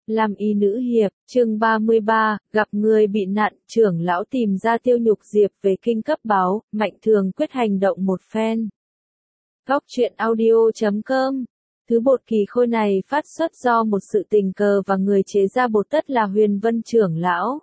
Làm y nữ hiệp, chương 33, gặp người bị nạn, trưởng lão tìm ra Tiêu Nhục Diệp về kinh cấp báo, Mạnh Thường quyết hành động một phen. Góc truyện audio.com. Thứ bột kỳ khôi này phát xuất do một sự tình cờ và người chế ra bột tất là Huyền Vân trưởng lão,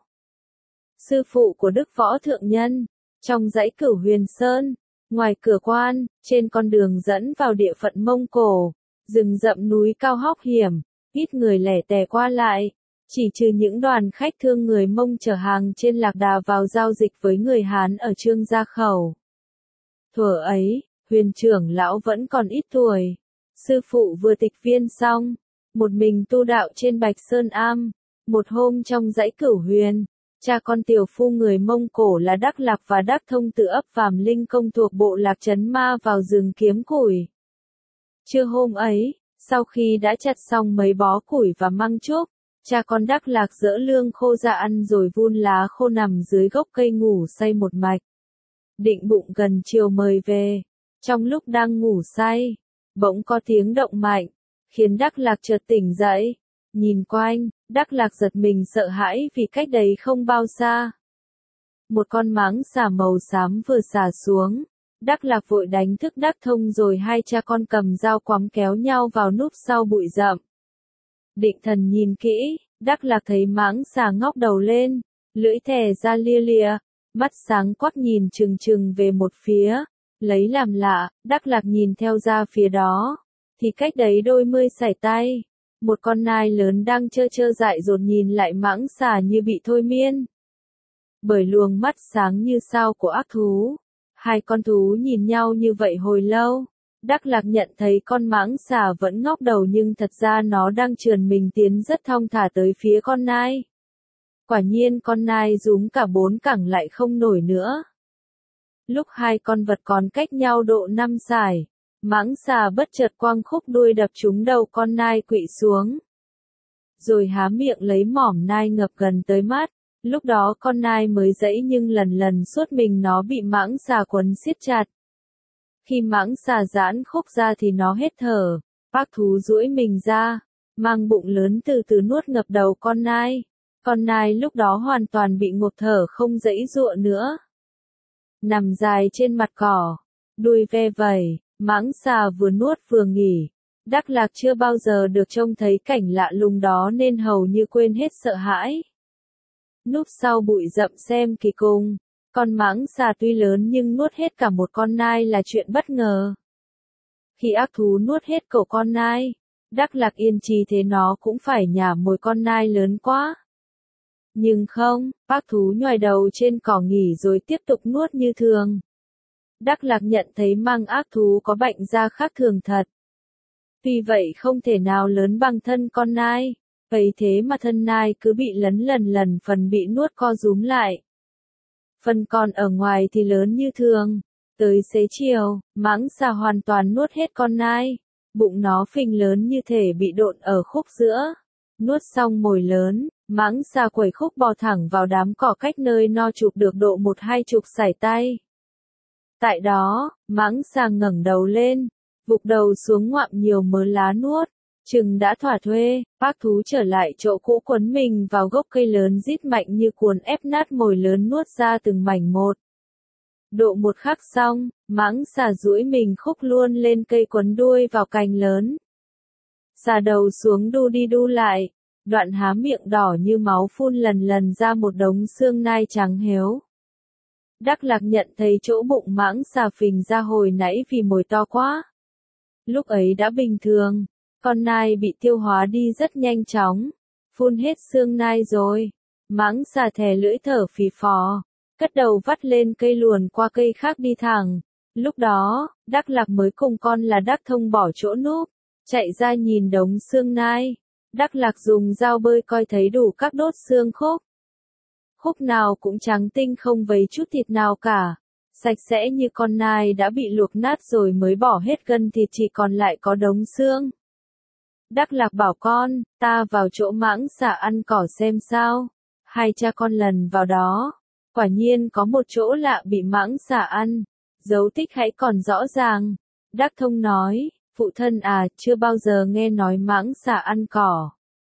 sư phụ của Đức Võ Thượng Nhân, trong dãy Cửu Huyền Sơn, ngoài cửa quan, trên con đường dẫn vào địa phận Mông Cổ, rừng rậm núi cao hóc hiểm, ít người lẻ tẻ qua lại, chỉ trừ những đoàn khách thương người Mông chở hàng trên lạc đà vào giao dịch với người Hán ở Trương Gia Khẩu. Thuở ấy, Huyền trưởng lão vẫn còn ít tuổi, sư phụ vừa tịch viên xong, một mình tu đạo trên Bạch Sơn Am. Một hôm trong dãy Cửu Huyền, cha con tiểu phu người Mông Cổ là Đắc Lạc và Đắc Thông từ ấp Phàm Linh Công thuộc bộ lạc Trấn Ma vào rừng kiếm củi. Trưa hôm ấy, sau khi đã chặt xong mấy bó củi và măng trúc, cha con Đắc Lạc dỡ lương khô ra ăn rồi vun lá khô nằm dưới gốc cây ngủ say một mạch. Định bụng gần chiều mời về, trong lúc đang ngủ say, bỗng có tiếng động mạnh, khiến Đắc Lạc chợt tỉnh dậy. Nhìn quanh, Đắc Lạc giật mình sợ hãi vì cách đấy không bao xa, một con mãng xà màu xám vừa xà xuống. Đắc Lạc vội đánh thức Đắc Thông rồi hai cha con cầm dao quắm kéo nhau vào núp sau bụi rậm. Định thần nhìn kỹ, Đắc Lạc thấy mãng xà ngóc đầu lên, lưỡi thè ra lia lịa, mắt sáng quắc nhìn chừng chừng về một phía. Lấy làm lạ, Đắc Lạc nhìn theo ra phía đó, thì cách đấy đôi mươi sải tay, một con nai lớn đang trơ trơ dại dột nhìn lại mãng xà như bị thôi miên bởi luồng mắt sáng như sao của ác thú. Hai con thú nhìn nhau như vậy hồi lâu, Đắc Lạc nhận thấy con mãng xà vẫn ngóc đầu nhưng thật ra nó đang trườn mình tiến rất thong thả tới phía con nai. Quả nhiên con nai rúm cả bốn cẳng lại không nổi nữa. Lúc hai con vật còn cách nhau độ 5 sải, mãng xà bất chợt quăng khúc đuôi đập trúng đầu con nai quỵ xuống, rồi há miệng lấy mỏm nai ngập gần tới mắt. Lúc đó con nai mới dãy nhưng lần lần suốt mình nó bị mãng xà quấn siết chặt. Khi mãng xà giãn khúc ra thì nó hết thở, ác thú duỗi mình ra, mang bụng lớn từ từ nuốt ngập đầu con nai. Con nai lúc đó hoàn toàn bị ngộp thở không dãy giụa nữa, nằm dài trên mặt cỏ, đuôi ve vẩy. Mãng xà vừa nuốt vừa nghỉ. Đắc Lạc chưa bao giờ được trông thấy cảnh lạ lùng đó nên hầu như quên hết sợ hãi. Núp sau bụi rậm xem kỳ cùng, con mãng xà tuy lớn nhưng nuốt hết cả một con nai là chuyện bất ngờ. Khi ác thú nuốt hết cổ con nai, Đắc Lạc yên chi thế nó cũng phải nhả mồi con nai lớn quá. Nhưng không, ác thú nhoài đầu trên cỏ nghỉ rồi tiếp tục nuốt như thường. Đắc Lạc nhận thấy mang ác thú có bệnh da khác thường thật. Tuy vậy không thể nào lớn bằng thân con nai, vậy thế mà thân nai cứ bị lấn lần phần bị nuốt co rúm lại. Phần còn ở ngoài thì lớn như thường. Tới xế chiều, mãng xà hoàn toàn nuốt hết con nai, bụng nó phình lớn như thể bị độn ở khúc giữa. Nuốt xong mồi lớn, mãng xà quẩy khúc bò thẳng vào đám cỏ cách nơi no chụp được độ 1-2 sải tay. Tại đó, mãng xà ngẩng đầu lên, vụt đầu xuống ngoạm nhiều mớ lá nuốt, chừng đã thỏa thuê, ác thú trở lại chỗ cũ quấn mình vào gốc cây lớn rít mạnh như cuồn ép nát mồi lớn nuốt ra từng mảnh một. Độ một khắc xong, mãng xà duỗi mình khúc luôn lên cây quấn đuôi vào cành lớn. Xà đầu xuống đu đi đu lại, đoạn há miệng đỏ như máu phun lần ra một đống xương nai trắng héo. Đắc Lạc nhận thấy chỗ bụng mãng xà phình ra hồi nãy vì mồi to quá. Lúc ấy đã bình thường, con nai bị tiêu hóa đi rất nhanh chóng, phun hết xương nai rồi. Mãng xà thè lưỡi thở phì phò, cất đầu vắt lên cây luồn qua cây khác đi thẳng. Lúc đó, Đắc Lạc mới cùng con là Đắc Thông bỏ chỗ núp, chạy ra nhìn đống xương nai. Đắc Lạc dùng dao bơi coi thấy đủ các đốt xương khúc. Khúc nào cũng trắng tinh không vấy chút thịt nào cả, sạch sẽ như con nai đã bị luộc nát rồi mới bỏ hết gân thịt chỉ còn lại có đống xương. Đắc Lạc bảo con, ta vào chỗ mãng xà ăn cỏ xem sao. Hai cha con lần vào đó, quả nhiên có một chỗ lạ bị mãng xà ăn, dấu tích hãy còn rõ ràng. Đắc Thông nói, phụ thân à, chưa bao giờ nghe nói mãng xà ăn cỏ.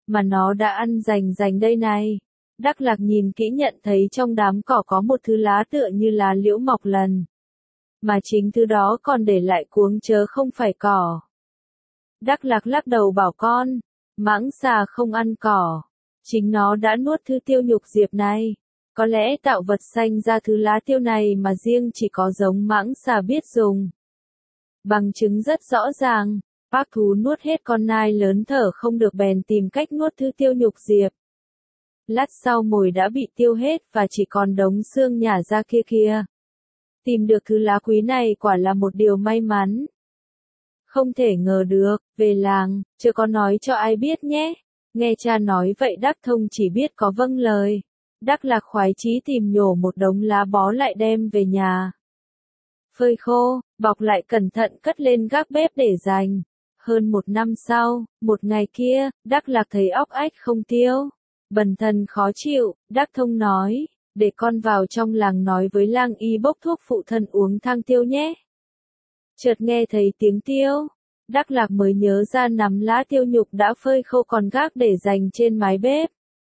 mà nó đã ăn rành đây này. Đắc Lạc nhìn kỹ nhận thấy trong đám cỏ có một thứ lá tựa như lá liễu mọc lần. Mà chính thứ đó còn để lại cuống chớ không phải cỏ. Đắc Lạc lắc đầu bảo con, mãng xà không ăn cỏ. Chính nó đã nuốt thứ tiêu nhục diệp này. Có lẽ tạo vật sanh ra thứ lá tiêu này mà riêng chỉ có giống mãng xà biết dùng. Bằng chứng rất rõ ràng, bác thú nuốt hết con nai lớn thở không được bèn tìm cách nuốt thứ tiêu nhục diệp. Lát sau mồi đã bị tiêu hết và chỉ còn đống xương nhả ra kia kia. Tìm được thứ lá quý này quả là một điều may mắn. Không thể ngờ được, về làng, chưa có nói cho ai biết nhé. Nghe cha nói vậy Đắc Thông chỉ biết có vâng lời. Đắc Lạc khoái chí tìm nhổ một đống lá bó lại đem về nhà. Phơi khô, bọc lại cẩn thận cất lên gác bếp để dành. Hơn một năm sau, một ngày kia, Đắc Lạc thấy óc ách không tiêu. Bần thần khó chịu, Đắc Thông nói, để con vào trong làng nói với lang y bốc thuốc phụ thân uống thang tiêu nhé. Chợt nghe thấy tiếng tiêu, Đắc Lạc mới nhớ ra nắm lá tiêu nhục đã phơi khô còn gác để dành trên mái bếp.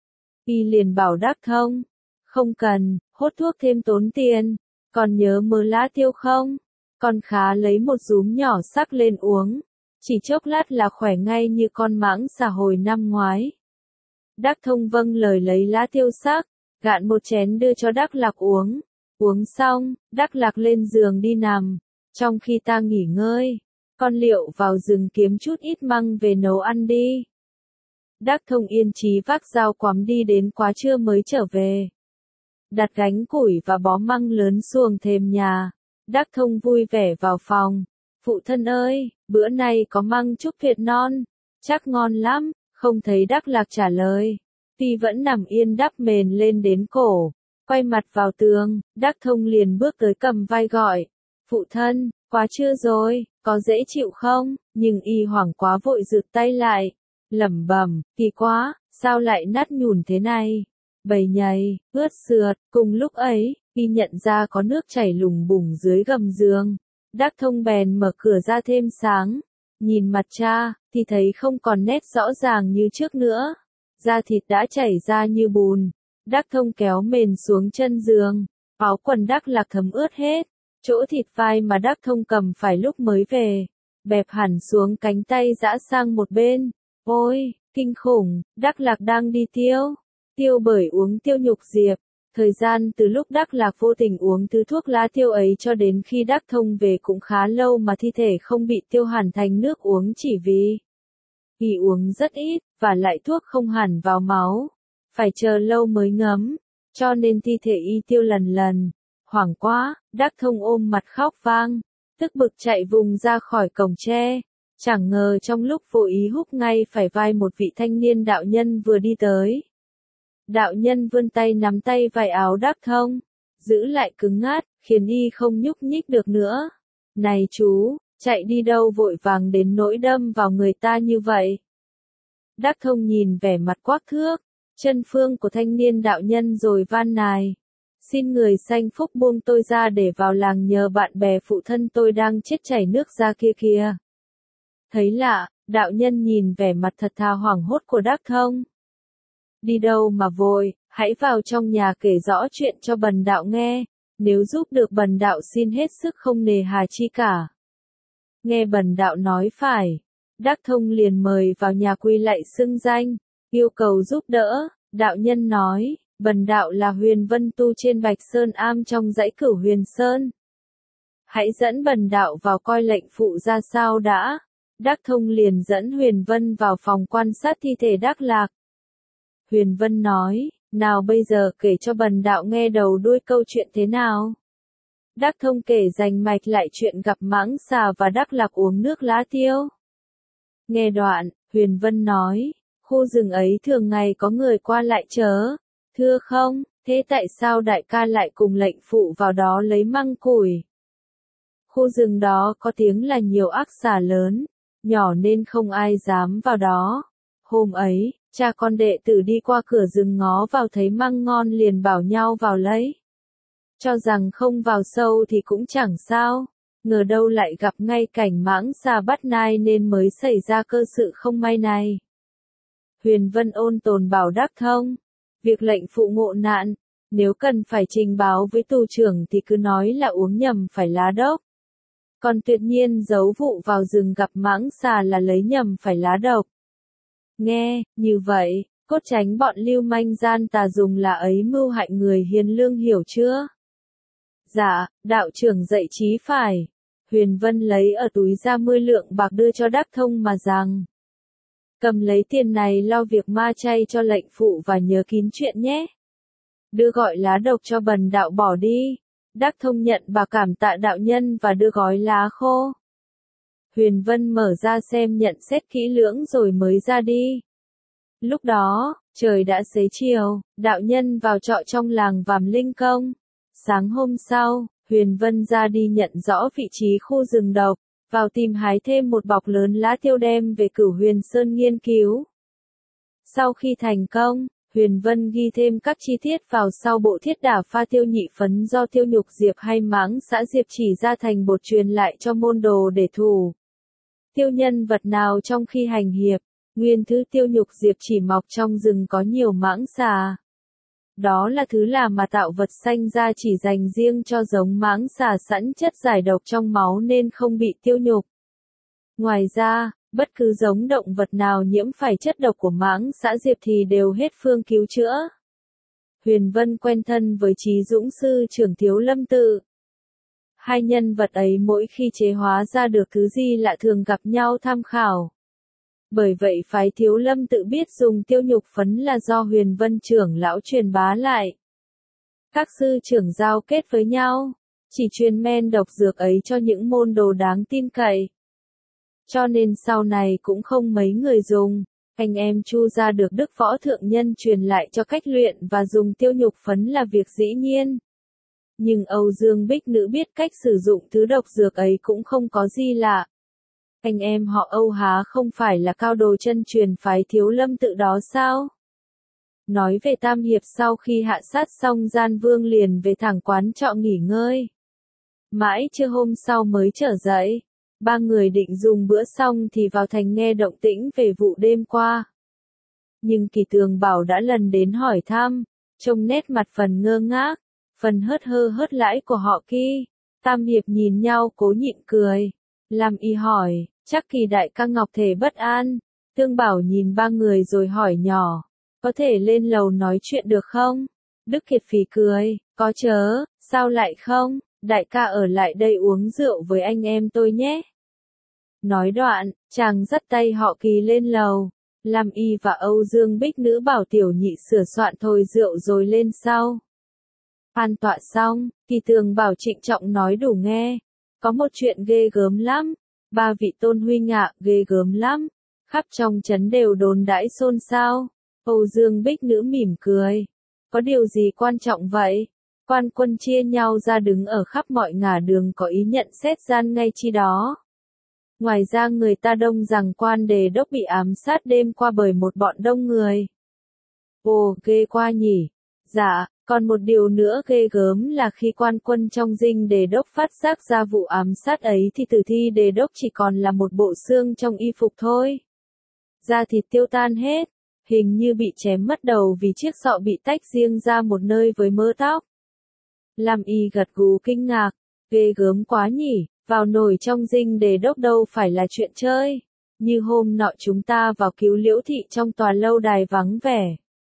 Y liền bảo Đắc Thông, không cần, hốt thuốc thêm tốn tiền, còn nhớ mớ lá tiêu không? Con khá lấy một rúm nhỏ sắc lên uống, chỉ chốc lát là khỏe ngay như con mãng xà hồi năm ngoái. Đắc Thông vâng lời lấy lá tiêu sắc, gạn một chén đưa cho Đắc Lạc uống. Uống xong, Đắc Lạc lên giường đi nằm. Trong khi ta nghỉ ngơi, con Liệu vào rừng kiếm chút ít măng về nấu ăn đi. Đắc Thông yên chí vác dao quắm đi đến quá trưa mới trở về. Đặt gánh củi và bó măng lớn xuồng thềm nhà. Đắc Thông vui vẻ vào phòng. Phụ thân ơi, bữa nay có măng chúc Việt non. Chắc ngon lắm, không thấy Đắc Lạc trả lời. Tuy vẫn nằm yên đắp mền lên đến cổ. Quay mặt vào tường, Đắc Thông liền bước tới cầm vai gọi. Phụ thân, quá trưa rồi, có dễ chịu không? Nhưng y hoảng quá vội rụt tay lại. Lẩm bẩm, kỳ quá, sao lại nát nhùn thế này? Bầy nhầy, ướt sượt, cùng lúc ấy, y nhận ra có nước chảy lùng bùng dưới gầm giường. Đắc Thông bèn mở cửa ra thêm sáng. Nhìn mặt cha, thì thấy không còn nét rõ ràng như trước nữa. Da thịt đã chảy ra như bùn. Đắc Thông kéo mền xuống chân giường. Áo quần Đắc Lạc thấm ướt hết. Chỗ thịt vai mà Đắc Thông cầm phải lúc mới về. Bẹp hẳn xuống cánh tay giã sang một bên. Ôi, kinh khủng, Đắc Lạc đang đi tiêu. Tiêu bởi uống tiêu nhục diệp. Thời gian từ lúc Đắc Lạc vô tình uống thứ thuốc lá tiêu ấy cho đến khi Đắc Thông về cũng khá lâu mà thi thể không bị tiêu hẳn thành nước uống chỉ vì y uống rất ít, và lại thuốc không hẳn vào máu. Phải chờ lâu mới ngấm, cho nên thi thể y tiêu lần lần. Hoảng quá, Đắc Thông ôm mặt khóc vang, tức bực chạy vùng ra khỏi cổng tre. Chẳng ngờ trong lúc vô ý húc ngay phải vai một vị thanh niên đạo nhân vừa đi tới. Đạo nhân vươn tay nắm tay vải áo Đắc Thông, giữ lại cứng ngắt, khiến y không nhúc nhích được nữa. Này chú, chạy đi đâu vội vàng đến nỗi đâm vào người ta như vậy? Đắc Thông nhìn vẻ mặt quắc thước, chân phương của thanh niên đạo nhân rồi van nài. Xin người sanh phúc buông tôi ra để vào làng nhờ bạn bè phụ thân tôi đang chết chảy nước ra kia kìa. Thấy lạ, đạo nhân nhìn vẻ mặt thật thà hoảng hốt của Đắc Thông. Đi đâu mà vội, hãy vào trong nhà kể rõ chuyện cho bần đạo nghe, nếu giúp được bần đạo xin hết sức không nề hà chi cả. Nghe bần đạo nói phải, Đắc Thông liền mời vào nhà quy lạy xưng danh, yêu cầu giúp đỡ. Đạo nhân nói, bần đạo là Huyền Vân tu trên Bạch Sơn Am trong dãy Cửu Huyền Sơn. Hãy dẫn bần đạo vào coi lệnh phụ ra sao đã. Đắc Thông liền dẫn Huyền Vân vào phòng quan sát thi thể Đắc Lạc. Huyền Vân nói, nào bây giờ kể cho bần đạo nghe đầu đuôi câu chuyện thế nào. Đắc Thông kể rành mạch lại chuyện gặp mãng xà và Đắc Lạc uống nước lá tiêu. Nghe đoạn, Huyền Vân nói, khu rừng ấy thường ngày có người qua lại chớ, thưa không, thế tại sao đại ca lại cùng lệnh phụ vào đó lấy măng củi? Khu rừng đó có tiếng là nhiều ác xà lớn, nhỏ nên không ai dám vào đó. Hôm ấy, cha con đệ tử đi qua cửa rừng ngó vào thấy măng ngon liền bảo nhau vào lấy. Cho rằng không vào sâu thì cũng chẳng sao, ngờ đâu lại gặp ngay cảnh mãng xà bắt nai nên mới xảy ra cơ sự không may này. Huyền Vân ôn tồn bảo Đắc Thông. Việc lệnh phụ ngộ nạn, nếu cần phải trình báo với tù trưởng thì cứ nói là uống nhầm phải lá đốc. Còn tuyệt nhiên giấu vụ vào rừng gặp mãng xà là lấy nhầm phải lá độc. Nghe, như vậy, cốt tránh bọn lưu manh gian tà dùng là ấy mưu hại người hiền lương hiểu chưa? Dạ, đạo trưởng dạy trí phải. Huyền Vân lấy ở túi ra 10 lượng bạc đưa cho Đắc Thông mà rằng. Cầm lấy tiền này lo việc ma chay cho lệnh phụ và nhớ kín chuyện nhé. Đưa gọi lá độc cho bần đạo bỏ đi. Đắc Thông nhận bà cảm tạ đạo nhân và đưa gói lá khô. Huyền Vân mở ra xem nhận xét kỹ lưỡng rồi mới ra đi. Lúc đó, trời đã xế chiều, đạo nhân vào trọ trong làng Vàm Linh Công. Sáng hôm sau, Huyền Vân ra đi nhận rõ vị trí khu rừng độc, vào tìm hái thêm một bọc lớn lá tiêu đem về Cửu Huyền Sơn nghiên cứu. Sau khi thành công, Huyền Vân ghi thêm các chi tiết vào sau bộ thiết đả pha tiêu nhị phấn do Tiêu Nhục Diệp hay Mãng Xã Diệp chỉ ra thành bột truyền lại cho môn đồ để thủ. Tiêu nhân vật nào trong khi hành hiệp, nguyên thứ Tiêu Nhục Diệp chỉ mọc trong rừng có nhiều mãng xà. Đó là thứ là mà tạo vật sanh ra chỉ dành riêng cho giống mãng xà sẵn chất giải độc trong máu nên không bị tiêu nhục. Ngoài ra, bất cứ giống động vật nào nhiễm phải chất độc của mãng xã Diệp thì đều hết phương cứu chữa. Huyền Vân quen thân với Trí Dũng sư trưởng Thiếu Lâm Tự. Hai nhân vật ấy mỗi khi chế hóa ra được thứ gì lạ thường gặp nhau tham khảo. Bởi vậy phái Thiếu Lâm Tự biết dùng tiêu nhục phấn là do Huyền Vân trưởng lão truyền bá lại. Các sư trưởng giao kết với nhau, chỉ truyền men độc dược ấy cho những môn đồ đáng tin cậy. Cho nên sau này cũng không mấy người dùng, anh em Chu ra được Đức Võ Thượng Nhân truyền lại cho cách luyện và dùng tiêu nhục phấn là việc dĩ nhiên. Nhưng Âu Dương Bích Nữ biết cách sử dụng thứ độc dược ấy cũng không có gì lạ. Anh em họ Âu há không phải là cao đồ chân truyền phái Thiếu Lâm Tự đó sao? Nói về Tam Hiệp sau khi hạ sát xong Gian Vương liền về thẳng quán trọ nghỉ ngơi. Mãi trưa hôm sau mới trở dậy. Ba người định dùng bữa xong thì vào thành nghe động tĩnh về vụ đêm qua. Nhưng Kỳ Tường Bảo đã lần đến hỏi thăm, trông nét mặt phần ngơ ngác, phần hớt hơ hớt lãi của họ Kỳ. Tam Hiệp nhìn nhau cố nhịn cười. Lam Y hỏi, chắc Kỳ đại ca Ngọc thể bất an. Tương Bảo nhìn ba người rồi hỏi nhỏ, có thể lên lầu nói chuyện được không? Đức Kiệt phì cười, có chớ, sao lại không? Đại ca ở lại đây uống rượu với anh em tôi nhé. Nói đoạn, chàng dắt tay họ Kỳ lên lầu. Lam Y và Âu Dương Bích Nữ bảo tiểu nhị sửa soạn thồi rượu rồi lên sau. An tọa xong, Kỳ Tường Bảo trịnh trọng nói đủ nghe. Có một chuyện ghê gớm lắm. Ba vị tôn huynh ạ, ghê gớm lắm. Khắp trong trấn đều đồn đãi xôn xao. Âu Dương Bích Nữ mỉm cười. Có điều gì quan trọng vậy? Quan quân chia nhau ra đứng ở khắp mọi ngả đường có ý nhận xét gian ngay chi đó. Ngoài ra người ta đông rằng quan đề đốc bị ám sát đêm qua bởi một bọn đông người. Ồ, ghê quá nhỉ. Dạ, còn một điều nữa ghê gớm là khi quan quân trong dinh đề đốc phát giác ra vụ ám sát ấy thì tử thi đề đốc chỉ còn là một bộ xương trong y phục thôi. Da thịt tiêu tan hết, hình như bị chém mất đầu vì chiếc sọ bị tách riêng ra một nơi với mớ tóc. Lam Y gật gù kinh ngạc, ghê gớm quá nhỉ, vào nổi trong dinh đề đốc đâu phải là chuyện chơi. Như hôm nọ chúng ta vào cứu Liễu Thị trong tòa lâu đài vắng vẻ.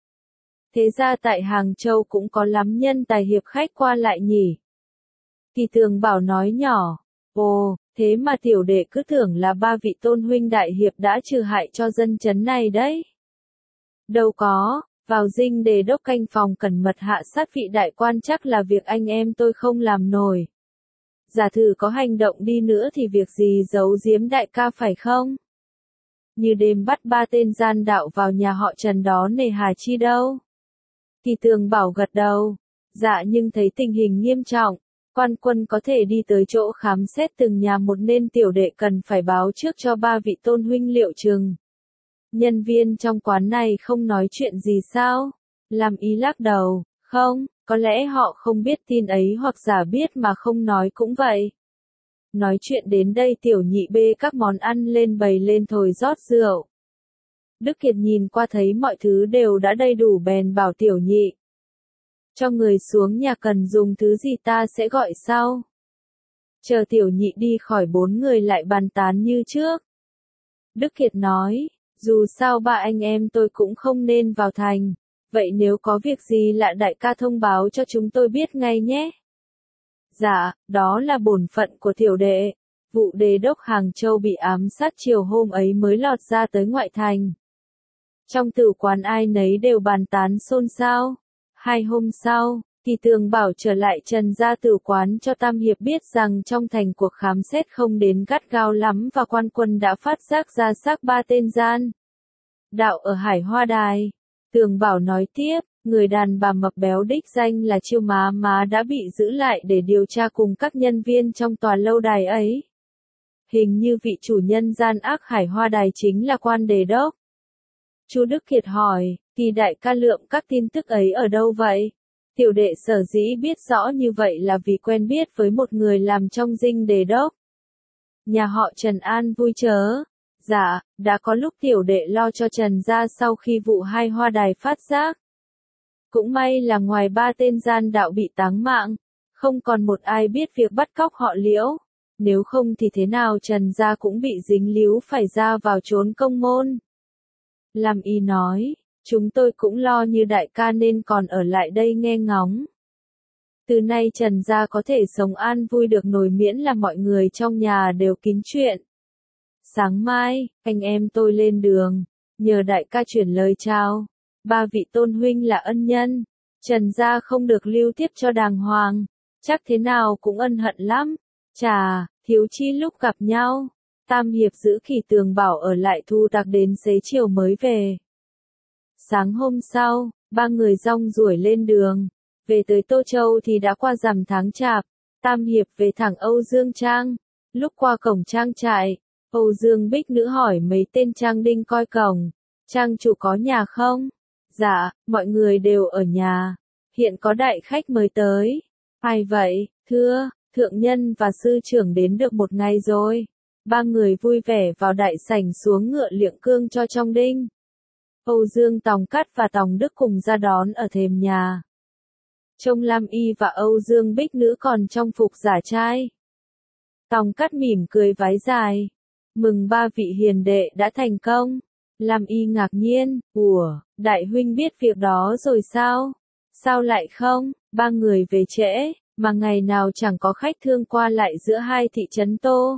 Thế ra tại Hàng Châu cũng có lắm nhân tài hiệp khách qua lại nhỉ. Kỳ Tường Bảo nói nhỏ, ồ, thế mà tiểu đệ cứ tưởng là ba vị tôn huynh đại hiệp đã trừ hại cho dân trấn này đấy. Đâu có, vào dinh đề đốc canh phòng cẩn mật hạ sát vị đại quan chắc là việc anh em tôi không làm nổi. Giả thử có hành động đi nữa thì việc gì giấu giếm đại ca phải không? Như đêm bắt ba tên gian đạo vào nhà họ Trần đó nề hà chi đâu. Kỳ Tường Bảo gật đầu. Dạ nhưng thấy tình hình nghiêm trọng, quan quân có thể đi tới chỗ khám xét từng nhà một nên tiểu đệ cần phải báo trước cho ba vị tôn huynh liệu chừng. Nhân viên trong quán này không nói chuyện gì sao? Làm ý lắc đầu, không, có lẽ họ không biết tin ấy hoặc giả biết mà không nói cũng vậy. Nói chuyện đến đây tiểu nhị bê các món ăn lên bày lên thồi rót rượu. Đức Kiệt nhìn qua thấy mọi thứ đều đã đầy đủ bèn bảo Tiểu Nhị. Cho người xuống nhà cần dùng thứ gì ta sẽ gọi sau. Chờ Tiểu Nhị đi khỏi, 4 người lại bàn tán như trước. Đức Kiệt nói, dù sao ba anh em tôi cũng không nên vào thành, vậy nếu có việc gì lạ đại ca thông báo cho chúng tôi biết ngay nhé. Dạ, đó là bổn phận của tiểu đệ. Vụ đế đốc Hàng Châu bị ám sát chiều hôm ấy mới lọt ra tới ngoại thành. Trong tử quán ai nấy đều bàn tán xôn xao. 2 hôm sau, thì Tường Bảo trở lại Trần gia tử quán cho Tam Hiệp biết rằng trong thành cuộc khám xét không đến gắt gao lắm và quan quân đã phát giác ra xác 3 tên gian đạo ở Hải Hoa Đài. Tường Bảo nói tiếp, người đàn bà mập béo đích danh là Chiêu Má Má đã bị giữ lại để điều tra cùng các nhân viên trong tòa lâu đài ấy. Hình như vị chủ nhân gian ác Hải Hoa Đài chính là quan đề đốc. Chu Đức Kiệt hỏi, thì đại ca Lượng các tin tức ấy ở đâu vậy? Tiểu đệ sở dĩ biết rõ như vậy là vì quen biết với một người làm trong dinh đề đốc. Nhà họ Trần an vui chớ. Dạ, đã có lúc tiểu đệ lo cho Trần gia sau khi vụ Hai Hoa Đài phát giác. Cũng may là ngoài 3 tên gian đạo bị táng mạng, không còn một ai biết việc bắt cóc họ Liễu. Nếu không thì thế nào Trần gia cũng bị dính líu phải ra vào trốn công môn. Lam Y nói, chúng tôi cũng lo như đại ca nên còn ở lại đây nghe ngóng. Từ nay Trần gia có thể sống an vui được nổi miễn là mọi người trong nhà đều kín chuyện. Sáng mai, anh em tôi lên đường, nhờ đại ca chuyển lời chào. 3 vị tôn huynh là ân nhân, Trần gia không được lưu tiếp cho đàng hoàng, chắc thế nào cũng ân hận lắm. Chà, thiếu chi lúc gặp nhau. Tam Hiệp giữ Kỳ Tường Bảo ở lại thu đặc đến xế chiều mới về. Sáng hôm sau, 3 người rong ruổi lên đường. Về tới Tô Châu thì đã qua rằm tháng Chạp. Tam Hiệp về thẳng Âu Dương Trang. Lúc qua cổng trang trại, Âu Dương Bích Nữ hỏi mấy tên trang đinh coi cổng. Trang chủ có nhà không? Dạ, mọi người đều ở nhà. Hiện có đại khách mới tới. Ai vậy? Thưa, thượng nhân và sư trưởng đến được 1 ngày rồi. 3 người vui vẻ vào đại sảnh xuống ngựa liệng cương cho trong đinh. Âu Dương Tòng Cát và Tòng Đức cùng ra đón ở thềm nhà. Trông Lam Y và Âu Dương Bích Nữ còn trong phục giả trai. Tòng Cát mỉm cười vái dài. Mừng 3 vị hiền đệ đã thành công. Lam Y ngạc nhiên, ủa, đại huynh biết việc đó rồi sao? Sao lại không? 3 người về trễ, mà ngày nào chẳng có khách thương qua lại giữa hai thị trấn Tô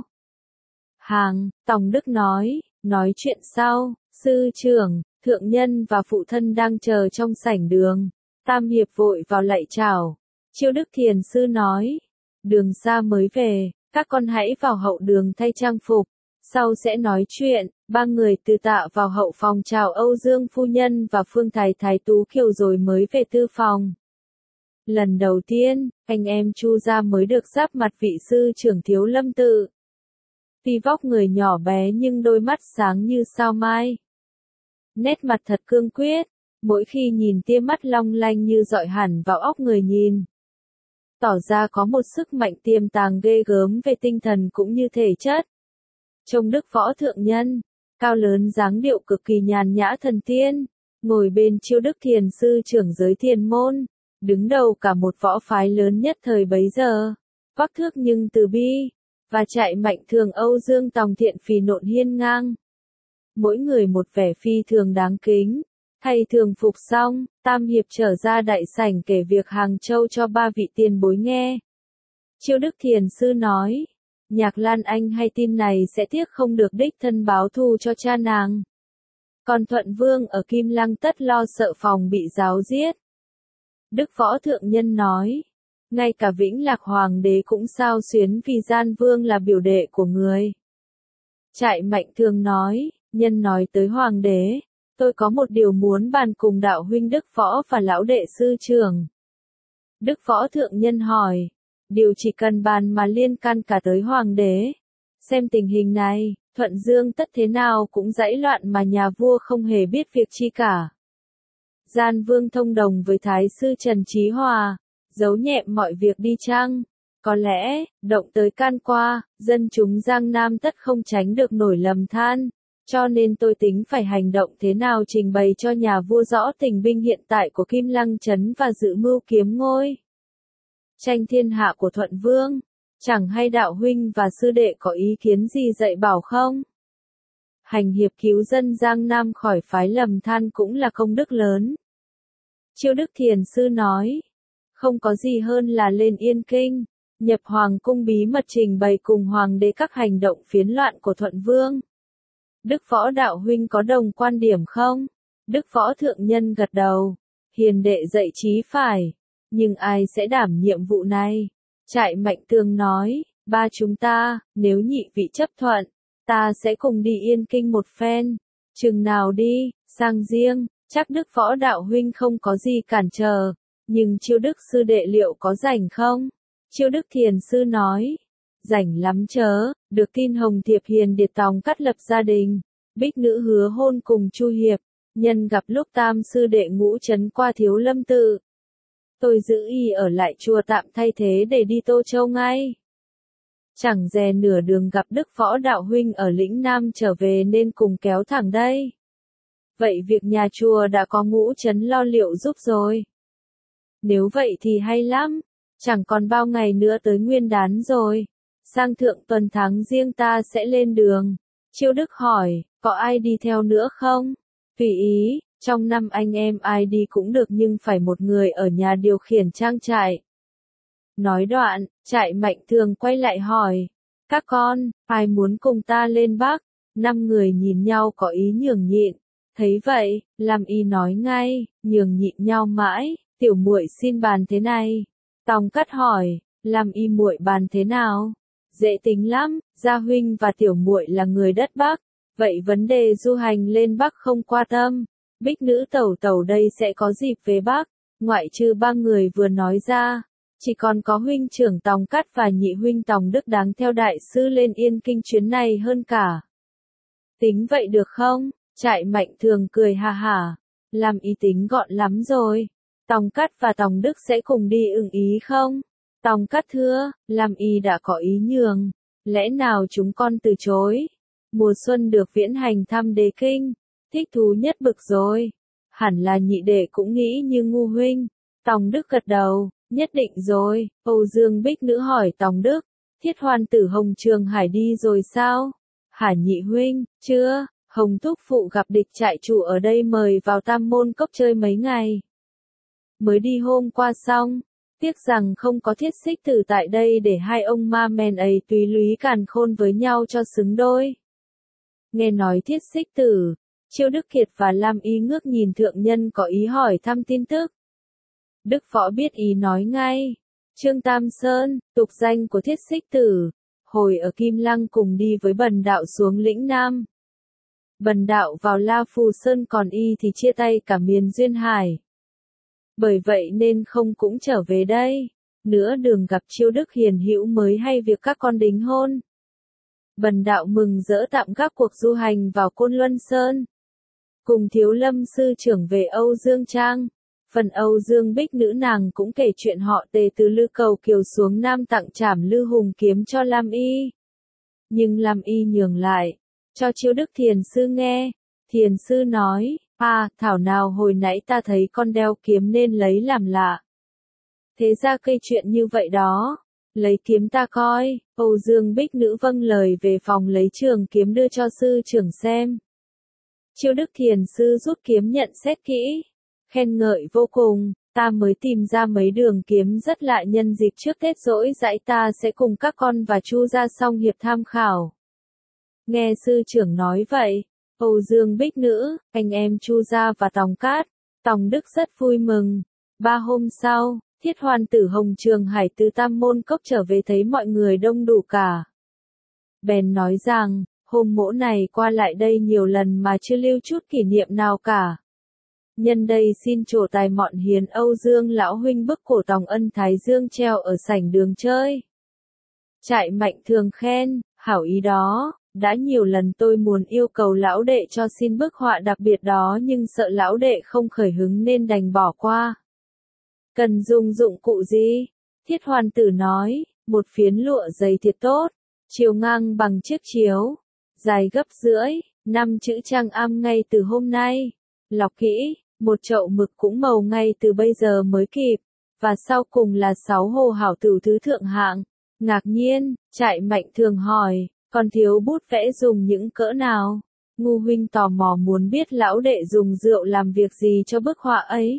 Hàng. Tòng Đức nói chuyện sau, sư trưởng, thượng nhân và phụ thân đang chờ trong sảnh đường. Tam Hiệp vội vào lạy chào. Chiêu Đức Thiền sư nói, đường xa mới về, các con hãy vào hậu đường thay trang phục, sau sẽ nói chuyện. 3 người từ tạ vào hậu phòng chào Âu Dương phu nhân và Phương Thái Thái Tú Kiều rồi mới về tư phòng. Lần đầu tiên, anh em Chu gia mới được giáp mặt vị sư trưởng Thiếu Lâm Tự. Tuy vóc người nhỏ bé nhưng đôi mắt sáng như sao mai. Nét mặt thật cương quyết, mỗi khi nhìn tia mắt long lanh như dọi hẳn vào óc người nhìn. Tỏ ra có một sức mạnh tiềm tàng ghê gớm về tinh thần cũng như thể chất. Trông Đức Võ thượng nhân, cao lớn dáng điệu cực kỳ nhàn nhã thần tiên, ngồi bên Chiêu Đức Thiền sư trưởng giới thiền môn, đứng đầu cả một võ phái lớn nhất thời bấy giờ, vác thước nhưng từ bi, và chạy mạnh thường Âu Dương Tòng thiện phì nộn hiên ngang. Mỗi người một vẻ phi thường đáng kính. Thay thường phục xong, Tam Hiệp trở ra đại sảnh kể việc Hàng Châu cho 3 vị tiền bối nghe. Chiêu Đức Thiền sư nói, Nhạc Lan Anh hay tin này sẽ tiếc không được đích thân báo thù cho cha nàng. Còn Thuận Vương ở Kim Lăng tất lo sợ phòng bị giáo giết. Đức Võ thượng nhân nói, ngay cả Vĩnh Lạc Hoàng đế cũng sao xuyến vì Gian Vương là biểu đệ của người. Trại Mạnh thường nói, nhân nói tới Hoàng đế, tôi có một điều muốn bàn cùng đạo huynh Đức Võ và lão đệ sư trưởng. Đức Võ thượng nhân hỏi, điều chỉ cần bàn mà liên can cả tới Hoàng đế. Xem tình hình này, Thuận Dương tất thế nào cũng giãy loạn mà nhà vua không hề biết việc chi cả. Gian Vương thông đồng với Thái sư Trần Chí Hòa, giấu nhẹm mọi việc đi chăng? Có lẽ, động tới can qua, dân chúng Giang Nam tất không tránh được nổi lầm than. Cho nên tôi tính phải hành động thế nào trình bày cho nhà vua rõ tình binh hiện tại của Kim Lăng Trấn và dự mưu kiếm ngôi tranh thiên hạ của Thuận Vương. Chẳng hay đạo huynh và sư đệ có ý kiến gì dạy bảo không? Hành hiệp cứu dân Giang Nam khỏi phái lầm than cũng là công đức lớn. Chiêu Đức Thiền Sư nói, không có gì hơn là lên Yên Kinh, nhập Hoàng cung bí mật trình bày cùng Hoàng đế các hành động phiến loạn của Thuận Vương. Đức Võ đạo huynh có đồng quan điểm không? Đức Võ thượng nhân gật đầu, hiền đệ dạy trí phải, nhưng ai sẽ đảm nhiệm vụ này? Trại Mạnh Tường nói, ba chúng ta, nếu nhị vị chấp thuận, ta sẽ cùng đi Yên Kinh một phen. Chừng nào đi, sang riêng, chắc Đức Võ đạo huynh không có gì cản trở, nhưng Chiêu Đức sư đệ liệu có rảnh không? Chiêu Đức Thiền Sư nói, rảnh lắm chớ, được tin Hồng Thiệp Hiền Điệt Tòng cắt lập gia đình, Bích Nữ hứa hôn cùng Chu Hiệp, nhân gặp lúc tam sư đệ ngũ trấn qua Thiếu Lâm Tự. Tôi giữ y ở lại chùa tạm thay thế để đi Tô Châu ngay. Chẳng dè nửa đường gặp Đức Võ đạo huynh ở lĩnh Nam trở về nên cùng kéo thẳng đây. Vậy việc nhà chùa đã có ngũ trấn lo liệu giúp rồi. Nếu vậy thì hay lắm, chẳng còn bao ngày nữa tới Nguyên Đán rồi. Sang thượng tuần tháng riêng ta sẽ lên đường. Chiêu Đức hỏi, có ai đi theo nữa không? Tùy ý, trong năm anh em ai đi cũng được nhưng phải một người ở nhà điều khiển trang trại. Nói đoạn, Trại Mạnh Thường quay lại hỏi, các con, ai muốn cùng ta lên Bắc? 5 người nhìn nhau có ý nhường nhịn. Thấy vậy, Lam Y nói ngay, nhường nhịn nhau mãi, tiểu muội xin bàn thế này. Tòng Cắt hỏi, Lam Y muội bàn thế nào? Dễ tính lắm, gia huynh và tiểu muội là người đất Bắc, vậy vấn đề du hành lên Bắc không qua tâm. Bích Nữ tẩu tẩu đây sẽ có dịp về Bắc, ngoại trừ 3 người vừa nói ra, chỉ còn có huynh trưởng Tòng Cắt và nhị huynh Tòng Đức đáng theo đại sư lên Yên Kinh chuyến này hơn cả. Tính vậy được không? Trại Mạnh Thường cười ha hả, làm ý tính gọn lắm rồi. Tòng Cắt và Tòng Đức sẽ cùng đi ưng ý không? Tòng Cắt thưa, Lam Y đã có ý nhường, lẽ nào chúng con từ chối? Mùa xuân được viễn hành thăm Đế Kinh, thích thú nhất bực rồi. Hẳn là nhị đệ cũng nghĩ như ngu huynh. Tòng Đức gật đầu, nhất định rồi. Âu Dương Bích Nữ hỏi Tòng Đức, Thiết Hoan tử Hồng Trường Hải đi rồi sao? Hả nhị huynh, chưa, Hồng thúc phụ gặp địch trại chủ ở đây mời vào Tam Môn Cốc chơi mấy ngày. Mới đi hôm qua xong, tiếc rằng không có Thiết Xích Tử tại đây để hai ông ma men ấy túy lúy càn khôn với nhau cho xứng đôi. Nghe nói Thiết Xích Tử, Chiêu Đức Kiệt và Lam Y ngước nhìn thượng nhân có ý hỏi thăm tin tức. Đức Võ biết ý nói ngay, Trương Tam Sơn, tục danh của Thiết Xích Tử, hồi ở Kim Lăng cùng đi với Bần Đạo xuống lĩnh Nam. Bần Đạo vào La Phù Sơn còn y thì chia tay cả miền Duyên Hải. Bởi vậy nên không cũng trở về đây, nữa đường gặp Chiêu Đức hiền hữu mới hay việc các con đính hôn. Bần Đạo mừng rỡ tạm gác cuộc du hành vào Côn Luân Sơn. Cùng Thiếu Lâm sư trưởng về Âu Dương Trang. Phần Âu Dương Bích Nữ nàng cũng kể chuyện họ Tề từ Lư Cầu Kiều xuống Nam tặng trảm Lư Hùng kiếm cho Lam Y. Nhưng Lam Y nhường lại, cho Chiêu Đức Thiền Sư nghe. Thiền Sư nói, thảo nào hồi nãy ta thấy con đeo kiếm nên lấy làm lạ. Thế ra cây chuyện như vậy đó, lấy kiếm ta coi. Âu Dương Bích Nữ vâng lời về phòng lấy trường kiếm đưa cho sư trưởng xem. Chiêu Đức Thiền Sư rút kiếm nhận xét kỹ, khen ngợi vô cùng, ta mới tìm ra mấy đường kiếm rất lạ, nhân dịp trước Tết rỗi rãi ta sẽ cùng các con và Chu Gia Song Hiệp tham khảo. Nghe sư trưởng nói vậy, Âu Dương Bích Nữ, anh em Chu Gia và Tòng Cát, Tòng Đức rất vui mừng. 3 hôm sau, Thiết Hoan tử Hồng Trường Hải từ Tam Môn Cốc trở về thấy mọi người đông đủ cả. Bèn nói rằng, hôm mỗ này qua lại đây nhiều lần mà chưa lưu chút kỷ niệm nào cả. Nhân đây xin trổ tài mọn hiền Âu Dương lão huynh bức cổ Tòng Ân Thái Dương treo ở sảnh đường chơi. Trại Mạnh Thường khen, hảo ý đó, đã nhiều lần tôi muốn yêu cầu lão đệ cho xin bức họa đặc biệt đó nhưng sợ lão đệ không khởi hứng nên đành bỏ qua. Cần dùng dụng cụ gì? Thiết Hoan tử nói, một phiến lụa dày thiệt tốt, chiều ngang bằng chiếc chiếu, dài gấp rưỡi, 5 chữ trang am ngay từ hôm nay. Lọc kỹ, một chậu mực cũng màu ngay từ bây giờ mới kịp. Và sau cùng là 6 hồ hảo tử thứ thượng hạng. Ngạc nhiên, Trại Mạnh Thường hỏi, còn thiếu bút vẽ dùng những cỡ nào? Ngu huynh tò mò muốn biết lão đệ dùng rượu làm việc gì cho bức họa ấy.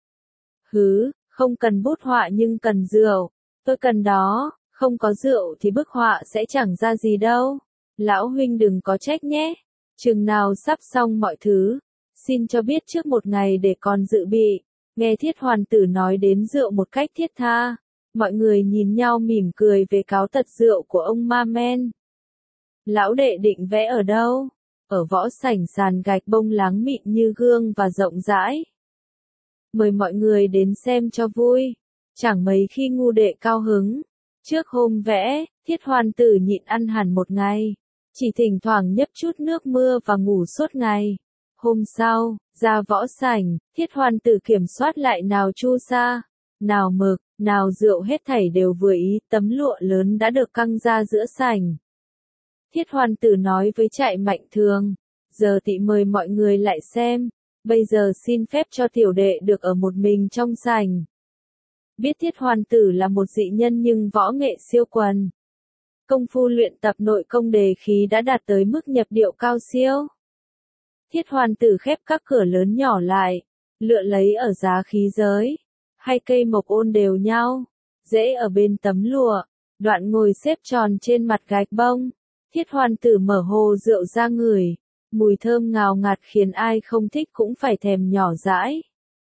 Hứ, không cần bút họa nhưng cần rượu. Tôi cần đó, không có rượu thì bức họa sẽ chẳng ra gì đâu. Lão huynh đừng có trách nhé. Chừng nào sắp xong mọi thứ, xin cho biết trước một ngày để còn dự bị. Nghe Thiết Hoàn Tử nói đến rượu một cách thiết tha, mọi người nhìn nhau mỉm cười về cáo tật rượu của ông Ma Men. Lão đệ định vẽ ở đâu? Ở võ sảnh sàn gạch bông láng mịn như gương và rộng rãi. Mời mọi người đến xem cho vui. Chẳng mấy khi ngu đệ cao hứng. Trước hôm vẽ, Thiết Hoàn Tử nhịn ăn hẳn một ngày. Chỉ thỉnh thoảng nhấp chút nước mưa và ngủ suốt ngày. Hôm sau, ra võ sảnh, Thiết Hoàn Tử kiểm soát lại nào chu sa, nào mực, nào rượu hết thảy đều vừa ý, tấm lụa lớn đã được căng ra giữa sảnh. Thiết Hoàn Tử nói với Trại Mạnh Thường, giờ tị mời mọi người lại xem, bây giờ xin phép cho tiểu đệ được ở một mình trong sảnh. Biết Thiết Hoàn Tử là một dị nhân nhưng võ nghệ siêu quần. Công phu luyện tập nội công đề khí đã đạt tới mức nhập điệu cao siêu. Thiết Hoàn Tử khép các cửa lớn nhỏ lại, lựa lấy ở giá khí giới. Hai cây mộc ôn đều nhau, rễ ở bên tấm lụa, đoạn ngồi xếp tròn trên mặt gạch bông. Thiết Hoàn Tử mở hồ rượu ra ngửi, mùi thơm ngào ngạt khiến ai không thích cũng phải thèm nhỏ dãi.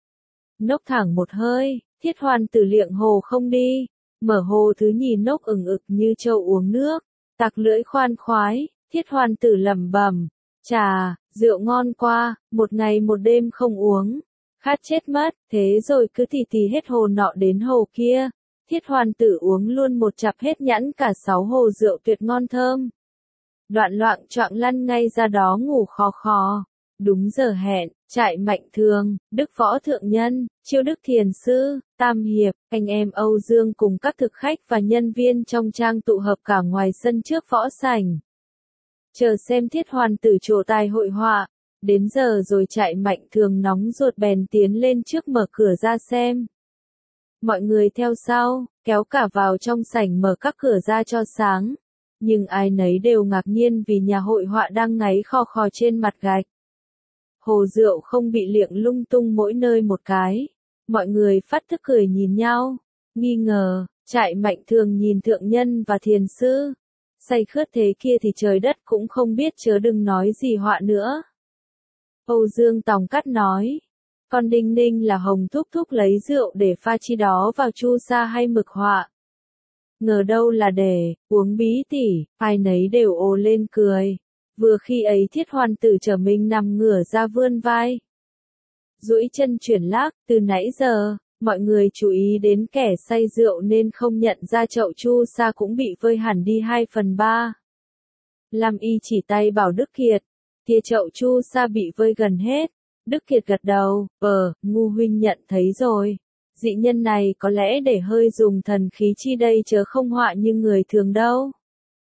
Nốc thẳng một hơi, Thiết Hoàn Tử liệng hồ không đi, mở hồ thứ nhì nốc ửng ực như trâu uống nước, tặc lưỡi khoan khoái, Thiết Hoàn Tử lẩm bẩm, chà, rượu ngon quá, một ngày một đêm không uống, khát chết mất, thế rồi cứ thì hết hồ nọ đến hồ kia. Thiết Hoàn Tử uống luôn một chặp hết nhãn cả 6 hồ rượu tuyệt ngon thơm. Đoạn loạng choạng lăn ngay ra đó ngủ khò khò. Đúng giờ hẹn, Trại Mạnh Thường, Đức Võ Thượng Nhân, Chiêu Đức Thiền Sư, Tam Hiệp, anh em Âu Dương cùng các thực khách và nhân viên trong trang tụ hợp cả ngoài sân trước võ sảnh. Chờ xem Thiết Hoàn Tử trổ tài hội họa. Đến giờ rồi Trại Mạnh Thường nóng ruột bèn tiến lên trước mở cửa ra xem. Mọi người theo sau, kéo cả vào trong sảnh mở các cửa ra cho sáng. Nhưng ai nấy đều ngạc nhiên vì nhà hội họa đang ngáy khò khò trên mặt gạch. Hồ rượu không bị liệng lung tung mỗi nơi một cái. Mọi người phát thức cười nhìn nhau, nghi ngờ. Trại Mạnh Thường nhìn thượng nhân và thiền sư. Say khướt thế kia thì trời đất cũng không biết chớ đừng nói gì họa nữa. Âu Dương Tòng Cắt nói, con Đinh Ninh là Hồng Thúc Thúc lấy rượu để pha chi đó vào chu sa hay mực họa. Ngờ đâu là để uống bí tỉ, ai nấy đều ồ lên cười. Vừa khi ấy Thiết Hoàn Tử trở mình nằm ngửa ra vươn vai, duỗi chân chuyển lác. Từ nãy giờ, mọi người chú ý đến kẻ say rượu nên không nhận ra chậu chu sa cũng bị vơi hẳn đi 2/3. Lam Y chỉ tay bảo Đức Kiệt, kia chậu chu sa bị vơi gần hết. Đức Kiệt gật đầu, ngu huynh nhận thấy rồi. Dị nhân này có lẽ để hơi dùng thần khí chi đây chớ không họa như người thường đâu.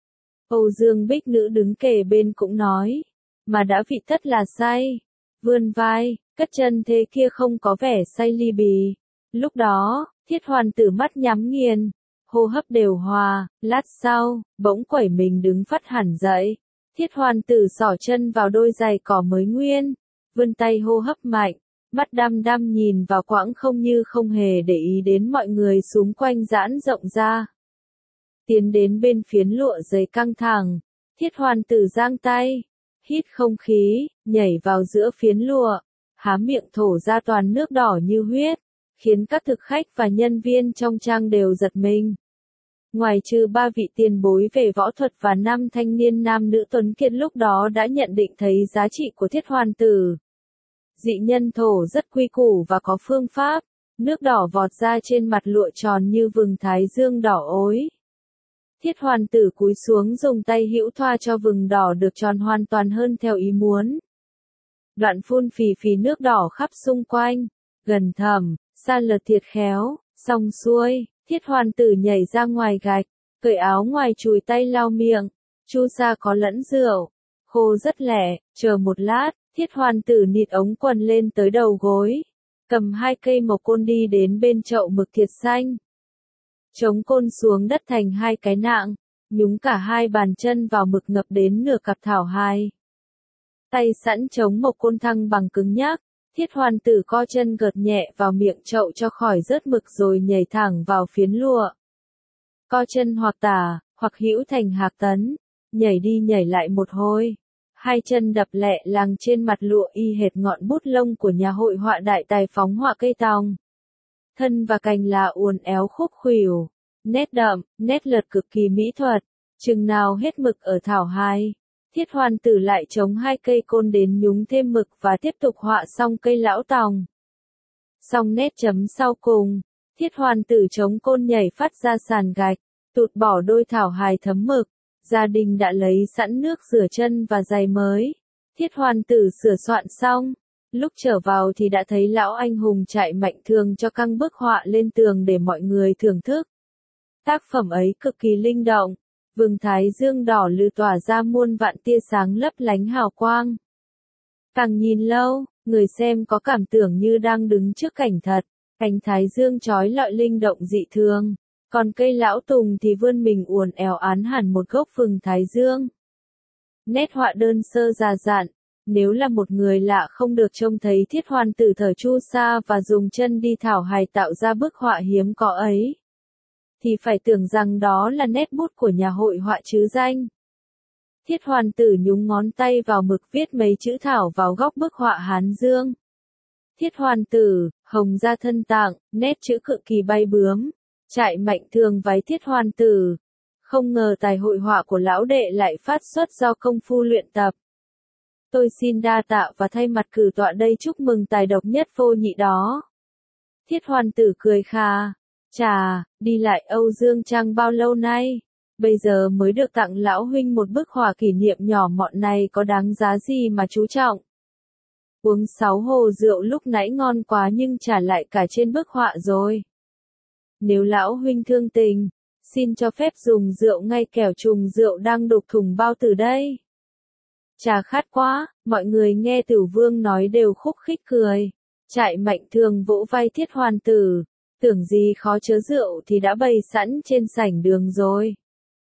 Âu Dương Bích Nữ đứng kề bên cũng nói, mà đã vị tất là say. Vươn vai, cất chân thế kia không có vẻ say ly bì. Lúc đó, Thiết Hoàn Tử mắt nhắm nghiền, hô hấp đều hòa, lát sau, bỗng quẩy mình đứng phắt hẳn dậy. Thiết Hoàn Tử xỏ chân vào đôi giày cỏ mới nguyên, vươn tay hô hấp mạnh, mắt đăm đăm nhìn vào quãng không như không hề để ý đến mọi người xung quanh giãn rộng ra. Tiến đến bên phiến lụa giấy căng thẳng, Thiết Hoàn Tử giang tay, hít không khí, nhảy vào giữa phiến lụa, há miệng thổ ra toàn nước đỏ như huyết, khiến các thực khách và nhân viên trong trang đều giật mình. Ngoài trừ 3 vị tiền bối về võ thuật và 5 thanh niên nam nữ tuấn kiệt lúc đó đã nhận định thấy giá trị của Thiết Hoàn Tử. Dị nhân thổ rất quy củ và có phương pháp, nước đỏ vọt ra trên mặt lụa tròn như vừng thái dương đỏ ối. Thiết Hoàn Tử cúi xuống dùng tay hữu thoa cho vừng đỏ được tròn hoàn toàn hơn theo ý muốn. Đoạn phun phì phì nước đỏ khắp xung quanh, gần thầm, xa lật thiệt khéo, xong xuôi, Thiết Hoàn Tử nhảy ra ngoài gạch, cởi áo ngoài chùi tay lau miệng, chu sa có lẫn rượu, khô rất lẻ, chờ một lát, Thiết Hoàn Tử nịt ống quần lên tới đầu gối, cầm 2 cây mộc côn đi đến bên chậu mực thiệt xanh. Chống côn xuống đất thành 2 cái nạng, nhúng cả 2 bàn chân vào mực ngập đến nửa cặp thảo hai. Tay sẵn chống mộc côn thăng bằng cứng nhắc, Thiết Hoàn Tử co chân gợt nhẹ vào miệng chậu cho khỏi rớt mực rồi nhảy thẳng vào phiến lụa. Co chân hoặc tả, hoặc hữu thành hạc tấn, nhảy đi nhảy lại một hồi. 2 chân đập lẹ làng trên mặt lụa y hệt ngọn bút lông của nhà hội họa đại tài phóng họa cây tòng. Thân và cành là uốn éo khúc khuỷu, nét đậm, nét lật cực kỳ mỹ thuật. Chừng nào hết mực ở thảo hai, Thiết Hoàn Tử lại chống 2 cây côn đến nhúng thêm mực và tiếp tục họa xong cây lão tòng. Xong nét chấm sau cùng, Thiết Hoàn Tử chống côn nhảy phát ra sàn gạch, tụt bỏ đôi thảo hài thấm mực. Gia đình đã lấy sẵn nước rửa chân và giày mới. Thiết Hoàn Tử sửa soạn xong, lúc trở vào thì đã thấy lão anh hùng Trại Mạnh Thường cho căng bức họa lên tường để mọi người thưởng thức. Tác phẩm ấy cực kỳ linh động, vầng thái dương đỏ lừ tỏa ra muôn vạn tia sáng lấp lánh hào quang. Càng nhìn lâu, người xem có cảm tưởng như đang đứng trước cảnh thật, cánh thái dương chói lọi linh động dị thường. Còn cây lão tùng thì vươn mình uốn éo án hẳn một gốc phừng thái dương. Nét họa đơn sơ già dặn, nếu là một người lạ không được trông thấy Thiết Hoàn Tử thở chu sa và dùng chân đi thảo hài tạo ra bức họa hiếm có ấy, thì phải tưởng rằng đó là nét bút của nhà hội họa trứ danh. Thiết Hoàn Tử nhúng ngón tay vào mực viết mấy chữ thảo vào góc bức họa Hán Dương. Thiết Hoàn Tử, hồng gia thân tạng, nét chữ cực kỳ bay bướm. Trại Mạnh Thường váy Thiết Hoàn Tử. Không ngờ tài hội họa của lão đệ lại phát xuất do công phu luyện tập. Tôi xin đa tạ và thay mặt cử tọa đây chúc mừng tài độc nhất vô nhị đó. Thiết Hoàn Tử cười khà. Chà, đi lại Âu Dương Trang bao lâu nay? Bây giờ mới được tặng lão huynh một bức họa kỷ niệm nhỏ mọn này có đáng giá gì mà chú trọng. Uống 6 hồ rượu lúc nãy ngon quá nhưng trả lại cả trên bức họa rồi. Nếu lão huynh thương tình, xin cho phép dùng rượu ngay kẻo trùng rượu đang đục thùng bao tử đây. Chà khát quá, mọi người nghe Tửu Vương nói đều khúc khích cười. Trại Mạnh Thường vỗ vai Thiết Hoàn Tử, tưởng gì khó chớ rượu thì đã bày sẵn trên sảnh đường rồi.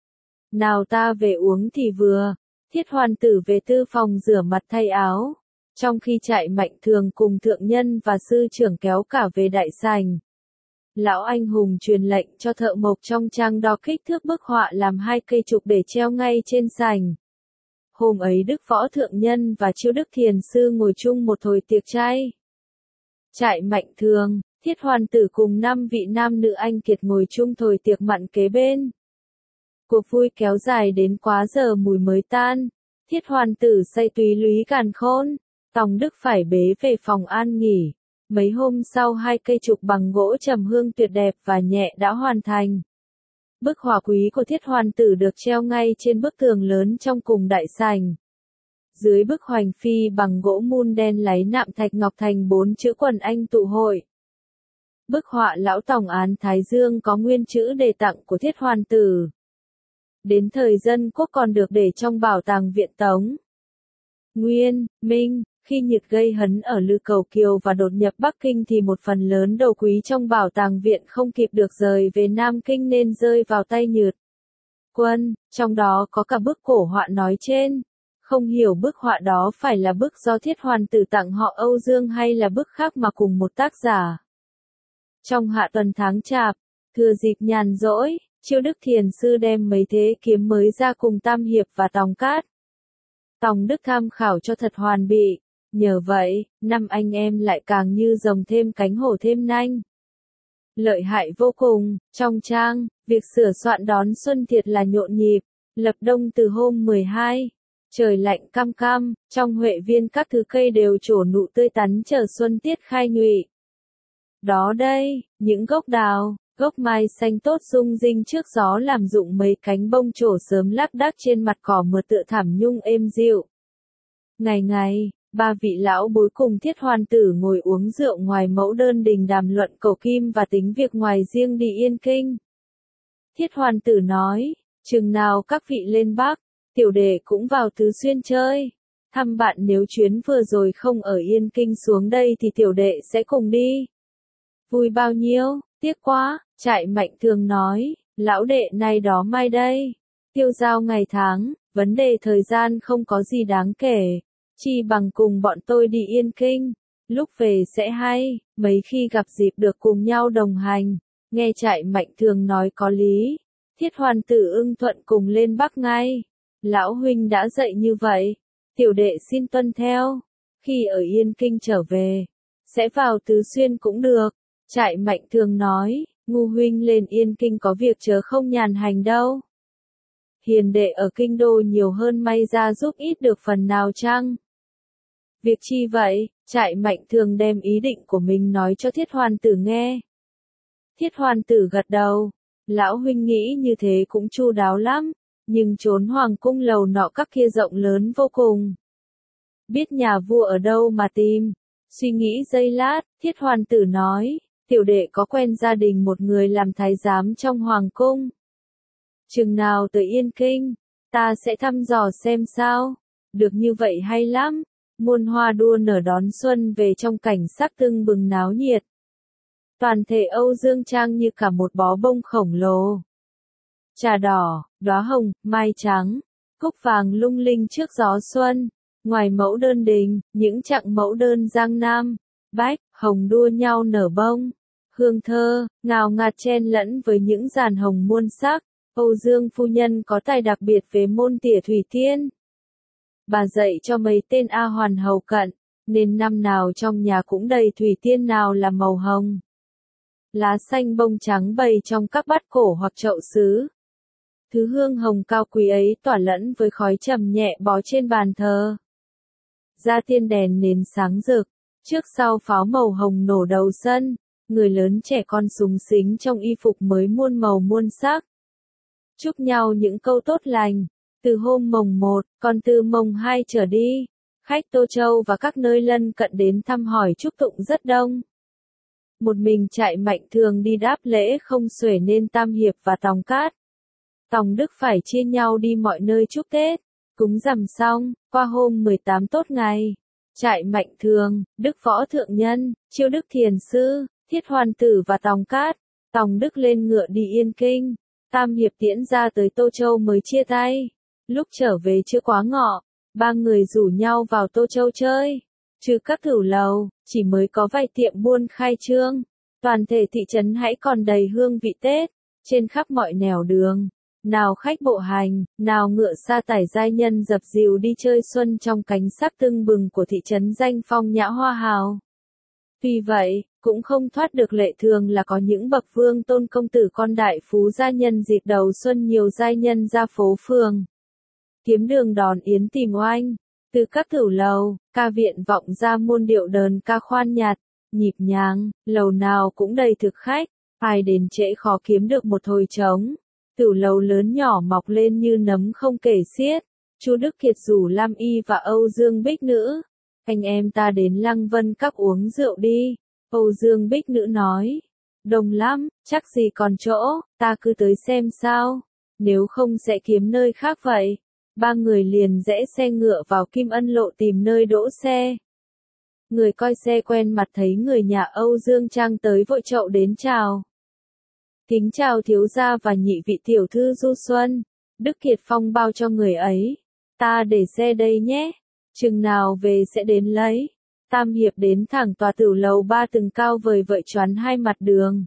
Nào ta về uống thì vừa. Thiết Hoàn Tử về tư phòng rửa mặt thay áo, trong khi Trại Mạnh Thường cùng thượng nhân và sư trưởng kéo cả về đại sảnh. Lão anh hùng truyền lệnh cho thợ mộc trong trang đo kích thước bức họa làm 2 cây trục để treo ngay trên sảnh. Hôm ấy Đức Võ Thượng Nhân và Chiêu Đức Thiền Sư ngồi chung một hồi tiệc chay. Trại Mạnh Thường, Thiết Hoàn Tử cùng 5 vị nam nữ anh kiệt ngồi chung thồi tiệc mặn kế bên. Cuộc vui kéo dài đến quá giờ mùi mới tan. Thiết Hoàn Tử say túy lúy càn khôn. Tòng Đức phải bế về phòng an nghỉ. Mấy hôm sau 2 cây trục bằng gỗ trầm hương tuyệt đẹp và nhẹ đã hoàn thành. Bức họa quý của Thiết Hoàn Tử được treo ngay trên bức tường lớn trong cùng đại sảnh. Dưới bức hoành phi bằng gỗ mun đen láy nạm thạch ngọc thành 4 chữ Quần Anh tụ hội. Bức họa Lão Tòng án Thái Dương có nguyên chữ đề tặng của Thiết Hoàn Tử. Đến thời Dân Quốc còn được để trong bảo tàng viện Tống. Nguyên, Minh. Khi Nhiệt gây hấn ở Lư Cầu Kiều và đột nhập Bắc Kinh thì một phần lớn đồ quý trong bảo tàng viện không kịp được rời về Nam Kinh nên rơi vào tay Nhược Quân, trong đó có cả bức cổ họa nói trên. Không hiểu bức họa đó phải là bức do Thiết Hoàn Tử tặng họ Âu Dương hay là bức khác mà cùng một tác giả. Trong hạ tuần tháng Chạp, thừa dịp nhàn rỗi, Chiêu Đức Thiền Sư đem mấy thế kiếm mới ra cùng Tam Hiệp và Tòng Cát. Tòng Đức tham khảo cho thật hoàn bị. Nhờ vậy, 5 anh em lại càng như rồng thêm cánh hổ thêm nanh. Lợi hại vô cùng, trong trang, việc sửa soạn đón xuân thiệt là nhộn nhịp, lập đông từ hôm 12. Trời lạnh căm căm, trong Huệ Viên các thứ cây đều trổ nụ tươi tắn chờ xuân tiết khai nhụy. Đó đây, những gốc đào, gốc mai xanh tốt rung rinh trước gió làm rụng mấy cánh bông trổ sớm lác đác trên mặt cỏ mượt tựa thảm nhung êm dịu. Ngày ngày, 3 vị lão bối cùng Thiết Hoàn Tử ngồi uống rượu ngoài mẫu đơn đình đàm luận cầu kim và tính việc ngoài riêng đi Yên Kinh. Thiết Hoàn Tử nói, chừng nào các vị lên Bắc, tiểu đệ cũng vào Tứ Xuyên chơi. Thăm bạn, nếu chuyến vừa rồi không ở Yên Kinh xuống đây thì tiểu đệ sẽ cùng đi. Vui bao nhiêu, tiếc quá, Trại Mạnh Thường nói, lão đệ nay đó mai đây. Tiêu giao ngày tháng, vấn đề thời gian không có gì đáng kể. Chi bằng cùng bọn tôi đi Yên Kinh. Lúc về sẽ hay, mấy khi gặp dịp được cùng nhau đồng hành. Nghe Trại Mạnh Thường nói có lý. Thiết Hoàn Tử ưng thuận cùng lên Bắc ngay. Lão huynh đã dạy như vậy. Tiểu đệ xin tuân theo. Khi ở Yên Kinh trở về, sẽ vào Tứ Xuyên cũng được. Trại Mạnh Thường nói, Ngu huynh lên Yên Kinh có việc chớ không nhàn hành đâu. Hiền đệ ở kinh đô nhiều hơn may ra giúp ít được phần nào chăng? Việc chi vậy? Trại Mạnh Thường đem ý định của mình nói cho Thiết Hoàn Tử nghe. Thiết Hoàn Tử gật đầu. Lão huynh nghĩ như thế cũng chu đáo lắm, nhưng trốn hoàng cung lầu nọ các kia rộng lớn vô cùng. Biết nhà vua ở đâu mà tìm? Suy nghĩ giây lát, Thiết Hoàn Tử nói, tiểu đệ có quen gia đình một người làm thái giám trong hoàng cung. Chừng nào tới Yên Kinh, ta sẽ thăm dò xem sao. Được như vậy hay lắm. Muôn hoa đua nở đón xuân về trong cảnh sắc tưng bừng náo nhiệt. Toàn thể Âu Dương Trang như cả một bó bông khổng lồ. Trà đỏ, đóa hồng, mai trắng, cúc vàng lung linh trước gió xuân. Ngoài mẫu đơn đình, những chặng mẫu đơn giang nam, bách, hồng đua nhau nở bông. Hương thơ, ngào ngạt chen lẫn với những dàn hồng muôn sắc. Âu Dương phu nhân có tài đặc biệt về môn tỉa thủy tiên. Bà dạy cho mấy tên A hoàn hầu cận, nên năm nào trong nhà cũng đầy thủy tiên nào là màu hồng. Lá xanh bông trắng bày trong các bát cổ hoặc chậu sứ. Thứ hương hồng cao quý ấy tỏa lẫn với khói trầm nhẹ bó trên bàn thờ. Gia tiên đèn nến sáng rực, trước sau pháo màu hồng nổ đầu sân, người lớn trẻ con súng xính trong y phục mới muôn màu muôn sắc. Chúc nhau những câu tốt lành. Từ hôm mồng 1, còn từ mồng 2 trở đi, khách Tô Châu và các nơi lân cận đến thăm hỏi chúc tụng rất đông. Một mình Trại Mạnh Thường đi đáp lễ không xuể nên Tam Hiệp và Tòng Cát, Tòng Đức phải chia nhau đi mọi nơi chúc Tết. Cúng rằm xong, qua hôm 18 tốt ngày, Trại Mạnh Thường, Đức Võ Thượng Nhân, Chiêu Đức Thiền Sư, Thiết Hoàn Tử và Tòng Cát, Tòng Đức lên ngựa đi Yên Kinh. Tam Hiệp tiễn ra tới Tô Châu mới chia tay. Lúc trở về chưa quá ngọ, ba người rủ nhau vào Tô Châu chơi. Trừ các tửu lầu, chỉ mới có vài tiệm buôn khai trương. Toàn thể thị trấn hãy còn đầy hương vị Tết. Trên khắp mọi nẻo đường, nào khách bộ hành, nào ngựa sa tải giai nhân dập dìu đi chơi xuân trong cánh sắc tưng bừng của thị trấn danh phong nhã hoa hào. Tuy vậy, cũng không thoát được lệ thường là có những bậc vương tôn công tử con đại phú gia nhân dịp đầu xuân nhiều giai nhân ra phố phường. Kiếm đường đón yến tìm oanh, từ các tửu lầu, ca viện vọng ra muôn điệu đờn ca khoan nhạt, nhịp nhàng, lầu nào cũng đầy thực khách, ai đến trễ khó kiếm được một hồi trống. Tửu lầu lớn nhỏ mọc lên như nấm không kể xiết. Chu Đức Kiệt rủ Lam Y và Âu Dương Bích Nữ, anh em ta đến Lăng Vân Các uống rượu đi. Âu Dương Bích Nữ nói, đông lắm, chắc gì còn chỗ, ta cứ tới xem sao, nếu không sẽ kiếm nơi khác vậy. Ba người liền rẽ xe ngựa vào Kim Ân Lộ tìm nơi đỗ xe. Người coi xe quen mặt thấy người nhà Âu Dương Trang tới vội chậu đến chào. Kính chào thiếu gia và nhị vị tiểu thư du xuân. Đức Kiệt Phong bao cho người ấy. Ta để xe đây nhé. Chừng nào về sẽ đến lấy. Tam Hiệp đến thẳng tòa tửu lầu 3 tầng cao vời vợi choán hai mặt đường.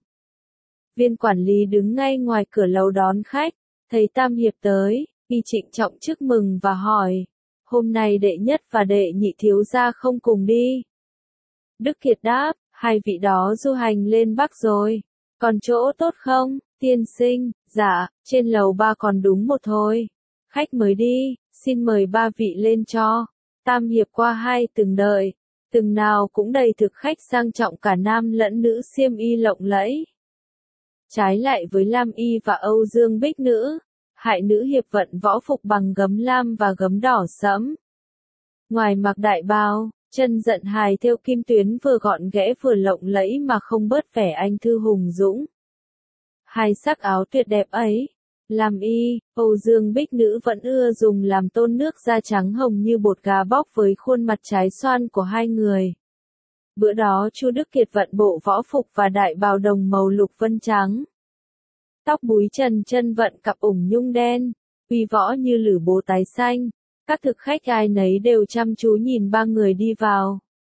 Viên quản lý đứng ngay ngoài cửa lầu đón khách. Thấy Tam Hiệp tới, y trịnh trọng chúc mừng và hỏi. Hôm nay đệ nhất và đệ nhị thiếu gia không cùng đi. Đức Kiệt đáp, hai vị đó du hành lên Bắc rồi. Còn chỗ tốt không, tiên sinh? Dạ, trên lầu 3 còn đúng một thôi. Khách mới đi, xin mời ba vị lên cho. Tam Hiệp qua hai tầng đợi. Từng nào cũng đầy thực khách sang trọng cả nam lẫn nữ xiêm y lộng lẫy. Trái lại với Lam Y và Âu Dương Bích Nữ, Hại Nữ Hiệp vận võ phục bằng gấm lam và gấm đỏ sẫm. Ngoài mặc đại bào, chân giận hài thêu kim tuyến vừa gọn ghẽ vừa lộng lẫy mà không bớt vẻ anh thư hùng dũng. Hai sắc áo tuyệt đẹp ấy, Lam Y, Âu Dương Bích Nữ vẫn ưa dùng làm tôn nước da trắng hồng như bột gà bóc với khuôn mặt trái xoan của hai người. Bữa đó Chu Đức Kiệt vận bộ võ phục và đại bào đồng màu lục vân trắng. Tóc búi trần chân vận cặp ủng nhung đen, uy võ như lử bố tái xanh. Các thực khách ai nấy đều chăm chú nhìn ba người đi vào.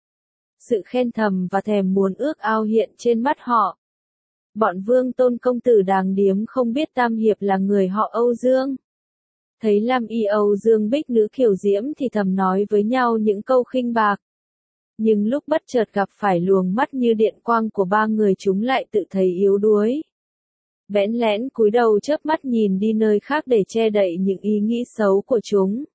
Sự khen thầm và thèm muốn ước ao hiện trên mắt họ. Bọn Vương Tôn công tử đàng điếm không biết Tam Hiệp là người họ Âu Dương. Thấy Lam Y Âu Dương Bích Nữ kiều diễm thì thầm nói với nhau những câu khinh bạc. Nhưng lúc bất chợt gặp phải luồng mắt như điện quang của ba người chúng lại tự thấy yếu đuối. Bẽn lẽn cúi đầu chớp mắt nhìn đi nơi khác để che đậy những ý nghĩ xấu của chúng.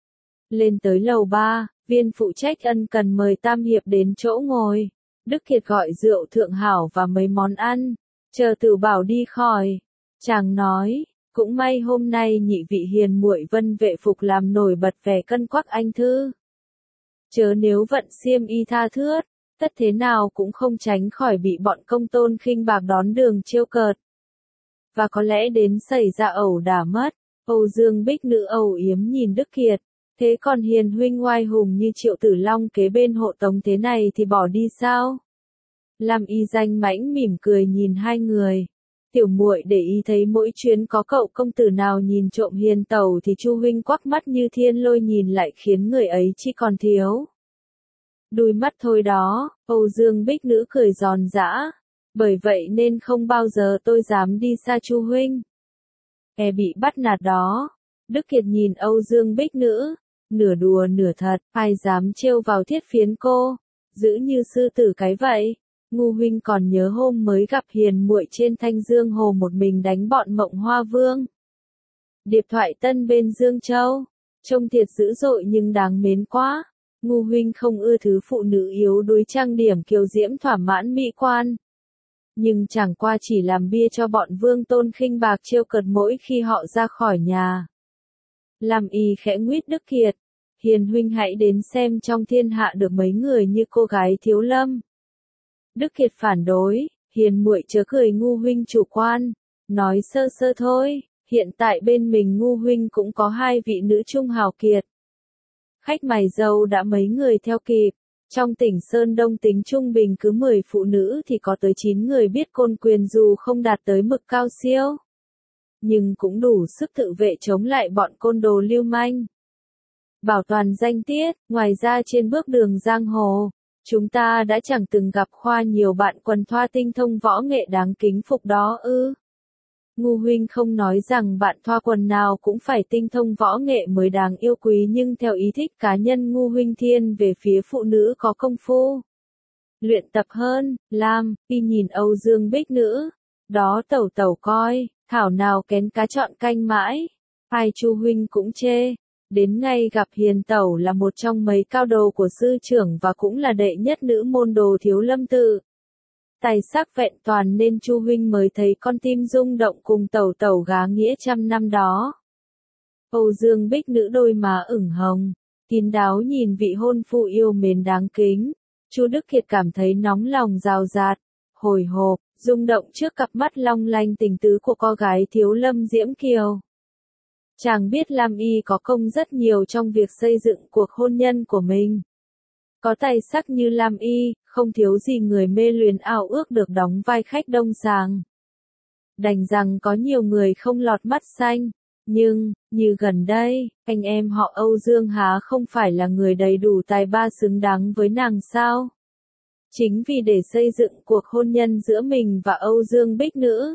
Lên tới lầu 3, viên phụ trách ân cần mời Tam Hiệp đến chỗ ngồi. Đức Kiệt gọi rượu thượng hảo và mấy món ăn, chờ Tử Bảo đi khỏi. Chàng nói, cũng may hôm nay nhị vị hiền muội Vân vệ phục làm nổi bật vẻ cân quắc anh thư. Chớ nếu vận xiêm y tha thướt, tất thế nào cũng không tránh khỏi bị bọn công tôn khinh bạc đón đường trêu cợt. Và có lẽ đến xảy ra ẩu đả mất. Âu Dương Bích Nữ âu yếm nhìn Đức Kiệt. Thế còn hiền huynh oai hùng như Triệu Tử Long kế bên hộ tống thế này thì bỏ đi sao? Lam Y danh mãnh mỉm cười nhìn hai người. Tiểu muội để ý thấy mỗi chuyến có cậu công tử nào nhìn trộm hiền tẩu thì Chu huynh quắc mắt như thiên lôi nhìn lại khiến người ấy chỉ còn thiếu đuôi mắt thôi đó. Âu Dương Bích Nữ cười giòn giã. Bởi vậy nên không bao giờ tôi dám đi xa Chu huynh. E bị bắt nạt đó. Đức Kiệt nhìn Âu Dương Bích Nữ, nửa đùa nửa thật, ai dám trêu vào thiết phiến cô, giữ như sư tử cái vậy. Ngu huynh còn nhớ hôm mới gặp hiền muội trên Thanh Dương Hồ một mình đánh bọn Mộng Hoa Vương. Điệp Thoại Tân bên Dương Châu, trông thiệt dữ dội nhưng đáng mến quá. Ngu huynh không ưa thứ phụ nữ yếu đuối trang điểm kiều diễm thỏa mãn mỹ quan. Nhưng chẳng qua chỉ làm bia cho bọn Vương Tôn khinh bạc trêu cợt mỗi khi họ ra khỏi nhà. Lam Y khẽ nguyết Đức Kiệt, hiền huynh hãy đến xem trong thiên hạ được mấy người như cô gái Thiếu Lâm. Đức Kiệt phản đối, hiền muội chớ cười ngu huynh chủ quan, nói sơ sơ thôi, hiện tại bên mình ngu huynh cũng có hai vị nữ trung hào kiệt. Khách mày dâu đã mấy người theo kịp, trong tỉnh Sơn Đông tính trung bình cứ 10 phụ nữ thì có tới 9 người biết côn quyền dù không đạt tới mực cao siêu. Nhưng cũng đủ sức tự vệ chống lại bọn côn đồ lưu manh. Bảo toàn danh tiết, ngoài ra trên bước đường giang hồ, chúng ta đã chẳng từng gặp khoa nhiều bạn quần thoa tinh thông võ nghệ đáng kính phục đó ư. Ngu huynh không nói rằng bạn thoa quần nào cũng phải tinh thông võ nghệ mới đáng yêu quý nhưng theo ý thích cá nhân ngu huynh thiên về phía phụ nữ có công phu. Luyện tập hơn, Lam, Y nhìn Âu Dương Bích Nữ. Đó tẩu tẩu coi, thảo nào kén cá chọn canh mãi. Ai Chu huynh cũng chê. Đến ngay gặp hiền tẩu là một trong mấy cao đồ của sư trưởng và cũng là đệ nhất nữ môn đồ Thiếu Lâm tự. Tài sắc vẹn toàn nên Chu huynh mới thấy con tim rung động cùng tẩu tẩu gá nghĩa trăm năm đó. Âu Dương Bích Nữ đôi má ửng hồng, kín đáo nhìn vị hôn phu yêu mến đáng kính. Chu Đức Kiệt cảm thấy nóng lòng rào rạt, hồi hộp, rung động trước cặp mắt long lanh tình tứ của cô gái Thiếu Lâm Diễm Kiều. Chàng biết Lam Y có công rất nhiều trong việc xây dựng cuộc hôn nhân của mình. Có tài sắc như Lam Y, không thiếu gì người mê luyến ao ước được đóng vai khách đông sàng. Đành rằng có nhiều người không lọt mắt xanh, nhưng, như gần đây, anh em họ Âu Dương há không phải là người đầy đủ tài ba xứng đáng với nàng sao? Chính vì để xây dựng cuộc hôn nhân giữa mình và Âu Dương Bích Nữ,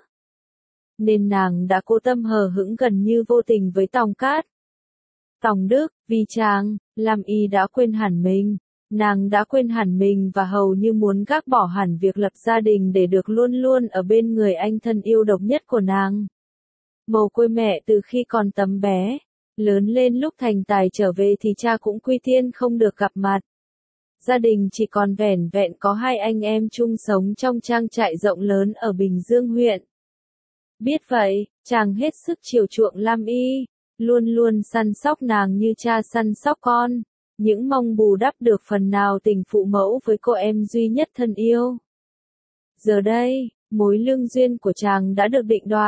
nên nàng đã cố tâm hờ hững gần như vô tình với Tòng Cát. Tòng Đức, vì chàng, Lam Y đã quên hẳn mình. Nàng đã quên hẳn mình và hầu như muốn gác bỏ hẳn việc lập gia đình để được luôn luôn ở bên người anh thân yêu độc nhất của nàng. Mồ côi mẹ từ khi còn tấm bé, lớn lên lúc thành tài trở về thì cha cũng quy thiên không được gặp mặt. Gia đình chỉ còn vẻn vẹn có hai anh em chung sống trong trang trại rộng lớn ở Bình Dương huyện. Biết vậy, chàng hết sức chiều chuộng Lam Y, luôn luôn săn sóc nàng như cha săn sóc con. Những mong bù đắp được phần nào tình phụ mẫu với cô em duy nhất thân yêu. Giờ đây, mối lương duyên của chàng đã được định đoạt,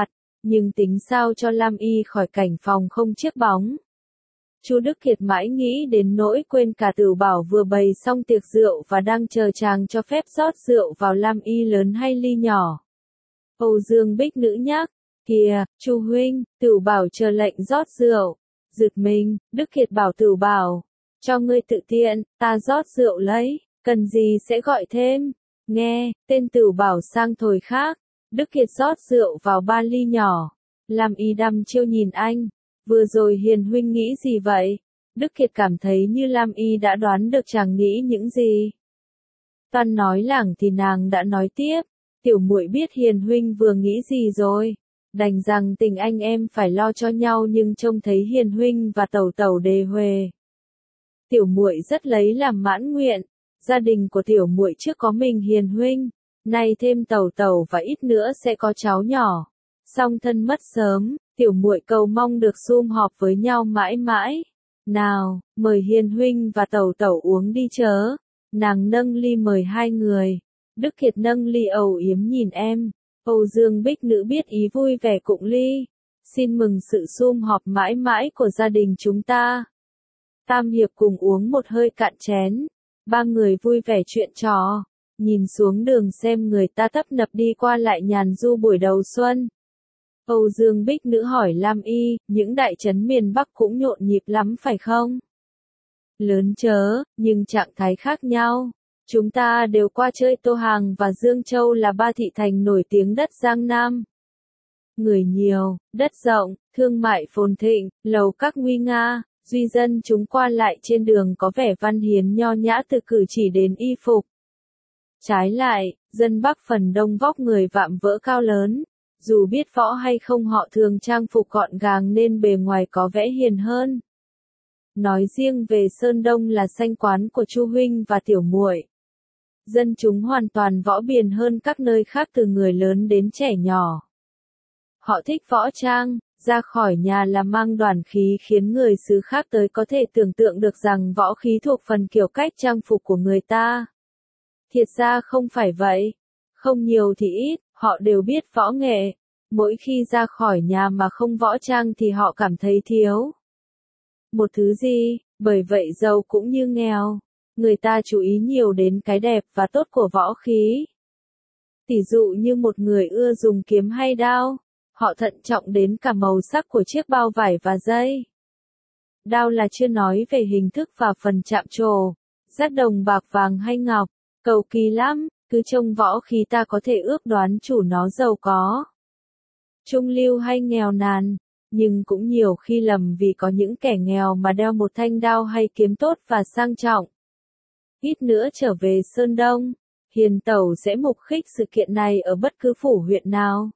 nhưng tính sao cho Lam Y khỏi cảnh phòng không chiếc bóng. Chu Đức Kiệt mãi nghĩ đến nỗi quên cả Tửu Bảo vừa bày xong tiệc rượu và đang chờ chàng cho phép rót rượu vào Lam Y lớn hay ly nhỏ. Âu Dương Bích Nữ nhắc, kìa, Chu huynh, Tửu Bảo chờ lệnh rót rượu. Giật mình, Đức Kiệt bảo Tửu Bảo, cho ngươi tự tiện, ta rót rượu lấy, cần gì sẽ gọi thêm. Nghe, tên Tửu Bảo sang thổi khác, Đức Kiệt rót rượu vào 3 ly nhỏ. Lam Y đăm chiêu nhìn anh, vừa rồi Hiền huynh nghĩ gì vậy? Đức Kiệt cảm thấy như Lam Y đã đoán được chàng nghĩ những gì. Toan nói lảng thì nàng đã nói tiếp, tiểu muội biết Hiền huynh vừa nghĩ gì rồi. Đành rằng tình anh em phải lo cho nhau nhưng trông thấy Hiền huynh và tẩu tẩu đề huề. Tiểu muội rất lấy làm mãn nguyện, gia đình của tiểu muội trước có mình Hiền huynh, nay thêm tẩu tẩu và ít nữa sẽ có cháu nhỏ. Song thân mất sớm, tiểu muội cầu mong được sum họp với nhau mãi mãi. Nào, mời Hiền huynh và tẩu tẩu uống đi chớ. Nàng nâng ly mời hai người. Đức Kiệt nâng ly âu yếm nhìn em. Âu Dương Bích Nữ biết ý vui vẻ cụng ly. Xin mừng sự sum họp mãi mãi của gia đình chúng ta. Tam hiệp cùng uống một hơi cạn chén. Ba người vui vẻ chuyện trò. Nhìn xuống đường xem người ta tấp nập đi qua lại nhàn du buổi đầu xuân. Âu Dương Bích Nữ hỏi Lam Y, những đại trấn miền Bắc cũng nhộn nhịp lắm phải không? Lớn chớ, nhưng trạng thái khác nhau. Chúng ta đều qua chơi Tô Hàng và Dương Châu là ba thị thành nổi tiếng đất Giang Nam. Người nhiều, đất rộng, thương mại phồn thịnh, lầu các nguy nga, duy dân chúng qua lại trên đường có vẻ văn hiến nho nhã từ cử chỉ đến y phục. Trái lại, dân Bắc phần đông vóc người vạm vỡ cao lớn. Dù biết võ hay không họ thường trang phục gọn gàng nên bề ngoài có vẻ hiền hơn. Nói riêng về Sơn Đông là sanh quán của Chu huynh và tiểu muội. Dân chúng hoàn toàn võ biền hơn các nơi khác từ người lớn đến trẻ nhỏ. Họ thích võ trang, ra khỏi nhà là mang đoàn khí khiến người xứ khác tới có thể tưởng tượng được rằng võ khí thuộc phần kiểu cách trang phục của người ta. Thiệt ra không phải vậy. Không nhiều thì ít, họ đều biết võ nghệ. Mỗi khi ra khỏi nhà mà không võ trang thì họ cảm thấy thiếu một thứ gì, bởi vậy giàu cũng như nghèo. Người ta chú ý nhiều đến cái đẹp và tốt của võ khí. Tỷ dụ như một người ưa dùng kiếm hay đao, họ thận trọng đến cả màu sắc của chiếc bao vải và dây. Đao là chưa nói về hình thức và phần chạm trổ, giác đồng bạc vàng hay ngọc, cầu kỳ lắm, cứ trông võ khí ta có thể ước đoán chủ nó giàu có, trung lưu hay nghèo nàn. Nhưng cũng nhiều khi lầm vì có những kẻ nghèo mà đeo một thanh đao hay kiếm tốt và sang trọng. Ít nữa trở về Sơn Đông, Hiền tẩu sẽ mục khích sự kiện này ở bất cứ phủ huyện nào.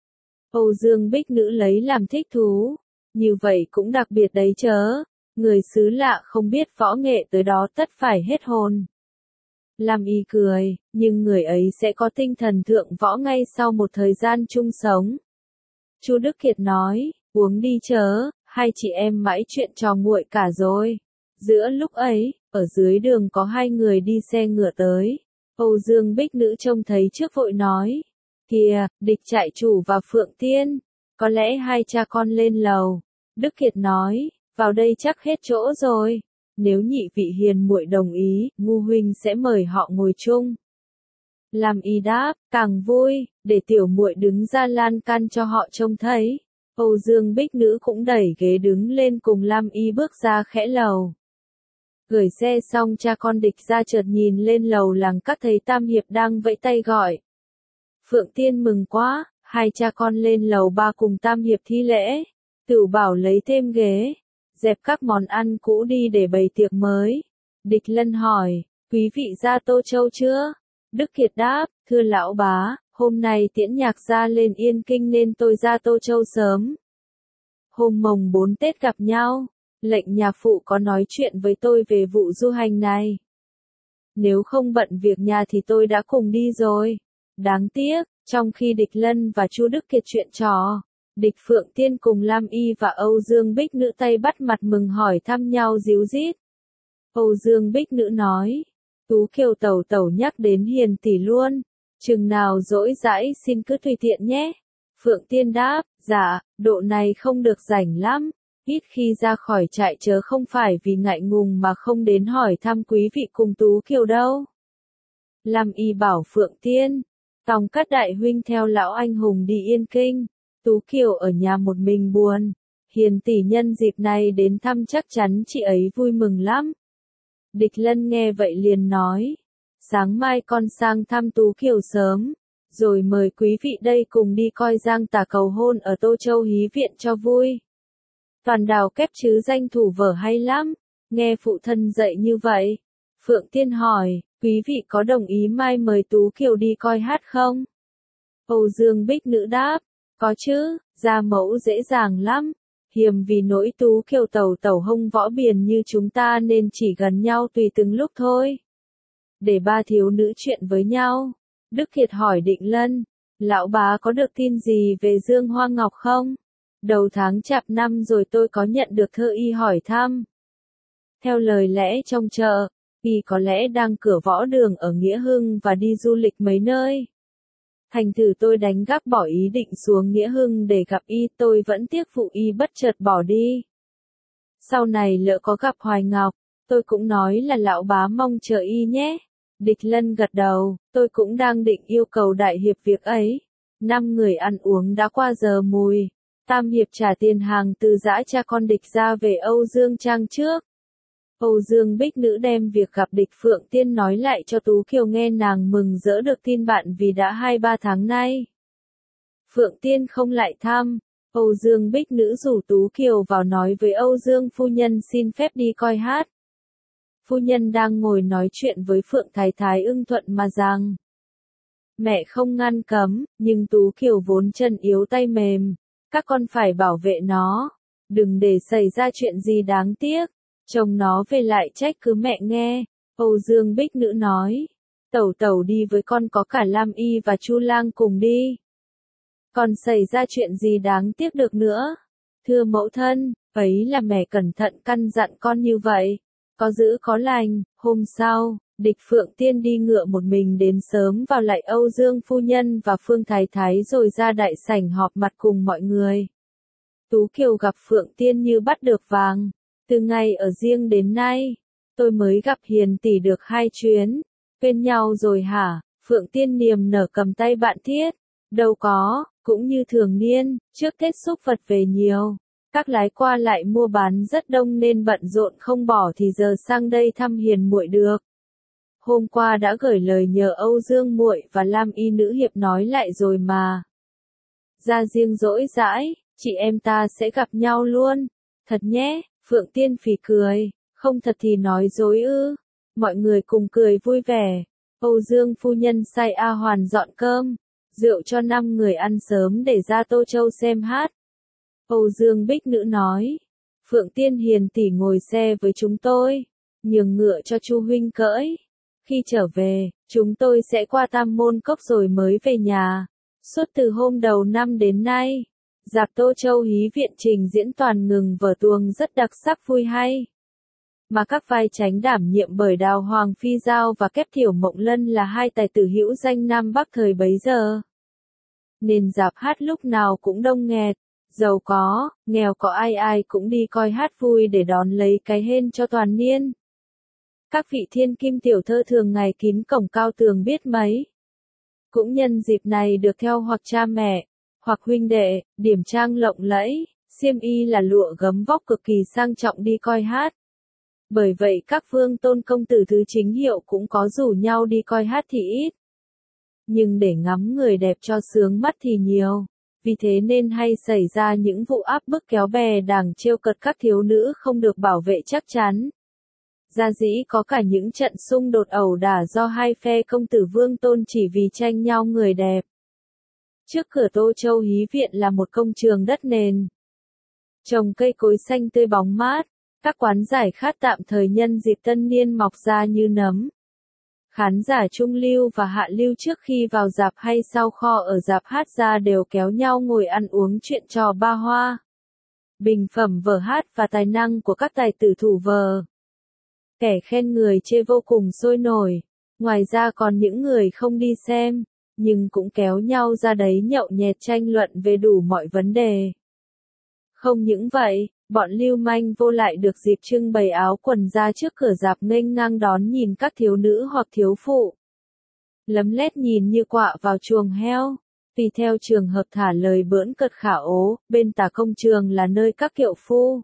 Âu Dương Bích Nữ lấy làm thích thú. Như vậy cũng đặc biệt đấy chớ. Người xứ lạ không biết võ nghệ tới đó tất phải hết hồn. Lam Y cười, nhưng người ấy sẽ có tinh thần thượng võ ngay sau một thời gian chung sống. Chu Đức Kiệt nói, uống đi chớ, hai chị em mãi chuyện trò nguội cả rồi. Giữa lúc ấy, ở dưới đường có hai người đi xe ngựa tới. Âu Dương Bích Nữ trông thấy trước vội nói, kìa, Địch Trại Chủ và Phượng Tiên, có lẽ hai cha con lên lầu. Đức Kiệt nói, vào đây chắc hết chỗ rồi. Nếu nhị vị hiền muội đồng ý, Ngu huynh sẽ mời họ ngồi chung. Lam Y đáp, càng vui, để tiểu muội đứng ra lan can cho họ trông thấy. Âu Dương Bích Nữ cũng đẩy ghế đứng lên cùng Lam Y bước ra khẽ lầu. Gửi xe xong cha con Địch ra chợt nhìn lên lầu làng các thấy Tam Hiệp đang vẫy tay gọi. Phượng Tiên mừng quá, hai cha con lên lầu ba cùng Tam Hiệp thi lễ. Tửu Bảo lấy thêm ghế, dẹp các món ăn cũ đi để bày tiệc mới. Địch Lân hỏi, quý vị ra Tô Châu chưa? Đức Kiệt đáp, thưa lão bá, hôm nay tiễn nhạc gia lên Yên Kinh nên tôi ra Tô Châu sớm. Hôm mồng 4 Tết gặp nhau, lệnh nhà phụ có nói chuyện với tôi về vụ du hành này. Nếu không bận việc nhà thì tôi đã cùng đi rồi. Đáng tiếc, trong khi Địch Lân và Chu Đức Kiệt chuyện trò, Địch Phượng Tiên cùng Lam Y và Âu Dương Bích Nữ tay bắt mặt mừng hỏi thăm nhau díu dít. Âu Dương Bích Nữ nói, Tú Kiều tẩu tẩu nhắc đến Hiền tỷ luôn, chừng nào rỗi rãi xin cứ tùy tiện nhé. Phượng Tiên đáp, dạ, độ này không được rảnh lắm, ít khi ra khỏi trại chớ không phải vì ngại ngùng mà không đến hỏi thăm quý vị cùng Tú Kiều đâu. Lam Y bảo Phượng Tiên, tòng các đại huynh theo lão anh hùng đi Yên Kinh, Tú Kiều ở nhà một mình buồn, hiền tỷ nhân dịp này đến thăm chắc chắn chị ấy vui mừng lắm. Địch Lân nghe vậy liền nói, sáng mai con sang thăm Tú Kiều sớm, rồi mời quý vị đây cùng đi coi Giang Tả cầu hôn ở Tô Châu Hí Viện cho vui. Toàn Đào kép chứ danh thủ vở hay lắm, nghe phụ thân dạy như vậy. Phượng Tiên hỏi, quý vị có đồng ý mai mời Tú Kiều đi coi hát không? Âu Dương Bích Nữ đáp, có chứ, ra mẫu dễ dàng lắm. Hiềm vì nỗi Tú Kiều tẩu tẩu hông võ biền như chúng ta nên chỉ gần nhau tùy từng lúc thôi. Để ba thiếu nữ chuyện với nhau. Đức Kiệt hỏi Định Lân, lão bá có được tin gì về Dương Hoa Ngọc không? Đầu tháng Chạp năm rồi tôi có nhận được thơ y hỏi thăm. Theo lời lẽ trong chợ, y có lẽ đang cửa võ đường ở Nghĩa Hưng và đi du lịch mấy nơi. Thành thử tôi đánh gác bỏ ý định xuống Nghĩa Hưng để gặp y, tôi vẫn tiếc phụ y bất chợt bỏ đi. Sau này lỡ có gặp Hoài Ngọc, tôi cũng nói là lão bá mong chờ y nhé. Địch Lân gật đầu, tôi cũng đang định yêu cầu đại hiệp việc ấy. 5 người ăn uống đã qua giờ mùi. Tam hiệp trả tiền hàng từ giã cha con Địch ra về Âu Dương Trang trước. Âu Dương Bích Nữ đem việc gặp Địch Phượng Tiên nói lại cho Tú Kiều nghe, nàng mừng rỡ được tin bạn vì đã 2-3 tháng nay. Phượng Tiên không lại thăm, Âu Dương Bích Nữ rủ Tú Kiều vào nói với Âu Dương phu nhân xin phép đi coi hát. Phu nhân đang ngồi nói chuyện với Phượng Thái Thái ưng thuận mà rằng, mẹ không ngăn cấm, nhưng Tú Kiều vốn chân yếu tay mềm, các con phải bảo vệ nó, đừng để xảy ra chuyện gì đáng tiếc. Chồng nó về lại trách cứ mẹ nghe. Âu Dương Bích Nữ nói, tẩu tẩu đi với con có cả Lam Y và Chu Lang cùng đi. Còn xảy ra chuyện gì đáng tiếc được nữa? Thưa mẫu thân, ấy là mẹ cẩn thận căn dặn con như vậy. Có giữ có lành. Hôm sau, Địch Phượng Tiên đi ngựa một mình đến sớm vào lại Âu Dương phu nhân và Phương Thái Thái rồi ra đại sảnh họp mặt cùng mọi người. Tú Kiều gặp Phượng Tiên như bắt được vàng. Từ ngày ở riêng đến nay, tôi mới gặp hiền tỷ được 2 chuyến. Bên nhau rồi hả? Phượng Tiên niềm nở cầm tay bạn Thiết. Đâu có, cũng như thường niên, trước Tết xúc vật về nhiều. Các lái qua lại mua bán rất đông nên bận rộn không bỏ thì giờ sang đây thăm hiền muội được. Hôm qua đã gửi lời nhờ Âu Dương muội và Lam Y nữ hiệp nói lại rồi mà. Ra riêng rỗi rãi, chị em ta sẽ gặp nhau luôn. Thật nhé. Phượng Tiên phì cười, không thật thì nói dối ư. Mọi người cùng cười vui vẻ. Âu Dương phu nhân sai A Hoàn dọn cơm, rượu cho 5 người ăn sớm để ra Tô Châu xem hát. Âu Dương Bích Nữ nói, Phượng Tiên hiền tỷ ngồi xe với chúng tôi, nhường ngựa cho Chu huynh cưỡi. Khi trở về, chúng tôi sẽ qua Tam Môn Cốc rồi mới về nhà. Suốt từ hôm đầu năm đến nay, rạp Tô Châu Hí Viện trình diễn toàn ngừng vở tuồng rất đặc sắc vui hay. Mà các vai chánh đảm nhiệm bởi Đào Hoàng Phi Giao và Kép Thiểu Mộng Lân là 2 tài tử hữu danh Nam Bắc thời bấy giờ. Nên rạp hát lúc nào cũng đông nghẹt, giàu có, nghèo có ai ai cũng đi coi hát vui để đón lấy cái hên cho toàn niên. Các vị thiên kim tiểu thơ thường ngày kín cổng cao tường biết mấy. Cũng nhân dịp này được theo hoặc cha mẹ, hoặc huynh đệ, điểm trang lộng lẫy, xiêm y là lụa gấm vóc cực kỳ sang trọng đi coi hát. Bởi vậy các vương tôn công tử thứ chính hiệu cũng có rủ nhau đi coi hát thì ít. Nhưng để ngắm người đẹp cho sướng mắt thì nhiều. Vì thế nên hay xảy ra những vụ áp bức kéo bè đảng trêu cợt các thiếu nữ không được bảo vệ chắc chắn. Gia dĩ có cả những trận xung đột ẩu đả do 2 phe công tử vương tôn chỉ vì tranh nhau người đẹp. Trước cửa Tô Châu Hí Viện là một công trường đất nền. Trồng cây cối xanh tươi bóng mát, các quán giải khát tạm thời nhân dịp tân niên mọc ra như nấm. Khán giả trung lưu và hạ lưu trước khi vào rạp hay sau kho ở rạp hát ra đều kéo nhau ngồi ăn uống chuyện trò ba hoa. Bình phẩm vở hát và tài năng của các tài tử thủ vở. Kẻ khen người chê vô cùng sôi nổi. Ngoài ra còn những người không đi xem, nhưng cũng kéo nhau ra đấy nhậu nhẹt tranh luận về đủ mọi vấn đề. Không những vậy, bọn lưu manh vô lại được dịp trưng bày áo quần ra trước cửa rạp nghênh ngang đón nhìn các thiếu nữ hoặc thiếu phụ. Lấm lét nhìn như quạ vào chuồng heo. Tùy theo trường hợp thả lời bỡn cợt khả ố, bên tả công trường là nơi các kiệu phu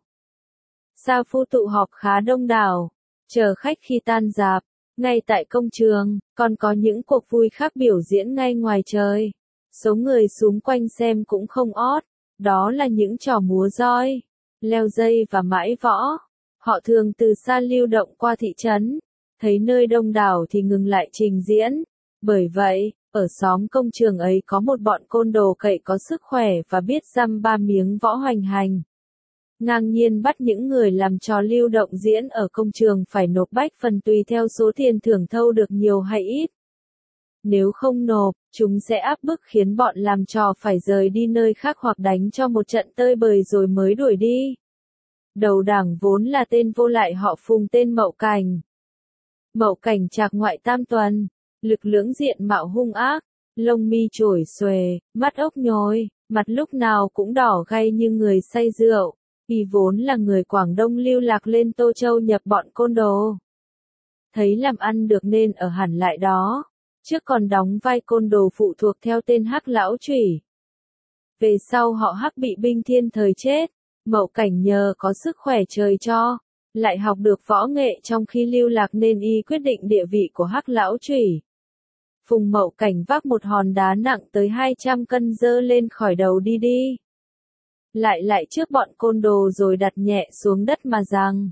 sa phu tụ họp khá đông đảo, chờ khách khi tan rạp. Ngay tại công trường, còn có những cuộc vui khác biểu diễn ngay ngoài trời. Số người xúm quanh xem cũng không ót, đó là những trò múa roi, leo dây và mãi võ. Họ thường từ xa lưu động qua thị trấn, thấy nơi đông đảo thì ngừng lại trình diễn. Bởi vậy, ở xóm công trường ấy có một bọn côn đồ cậy có sức khỏe và biết dăm ba miếng võ hoành hành. Ngang nhiên bắt những người làm trò lưu động diễn ở công trường phải nộp bách phần tùy theo số tiền thưởng thâu được nhiều hay ít. Nếu không nộp, chúng sẽ áp bức khiến bọn làm trò phải rời đi nơi khác hoặc đánh cho một trận tơi bời rồi mới đuổi đi. Đầu đảng vốn là tên vô lại họ Phùng tên Mậu Cảnh. Mậu Cảnh trạc ngoại tam tuần, lực lưỡng diện mạo hung ác, lông mi chổi xuề, mắt ốc nhồi, mặt lúc nào cũng đỏ gay như người say rượu. Y vốn là người Quảng Đông lưu lạc lên Tô Châu nhập bọn côn đồ. Thấy làm ăn được nên ở hẳn lại đó, trước còn đóng vai côn đồ phụ thuộc theo tên Hắc Lão Chủy. Về sau họ Hắc bị binh thiên thời chết, Mậu Cảnh nhờ có sức khỏe trời cho, lại học được võ nghệ trong khi lưu lạc nên y quyết định địa vị của Hắc Lão Chủy. Phùng Mậu Cảnh vác một hòn đá nặng tới 200 cân giơ lên khỏi đầu đi. Lại trước bọn côn đồ rồi đặt nhẹ xuống đất mà rằng: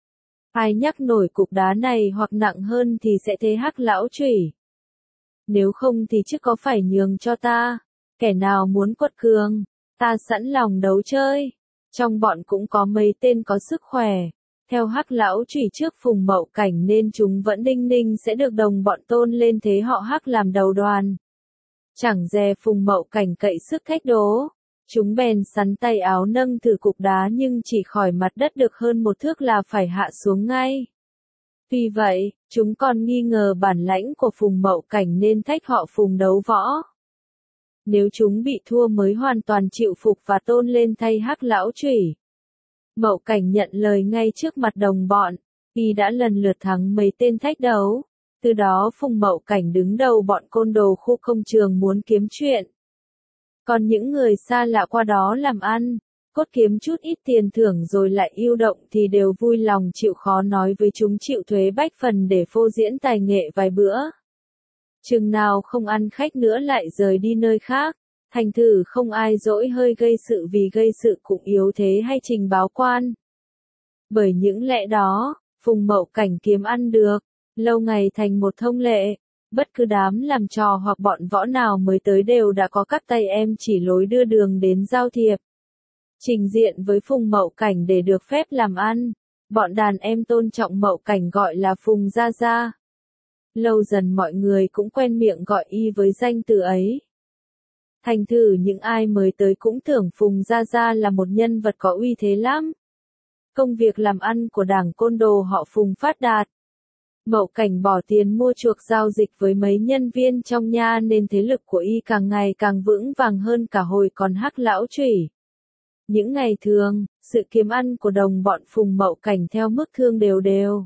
ai nhắc nổi cục đá này hoặc nặng hơn thì sẽ thế Hắc Lão Chủy. Nếu không thì chứ có phải nhường cho ta, kẻ nào muốn quật cường, ta sẵn lòng đấu chơi. Trong bọn cũng có mấy tên có sức khỏe, theo Hắc Lão Chủy trước Phùng Mậu Cảnh nên chúng vẫn đinh ninh sẽ được đồng bọn tôn lên thế họ Hắc làm đầu đoàn. Chẳng dè Phùng Mậu Cảnh cậy sức thách đố. Chúng bèn sắn tay áo nâng thử cục đá nhưng chỉ khỏi mặt đất được hơn một thước là phải hạ xuống ngay. Vì vậy, chúng còn nghi ngờ bản lãnh của Phùng Mậu Cảnh nên thách họ Phùng đấu võ. Nếu chúng bị thua mới hoàn toàn chịu phục và tôn lên thay Hắc Lão Chủy. Mậu Cảnh nhận lời ngay trước mặt đồng bọn, y đã lần lượt thắng mấy tên thách đấu. Từ đó Phùng Mậu Cảnh đứng đầu bọn côn đồ khu công trường muốn kiếm chuyện. Còn những người xa lạ qua đó làm ăn, cốt kiếm chút ít tiền thưởng rồi lại yêu động thì đều vui lòng chịu khó nói với chúng chịu thuế bách phần để phô diễn tài nghệ vài bữa. Chừng nào không ăn khách nữa lại rời đi nơi khác, thành thử không ai dỗi hơi gây sự vì gây sự cũng yếu thế hay trình báo quan. Bởi những lẽ đó, Phùng Mậu Cảnh kiếm ăn được, lâu ngày thành một thông lệ. Bất cứ đám làm trò hoặc bọn võ nào mới tới đều đã có các tay em chỉ lối đưa đường đến giao thiệp. Trình diện với Phùng Mậu Cảnh để được phép làm ăn, bọn đàn em tôn trọng Mậu Cảnh gọi là Phùng Gia Gia. Lâu dần mọi người cũng quen miệng gọi y với danh từ ấy. Thành thử những ai mới tới cũng tưởng Phùng Gia Gia là một nhân vật có uy thế lắm. Công việc làm ăn của đảng côn đồ họ Phùng phát đạt. Mậu Cảnh bỏ tiền mua chuộc giao dịch với mấy nhân viên trong nha nên thế lực của y càng ngày càng vững vàng hơn cả hồi còn Hắc Lão Chủy. Những ngày thường, sự kiếm ăn của đồng bọn Phùng Mậu Cảnh theo mức thương đều.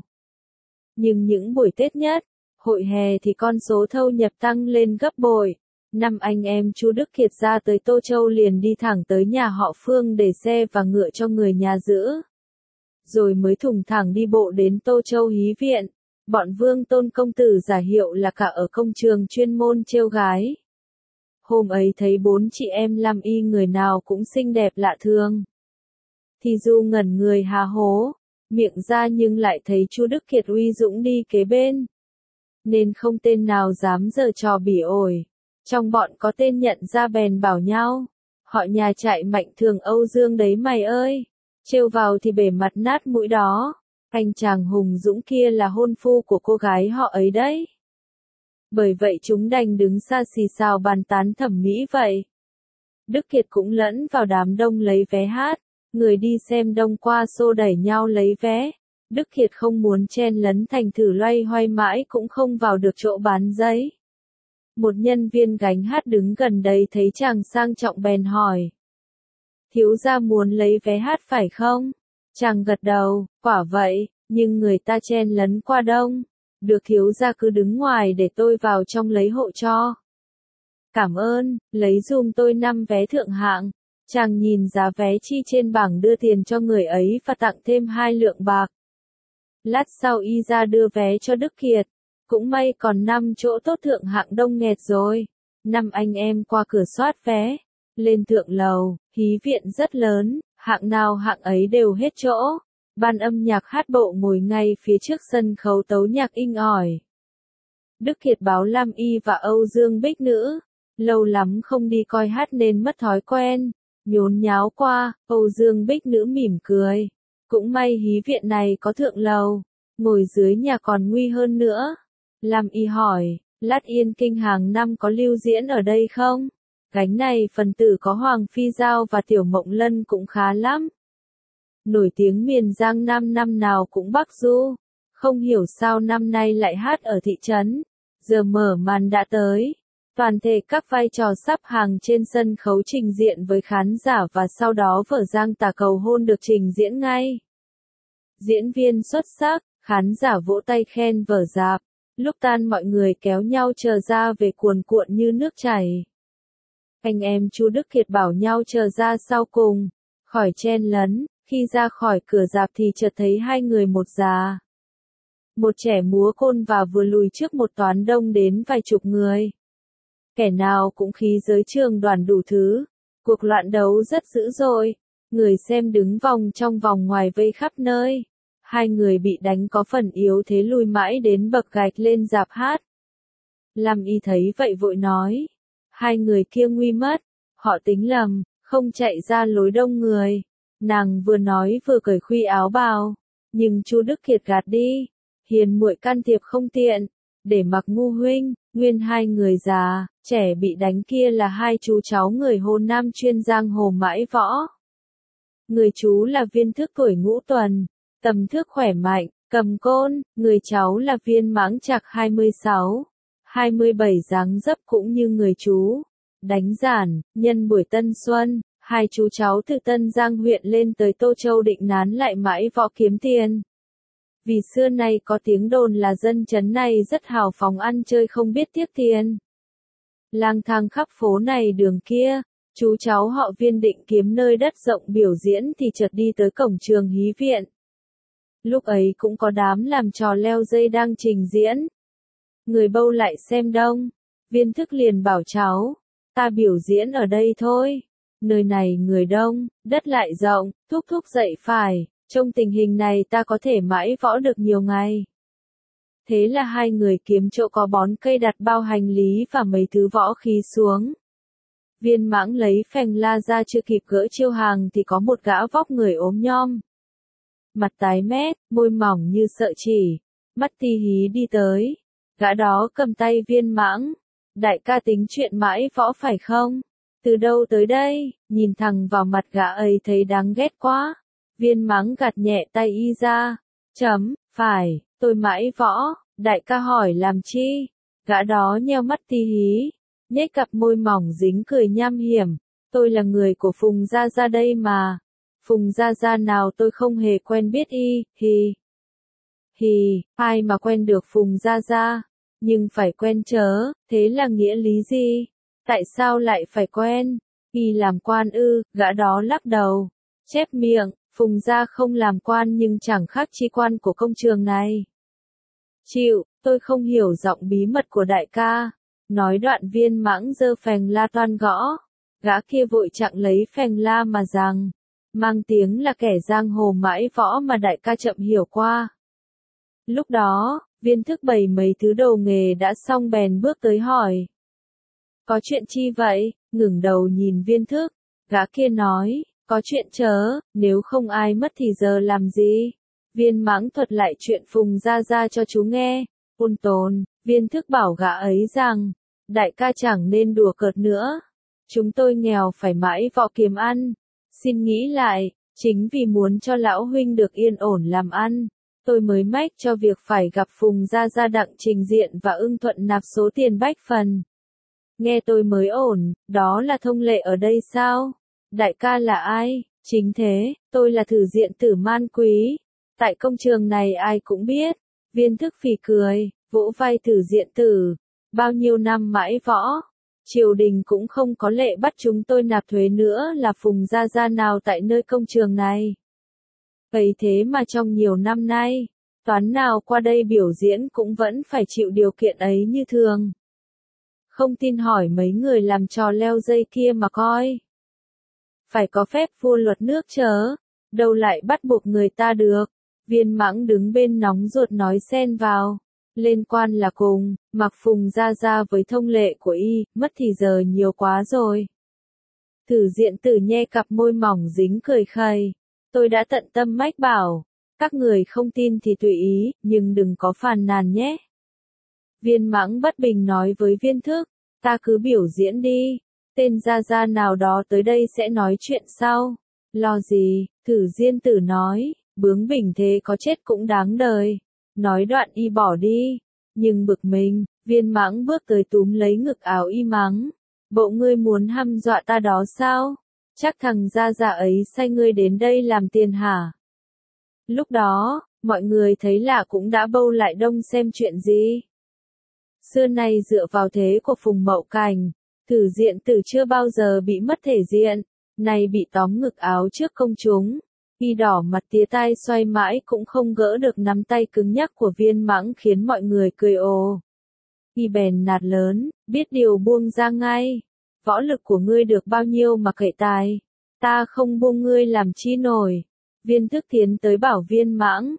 Nhưng những buổi Tết nhất, hội hè thì con số thâu nhập tăng lên gấp bội. Năm anh em chú Đức Kiệt ra tới Tô Châu liền đi thẳng tới nhà họ Phương để xe và ngựa cho người nhà giữ. Rồi mới thùng thẳng đi bộ đến Tô Châu hí viện. Bọn Vương tôn công tử giả hiệu là cả ở công trường chuyên môn trêu gái. Hôm ấy thấy 4 chị em làm y người nào cũng xinh đẹp lạ thường. Thì dù ngẩn người há hố, miệng ra nhưng lại thấy chú Đức Kiệt uy dũng đi kế bên. Nên không tên nào dám giở trò bỉ ổi. Trong bọn có tên nhận ra bèn bảo nhau. Họ nhà chạy Mạnh Thường Âu Dương đấy mày ơi. Trêu vào thì bể mặt nát mũi đó. Anh chàng hùng dũng kia là hôn phu của cô gái họ ấy đấy. Bởi vậy chúng đành đứng xa xì xào bàn tán thẩm mỹ vậy. Đức Kiệt cũng lẫn vào đám đông lấy vé hát. Người đi xem đông qua xô đẩy nhau lấy vé. Đức Kiệt không muốn chen lấn thành thử loay hoay mãi cũng không vào được chỗ bán giấy. Một nhân viên gánh hát đứng gần đấy thấy chàng sang trọng bèn hỏi. Thiếu gia muốn lấy vé hát phải không? Chàng gật đầu, quả vậy, nhưng người ta chen lấn qua đông. Được thiếu gia cứ đứng ngoài để tôi vào trong lấy hộ cho. Cảm ơn, lấy dùm tôi 5 vé thượng hạng. Chàng nhìn giá vé chi trên bảng đưa tiền cho người ấy và tặng thêm 2 lượng bạc. Lát sau y ra đưa vé cho Đức Kiệt. Cũng may còn 5 chỗ tốt thượng hạng đông nghẹt rồi. 5 anh em qua cửa soát vé. Lên thượng lầu, hí viện rất lớn, hạng nào hạng ấy đều hết chỗ. Ban âm nhạc hát bộ ngồi ngay phía trước sân khấu tấu nhạc inh ỏi. Đức Kiệt báo Lam Y và Âu Dương Bích Nữ. Lâu lắm không đi coi hát nên mất thói quen. Nhốn nháo qua, Âu Dương Bích Nữ mỉm cười. Cũng may hí viện này có thượng lầu. Ngồi dưới nhà còn nguy hơn nữa. Lam Y hỏi, Lát Yên Kinh hàng năm có lưu diễn ở đây không? Gánh này phần tử có Hoàng Phi Giao và Tiểu Mộng Lân cũng khá lắm. Nổi tiếng miền Giang Nam năm nào cũng Bắc Du. Không hiểu sao năm nay lại hát ở thị trấn. Giờ mở màn đã tới. Toàn thể các vai trò sắp hàng trên sân khấu trình diện với khán giả và sau đó vở Giang Tả Cầu Hôn được trình diễn ngay. Diễn viên xuất sắc, khán giả vỗ tay khen vở dạp. Lúc tan mọi người kéo nhau chờ ra về cuồn cuộn như nước chảy. Anh em chú Đức Kiệt bảo nhau chờ ra sau cùng. Khỏi chen lấn, khi ra khỏi cửa dạp thì chợt thấy hai người một già. Một trẻ múa côn và vừa lùi trước một toán đông đến vài chục người. Kẻ nào cũng khí giới trường đoàn đủ thứ. Cuộc loạn đấu rất dữ dội. Người xem đứng vòng trong vòng ngoài vây khắp nơi. Hai người bị đánh có phần yếu thế lùi mãi đến bậc gạch lên dạp hát. Lam Y thấy vậy vội nói. Hai người kia nguy mất. Họ tính lầm, không chạy ra lối đông người. Nàng vừa nói vừa cởi khuy áo bào. Nhưng chú Đức Kiệt gạt đi. Hiền muội can thiệp không tiện. Để mặc Ngu huynh, nguyên hai người già, trẻ bị đánh kia là hai chú cháu người Hồ Nam chuyên giang hồ mãi võ. Người chú là Viên Thức tuổi ngũ tuần, tầm thước khỏe mạnh, cầm côn, người cháu là Viên Mãng Trạc 26, 27 dáng dấp cũng như người chú. Đánh giản, nhân buổi tân xuân, hai chú cháu từ Tân Giang huyện lên tới Tô Châu định nán lại mãi võ kiếm tiền. Vì xưa nay có tiếng đồn là dân chấn này rất hào phóng ăn chơi không biết tiếc tiền. Lang thang khắp phố này đường kia, chú cháu họ Viên định kiếm nơi đất rộng biểu diễn thì chợt đi tới cổng trường hí viện. Lúc ấy cũng có đám làm trò leo dây đang trình diễn. Người bâu lại xem đông. Viên Thức liền bảo cháu, ta biểu diễn ở đây thôi. Nơi này người đông, đất lại rộng, thúc thúc dậy phải. Trong tình hình này ta có thể mãi võ được nhiều ngày. Thế là hai người kiếm chỗ có bón cây đặt bao hành lý và mấy thứ võ khí xuống. Viên Mãng lấy phèn la ra chưa kịp gỡ chiêu hàng thì có một gã vóc người ốm nhom. Mặt tái mét, môi mỏng như sợi chỉ, mắt ti hí đi tới. Gã đó cầm tay Viên Mãng. Đại ca tính chuyện mãi võ phải không? Từ đâu tới đây? Nhìn thẳng vào mặt gã ấy thấy đáng ghét quá. Viên Mãng gạt nhẹ tay y ra. Phải, tôi mãi võ. Đại ca hỏi làm chi? Gã đó nheo mắt ti hí. Nhếch cặp môi mỏng dính cười nham hiểm. Tôi là người của Phùng Gia Gia đây mà. Phùng Gia Gia nào tôi không hề quen biết y, ai mà quen được Phùng Gia Gia. Nhưng phải quen chớ, thế là nghĩa lý gì? Tại sao lại phải quen? Y làm quan ư? Gã đó lắc đầu. Chép miệng. Phùng Gia không làm quan nhưng chẳng khác chi quan của công trường này. Chịu, tôi không hiểu giọng bí mật của đại ca. Nói đoạn Viên Mãng giơ phèn la toan gõ. Gã kia vội chặn lấy phèn la mà rằng. Mang tiếng là kẻ giang hồ mãi võ mà đại ca chậm hiểu qua. Lúc đó, Viên Thức bày mấy thứ đồ nghề đã xong bèn bước tới hỏi. Có chuyện chi vậy? Ngẩng đầu nhìn Viên Thức. Gã kia nói. Có chuyện chớ, nếu không ai mất thì giờ làm gì? Viên Mãng thuật lại chuyện Phùng Gia Gia cho chú nghe. Ôn tồn, Viên Thức bảo gã ấy rằng, đại ca chẳng nên đùa cợt nữa. Chúng tôi nghèo phải mãi võ kiếm ăn. Xin nghĩ lại, chính vì muốn cho lão huynh được yên ổn làm ăn, tôi mới mách cho việc phải gặp Phùng Gia Gia đặng trình diện và ưng thuận nạp số tiền bách phần. Nghe tôi mới ổn, đó là thông lệ ở đây sao? Đại ca là ai? Chính thế, tôi là Thử Diện Tử Man Quý. Tại công trường này ai cũng biết. Viên Thức phì cười, vỗ vai Thử Diện Tử. Bao nhiêu năm mãi võ, triều đình cũng không có lệ bắt chúng tôi nạp thuế nữa là Phùng gia gia nào tại nơi công trường này. Vậy thế mà trong nhiều năm nay, toán nào qua đây biểu diễn cũng vẫn phải chịu điều kiện ấy như thường. Không tin hỏi mấy người làm trò leo dây kia mà coi. Phải có phép vua luật nước chớ, đâu lại bắt buộc người ta được. Viên Mãng đứng bên nóng ruột nói xen vào. Lên quan là cùng, mặc Phùng gia gia với thông lệ của y, mất thì giờ nhiều quá rồi. Thử Diện Tử nhe cặp môi mỏng dính cười khẩy. Tôi đã tận tâm mách bảo, các người không tin thì tùy ý, nhưng đừng có phàn nàn nhé. Viên Mãng bất bình nói với Viên Thức, ta cứ biểu diễn đi, tên gia gia nào đó tới đây sẽ nói chuyện sau. Lo gì, Thử Diện Tử nói, bướng bỉnh thế có chết cũng đáng đời. Nói đoạn y bỏ đi, nhưng bực mình, Viên Mãng bước tới túm lấy ngực áo y mắng. Bộ ngươi muốn hăm dọa ta đó sao? Chắc thằng gia gia ấy sai ngươi đến đây làm tiền hả? Lúc đó, mọi người thấy lạ cũng đã bâu lại đông xem chuyện gì. Xưa nay dựa vào thế của Phùng Mậu Cảnh, Thử Diện Tử chưa bao giờ bị mất thể diện, nay bị tóm ngực áo trước công chúng. Y đỏ mặt tía tai xoay mãi cũng không gỡ được nắm tay cứng nhắc của Viên Mãng khiến mọi người cười ồ. Y bèn nạt lớn, biết điều buông ra ngay. Võ lực của ngươi được bao nhiêu mà cậy tài. Ta không buông ngươi làm chi nổi. Viên Thức tiến tới bảo Viên Mãng.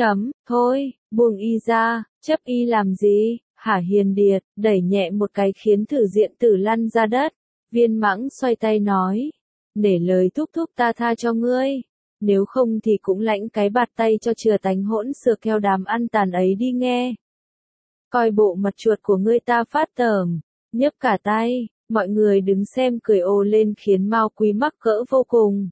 Thôi, buông y ra, chấp y làm gì, hả Hiền Điệt, đẩy nhẹ một cái khiến Thử Diện Tử lăn ra đất. Viên Mãng xoay tay nói. Để lời thúc thúc ta tha cho ngươi. Nếu không thì cũng lãnh cái bạt tay cho chừa tánh hỗn xược theo đám ăn tàn ấy đi nghe. Coi bộ mặt chuột của ngươi ta phát tởm, nhấp cả tay, mọi người đứng xem cười ồ lên khiến Mao Quý mắc cỡ vô cùng.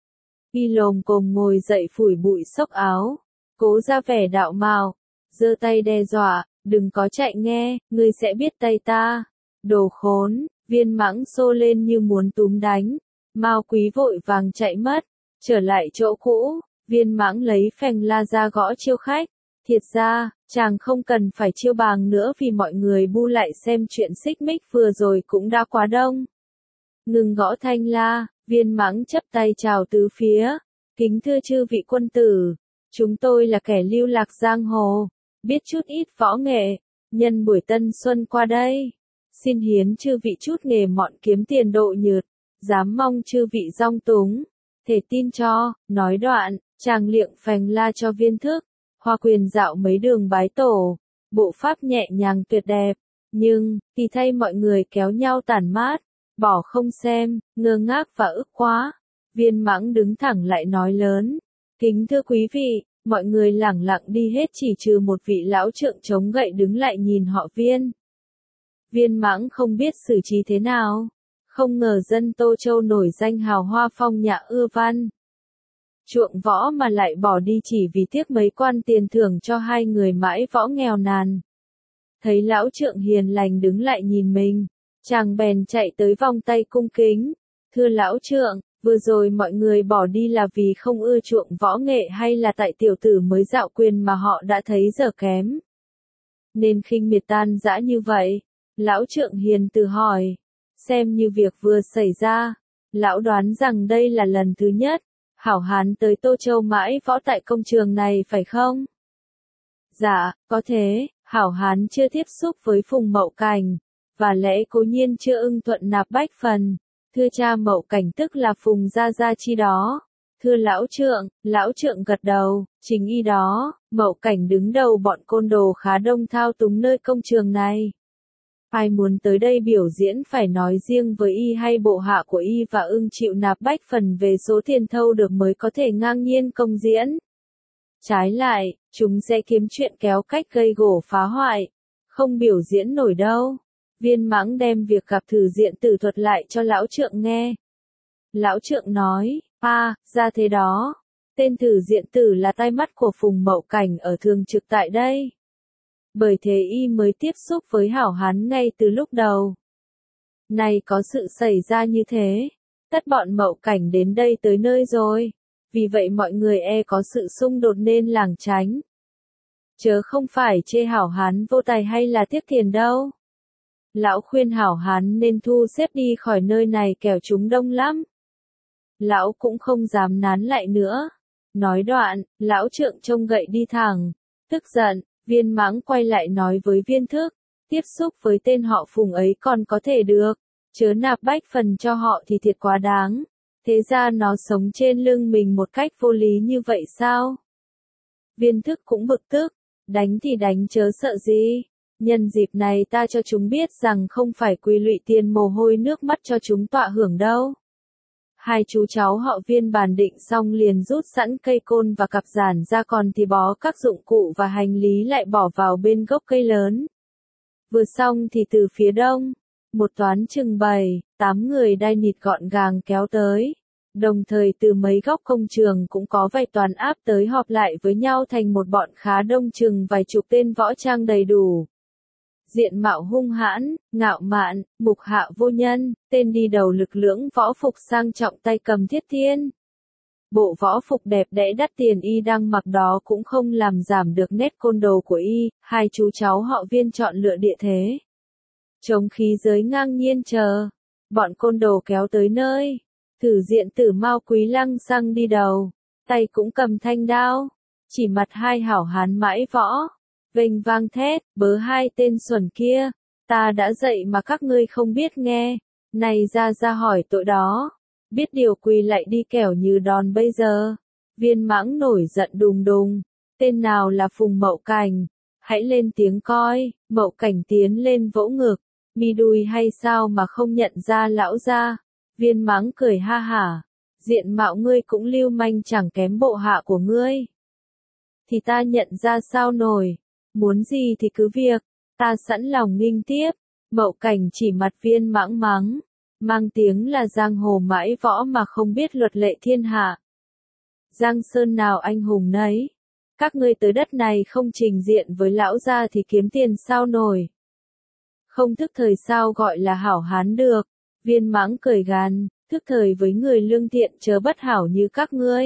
Y lồm cồm ngồi dậy phủi bụi xốc áo, cố ra vẻ đạo mạo, giơ tay đe dọa, đừng có chạy nghe, ngươi sẽ biết tay ta. Đồ khốn, Viên Mãng xô lên như muốn túm đánh, Mao Quý vội vàng chạy mất. Trở lại chỗ cũ, Viên Mãng lấy phèn la ra gõ chiêu khách. Thiệt ra, chàng không cần phải chiêu bàng nữa vì mọi người bu lại xem chuyện xích mích vừa rồi cũng đã quá đông. Ngừng gõ thanh la, Viên Mãng chắp tay chào tứ phía. Kính thưa chư vị quân tử, chúng tôi là kẻ lưu lạc giang hồ, biết chút ít võ nghệ, nhân buổi tân xuân qua đây. Xin hiến chư vị chút nghề mọn kiếm tiền độ nhượt, dám mong chư vị dong túng. Thể tin cho, nói đoạn, chàng liệng phèn la cho Viên Thức, Hoa quyền dạo mấy đường bái tổ, bộ pháp nhẹ nhàng tuyệt đẹp, nhưng, thì thay mọi người kéo nhau tản mát, bỏ không xem, ngơ ngác và ức quá. Viên Mãng đứng thẳng lại nói lớn, kính thưa quý vị, mọi người lẳng lặng đi hết chỉ trừ một vị lão trượng chống gậy đứng lại nhìn họ Viên. Viên Mãng không biết xử trí thế nào. Không ngờ dân Tô Châu nổi danh hào hoa phong nhã ưa văn. Chuộng võ mà lại bỏ đi chỉ vì tiếc mấy quan tiền thưởng cho hai người mãi võ nghèo nàn. Thấy lão trượng hiền lành đứng lại nhìn mình, chàng bèn chạy tới vòng tay cung kính. Thưa lão trượng, vừa rồi mọi người bỏ đi là vì không ưa chuộng võ nghệ hay là tại tiểu tử mới dạo quyền mà họ đã thấy giờ kém? Nên khinh miệt tan dã như vậy? Lão trượng hiền từ hỏi. Xem như việc vừa xảy ra, lão đoán rằng đây là lần thứ nhất, hảo hán tới Tô Châu mãi võ tại công trường này phải không? Dạ, có thế, hảo hán chưa tiếp xúc với Phùng Mậu Cảnh, và lẽ cố nhiên chưa ưng thuận nạp bách phần. Thưa cha Mậu Cảnh tức là Phùng gia gia chi đó. Thưa lão trượng gật đầu, chính y đó, Mậu Cảnh đứng đầu bọn côn đồ khá đông thao túng nơi công trường này. Ai muốn tới đây biểu diễn phải nói riêng với y hay bộ hạ của y và ưng chịu nạp bách phần về số tiền thâu được mới có thể ngang nhiên công diễn. Trái lại, chúng sẽ kiếm chuyện kéo cách gây gổ phá hoại, không biểu diễn nổi đâu. Viên Mãng đem việc gặp Thử Diện Tử thuật lại cho lão trượng nghe. Lão trượng nói, ra thế đó. Tên Thử Diện Tử là tai mắt của Phùng Mậu Cảnh ở thường trực tại đây. Bởi thế y mới tiếp xúc với hảo hán ngay từ lúc đầu. Này có sự xảy ra như thế, tất bọn Mậu Cảnh đến đây tới nơi rồi, vì vậy mọi người có sự xung đột nên lảng tránh. Chớ không phải chê hảo hán vô tài hay là tiếc tiền đâu. Lão khuyên hảo hán nên thu xếp đi khỏi nơi này kẻo chúng đông lắm. Lão cũng không dám nán lại nữa. Nói đoạn, lão trượng trông gậy đi thẳng. Tức giận, Viên Mãng quay lại nói với Viên Thức, tiếp xúc với tên họ Phùng ấy còn có thể được, chớ nạp bách phần cho họ thì thiệt quá đáng. Thế ra nó sống trên lưng mình một cách vô lý như vậy sao? Viên Thức cũng bực tức, đánh thì đánh chớ sợ gì. Nhân dịp này ta cho chúng biết rằng không phải quy lụy tiền mồ hôi nước mắt cho chúng tọa hưởng đâu. Hai chú cháu họ Viên bàn định xong liền rút sẵn cây côn và cặp giản ra, còn thì bó các dụng cụ và hành lý lại bỏ vào bên gốc cây lớn. Vừa xong thì từ phía đông, một toán chừng 7-8 người đai nịt gọn gàng kéo tới. Đồng thời từ mấy góc công trường cũng có vài toán áp tới họp lại với nhau thành một bọn khá đông, chừng vài chục tên võ trang đầy đủ. Diện mạo hung hãn, ngạo mạn, mục hạ vô nhân, tên đi đầu lực lưỡng võ phục sang trọng tay cầm thiết thiên. Bộ võ phục đẹp đẽ đắt tiền y đang mặc đó cũng không làm giảm được nét côn đồ của y. Hai chú cháu họ Viên chọn lựa địa thế, chống khí giới ngang nhiên chờ bọn côn đồ kéo tới nơi. Thử diện Tử Mao Quý lăng xăng đi đầu, tay cũng cầm thanh đao, chỉ mặt hai hảo hán mãi võ, vênh vang thét, bớ hai tên xuẩn kia, ta đã dạy mà các ngươi không biết nghe, này ra hỏi tội đó, biết điều quỳ lại đi kẻo như đòn bây giờ. Viên Mãng nổi giận đùng đùng, tên nào là Phùng Mậu Cảnh, hãy lên tiếng coi. Mậu Cảnh tiến lên vỗ ngực, mi đùi hay sao mà không nhận ra lão gia. Viên Mãng cười ha hả, diện mạo ngươi cũng lưu manh chẳng kém bộ hạ của ngươi. Thì ta nhận ra sao nổi, muốn gì thì cứ việc, ta sẵn lòng nghinh tiếp. Mậu Cảnh chỉ mặt Viên Mãng mắng, mang tiếng là giang hồ mãi võ mà không biết luật lệ thiên hạ. Giang sơn nào anh hùng nấy, các ngươi tới đất này không trình diện với lão gia thì kiếm tiền sao nổi. Không thức thời sao gọi là hảo hán được. Viên Mãng cười gằn, thức thời với người lương thiện chớ bất hảo như các ngươi.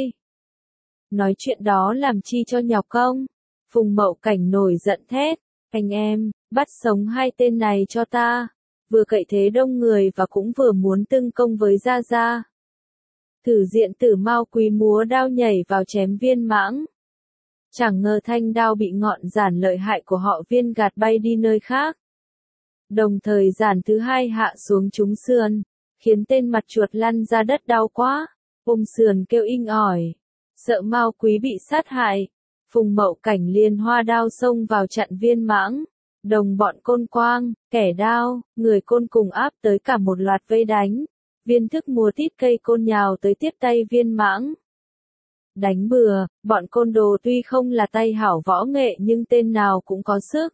Nói chuyện đó làm chi cho nhọc công. Phùng Mậu Cảnh nổi giận thét, anh em, bắt sống hai tên này cho ta. Vừa cậy thế đông người và cũng vừa muốn tưng công với Gia Gia. Thử diện Tử Mao Quý múa đao nhảy vào chém Viên Mãng. Chẳng ngờ thanh đao bị ngọn giản lợi hại của họ Viên gạt bay đi nơi khác. Đồng thời giản thứ hai hạ xuống trúng sườn, khiến tên mặt chuột lăn ra đất đau quá, ôm sườn kêu inh ỏi, sợ Mao Quý bị sát hại. Phùng Mậu Cảnh liền hoa đao xông vào chặn Viên Mãng, đồng bọn côn quang, kẻ đao, người côn cùng áp tới cả một loạt vây đánh. Viên Thức múa tít cây côn nhào tới tiếp tay Viên Mãng. Đánh bừa, bọn côn đồ tuy không là tay hảo võ nghệ nhưng tên nào cũng có sức.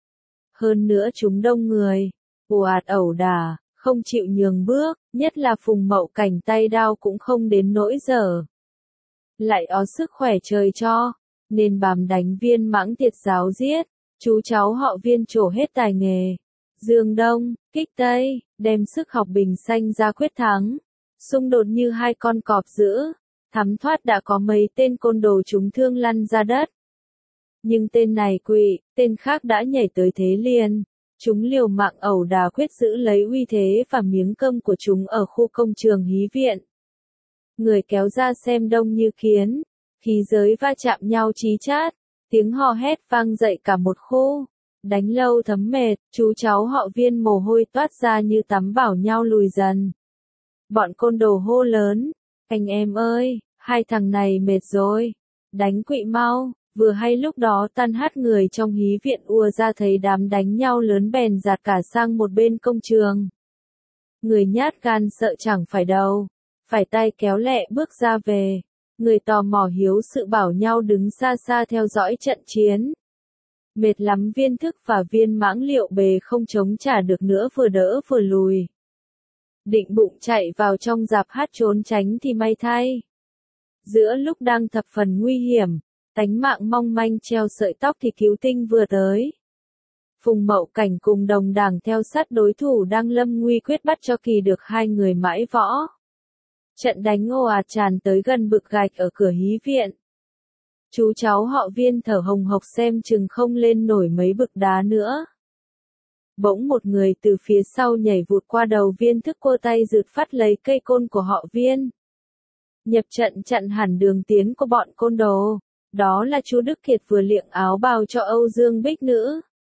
Hơn nữa chúng đông người, ồ ạt ẩu đả, không chịu nhường bước, nhất là Phùng Mậu Cảnh tay đao cũng không đến nỗi dở. Lại có sức khỏe trời cho, nên bám đánh Viên Mãng thiệt giáo giết. Chú cháu họ Viên trổ hết tài nghề, dương đông, kích tây, đem sức học bình xanh ra quyết thắng. Xung đột như hai con cọp dữ, thắm thoát đã có mấy tên côn đồ chúng thương lăn ra đất. Nhưng tên này quỵ, tên khác đã nhảy tới thế liền. Chúng liều mạng ẩu đả quyết giữ lấy uy thế và miếng cơm của chúng ở khu công trường hí viện. Người kéo ra xem đông như kiến, khí giới va chạm nhau chí chát, tiếng hò hét vang dậy cả một khu. Đánh lâu thấm mệt, chú cháu họ Viên mồ hôi toát ra như tắm bảo nhau lùi dần. Bọn côn đồ hô lớn, anh em ơi, hai thằng này mệt rồi, đánh quỵ mau. Vừa hay lúc đó tan hát người trong hí viện ùa ra thấy đám đánh nhau lớn bèn dạt cả sang một bên công trường. Người nhát gan sợ chẳng phải đầu, phải tay kéo lẹ bước ra về. Người tò mò hiếu sự bảo nhau đứng xa xa theo dõi trận chiến. Mệt lắm Viên Thức và Viên Mãng liệu bề không chống trả được nữa, vừa đỡ vừa lùi. Định bụng chạy vào trong rạp hát trốn tránh thì may thay. Giữa lúc đang thập phần nguy hiểm, tánh mạng mong manh treo sợi tóc thì cứu tinh vừa tới. Phùng Mậu Cảnh cùng đồng đảng theo sát đối thủ đang lâm nguy quyết bắt cho kỳ được hai người mãi võ. Trận đánh ồ ạt tràn tới gần bực gạch ở cửa hí viện. Chú cháu họ Viên thở hồng hộc xem chừng không lên nổi mấy bực đá nữa. Bỗng một người từ phía sau nhảy vụt qua đầu Viên Thức, cô tay rượt phát lấy cây côn của họ Viên. Nhập trận chặn hẳn đường tiến của bọn côn đồ. Đó là chú Đức Kiệt vừa liệng áo bào cho Âu Dương Bích Nữ.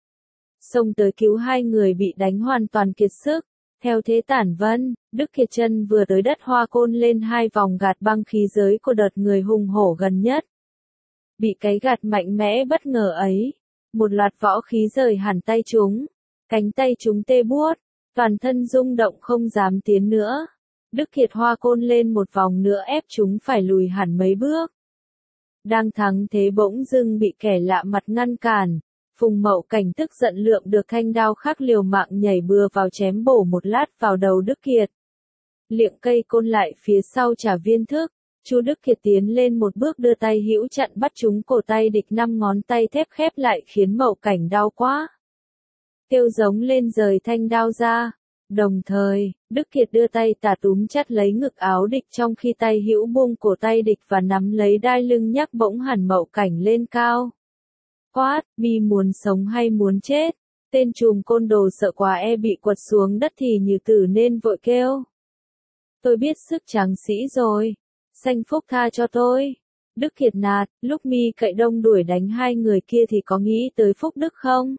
Xông tới cứu hai người bị đánh hoàn toàn kiệt sức. Theo thế tản vân, Đức Kiệt chân vừa tới đất hoa côn lên hai vòng gạt băng khí giới của đợt người hùng hổ gần nhất. Bị cái gạt mạnh mẽ bất ngờ ấy, một loạt võ khí rời hẳn tay chúng. Cánh tay chúng tê buốt, toàn thân rung động không dám tiến nữa. Đức Kiệt hoa côn lên một vòng nữa ép chúng phải lùi hẳn mấy bước. Đang thắng thế bỗng dưng bị kẻ lạ mặt ngăn cản. Phùng Mậu Cảnh tức giận lượm được thanh đao khác liều mạng nhảy bừa vào chém bổ một lát vào đầu Đức Kiệt. Liệng cây côn lại phía sau trả Viên Thức. Chu Đức Kiệt tiến lên một bước đưa tay hữu chặn bắt chúng cổ tay địch, 5 ngón tay thép khép lại khiến Mậu Cảnh đau quá. Kêu giống lên rời thanh đao ra. Đồng thời, Đức Kiệt đưa tay tà túm chặt lấy ngực áo địch trong khi tay hữu buông cổ tay địch và nắm lấy đai lưng nhắc bỗng hẳn Mậu Cảnh lên cao. Quát, mi muốn sống hay muốn chết? Tên trùm côn đồ sợ quá bị quật xuống đất thì Như Tử nên vội kêu. Tôi biết sức tráng sĩ rồi. Sanh phúc tha cho tôi. Đức Kiệt nạt, lúc mi cậy đông đuổi đánh hai người kia thì có nghĩ tới phúc đức không?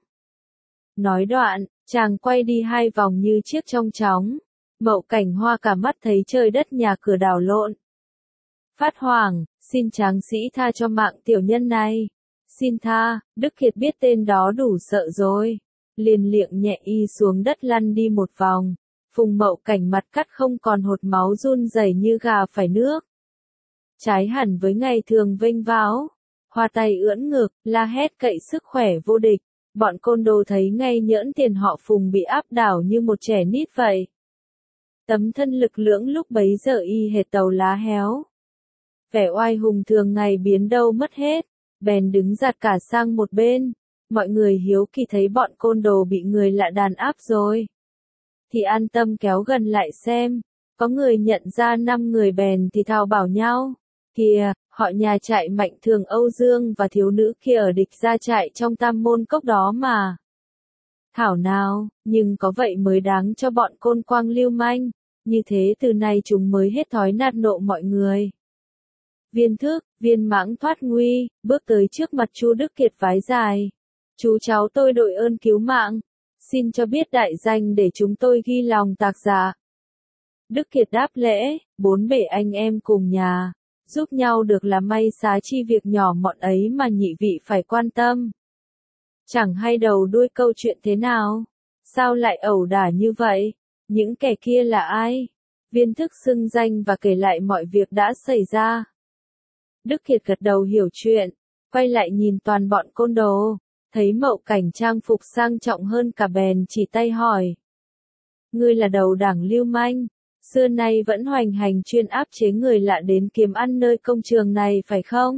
Nói đoạn, chàng quay đi hai vòng như chiếc trong chóng. Mậu Cảnh hoa cả mắt thấy trời đất nhà cửa đảo lộn. Phát hoảng, xin tráng sĩ tha cho mạng tiểu nhân này. Xin tha, Đức Kiệt biết tên đó đủ sợ rồi. Liền liệng nhẹ y xuống đất lăn đi một vòng. Phùng Mậu Cảnh mặt cắt không còn hột máu run rẩy như gà phải nước. Trái hẳn với ngày thường vênh váo. Hoa tay ưỡn ngực, la hét cậy sức khỏe vô địch. Bọn côn đồ thấy ngay nhỡn tiền họ Phùng bị áp đảo như một trẻ nít vậy. Tấm thân lực lưỡng lúc bấy giờ y hệt tàu lá héo. Vẻ oai hùng thường ngày biến đâu mất hết. Bèn đứng giạt cả sang một bên. Mọi người hiếu kỳ thấy bọn côn đồ bị người lạ đàn áp rồi. Thì an tâm kéo gần lại xem. Có người nhận ra 5 người bèn thì thào bảo nhau. Kìa, họ nhà trại Mạnh Thường Âu Dương và thiếu nữ kia ở địch gia trại trong Tam Môn Cốc đó mà. Thảo nào, nhưng có vậy mới đáng cho bọn côn quang lưu manh. Như thế từ nay chúng mới hết thói nạt nộ mọi người. Viên Thức, Viên Mãng thoát nguy, bước tới trước mặt Chu Đức Kiệt vái dài. Chú cháu tôi đội ơn cứu mạng. Xin cho biết đại danh để chúng tôi ghi lòng tạc dạ. Đức Kiệt đáp lễ, 4 bề anh em cùng nhà. Giúp nhau được là may xá chi việc nhỏ mọn ấy mà nhị vị phải quan tâm. Chẳng hay đầu đuôi câu chuyện thế nào? Sao lại ẩu đả như vậy? Những kẻ kia là ai? Viên Thức xưng danh và kể lại mọi việc đã xảy ra. Đức Kiệt gật đầu hiểu chuyện, quay lại nhìn toàn bọn côn đồ, thấy Mậu Cảnh trang phục sang trọng hơn cả bèn chỉ tay hỏi. Ngươi là đầu đảng lưu manh, xưa nay vẫn hoành hành chuyên áp chế người lạ đến kiếm ăn nơi công trường này phải không?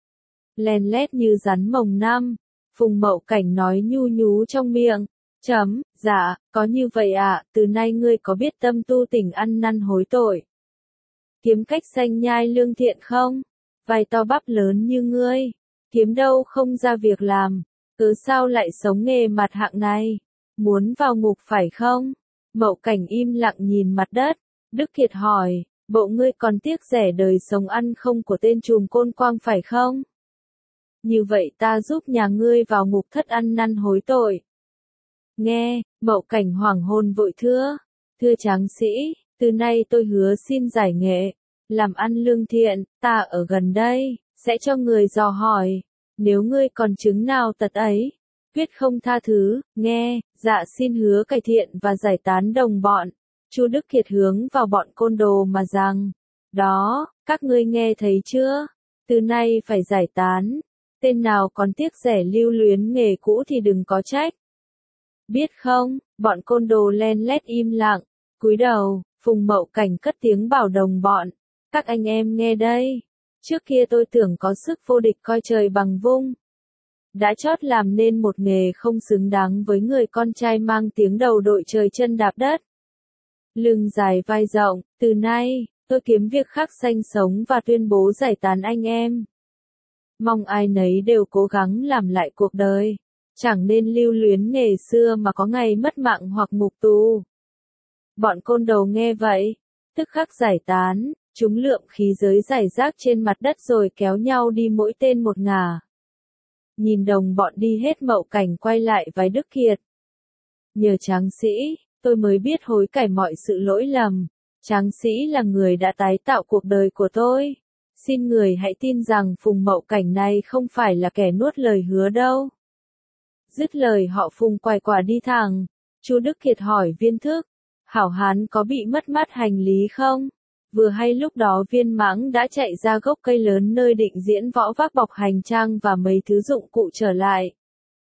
Len lét như rắn mồng năm, Phùng Mậu Cảnh nói nhu nhú trong miệng. Dạ, có như vậy ạ, từ nay ngươi có biết tâm tu tỉnh ăn năn hối tội. Kiếm cách sanh nhai lương thiện không? Vai to bắp lớn như ngươi, kiếm đâu không ra việc làm, cớ sao lại sống nghề mặt hạng này? Muốn vào ngục phải không? Mậu Cảnh im lặng nhìn mặt đất. Đức Kiệt hỏi, bộ ngươi còn tiếc rẻ đời sống ăn không của tên trùm côn quang phải không? Như vậy ta giúp nhà ngươi vào ngục thất ăn năn hối tội. Nghe, Mậu Cảnh hoảng hồn vội thưa tráng sĩ, từ nay tôi hứa xin giải nghệ, làm ăn lương thiện, ta ở gần đây, sẽ cho người dò hỏi, nếu ngươi còn chứng nào tật ấy, quyết không tha thứ, nghe, dạ xin hứa cải thiện và giải tán đồng bọn. Chu Đức Kiệt hướng vào bọn côn đồ mà rằng, đó, các ngươi nghe thấy chưa, từ nay phải giải tán, tên nào còn tiếc rẻ lưu luyến nghề cũ thì đừng có trách. Biết không, bọn côn đồ len lét im lặng, cúi đầu, Phùng Mậu Cảnh cất tiếng bảo đồng bọn, các anh em nghe đây, trước kia tôi tưởng có sức vô địch coi trời bằng vung. đã chót làm nên một nghề không xứng đáng với người con trai mang tiếng đầu đội trời chân đạp đất. Lưng dài vai rộng, từ nay, tôi kiếm việc khác sanh sống và tuyên bố giải tán anh em. Mong ai nấy đều cố gắng làm lại cuộc đời, chẳng nên lưu luyến nghề xưa mà có ngày mất mạng hoặc ngục tù. Bọn côn đồ nghe vậy, tức khắc giải tán, chúng lượm khí giới rải rác trên mặt đất rồi kéo nhau đi mỗi tên một ngả. Nhìn đồng bọn đi hết Mậu Cảnh quay lại vái Đức Kiệt. Nhờ Tráng Sĩ, tôi mới biết hối cải mọi sự lỗi lầm. Tráng Sĩ là người đã tái tạo cuộc đời của tôi. Xin người hãy tin rằng Phùng Mậu Cảnh này không phải là kẻ nuốt lời hứa đâu. Dứt lời họ Phùng quay quả đi thẳng. Chu Đức Kiệt hỏi Viên Thức, hảo hán có bị mất mát hành lý không? Vừa hay lúc đó Viên Mãng đã chạy ra gốc cây lớn nơi định diễn võ vác bọc hành trang và mấy thứ dụng cụ trở lại.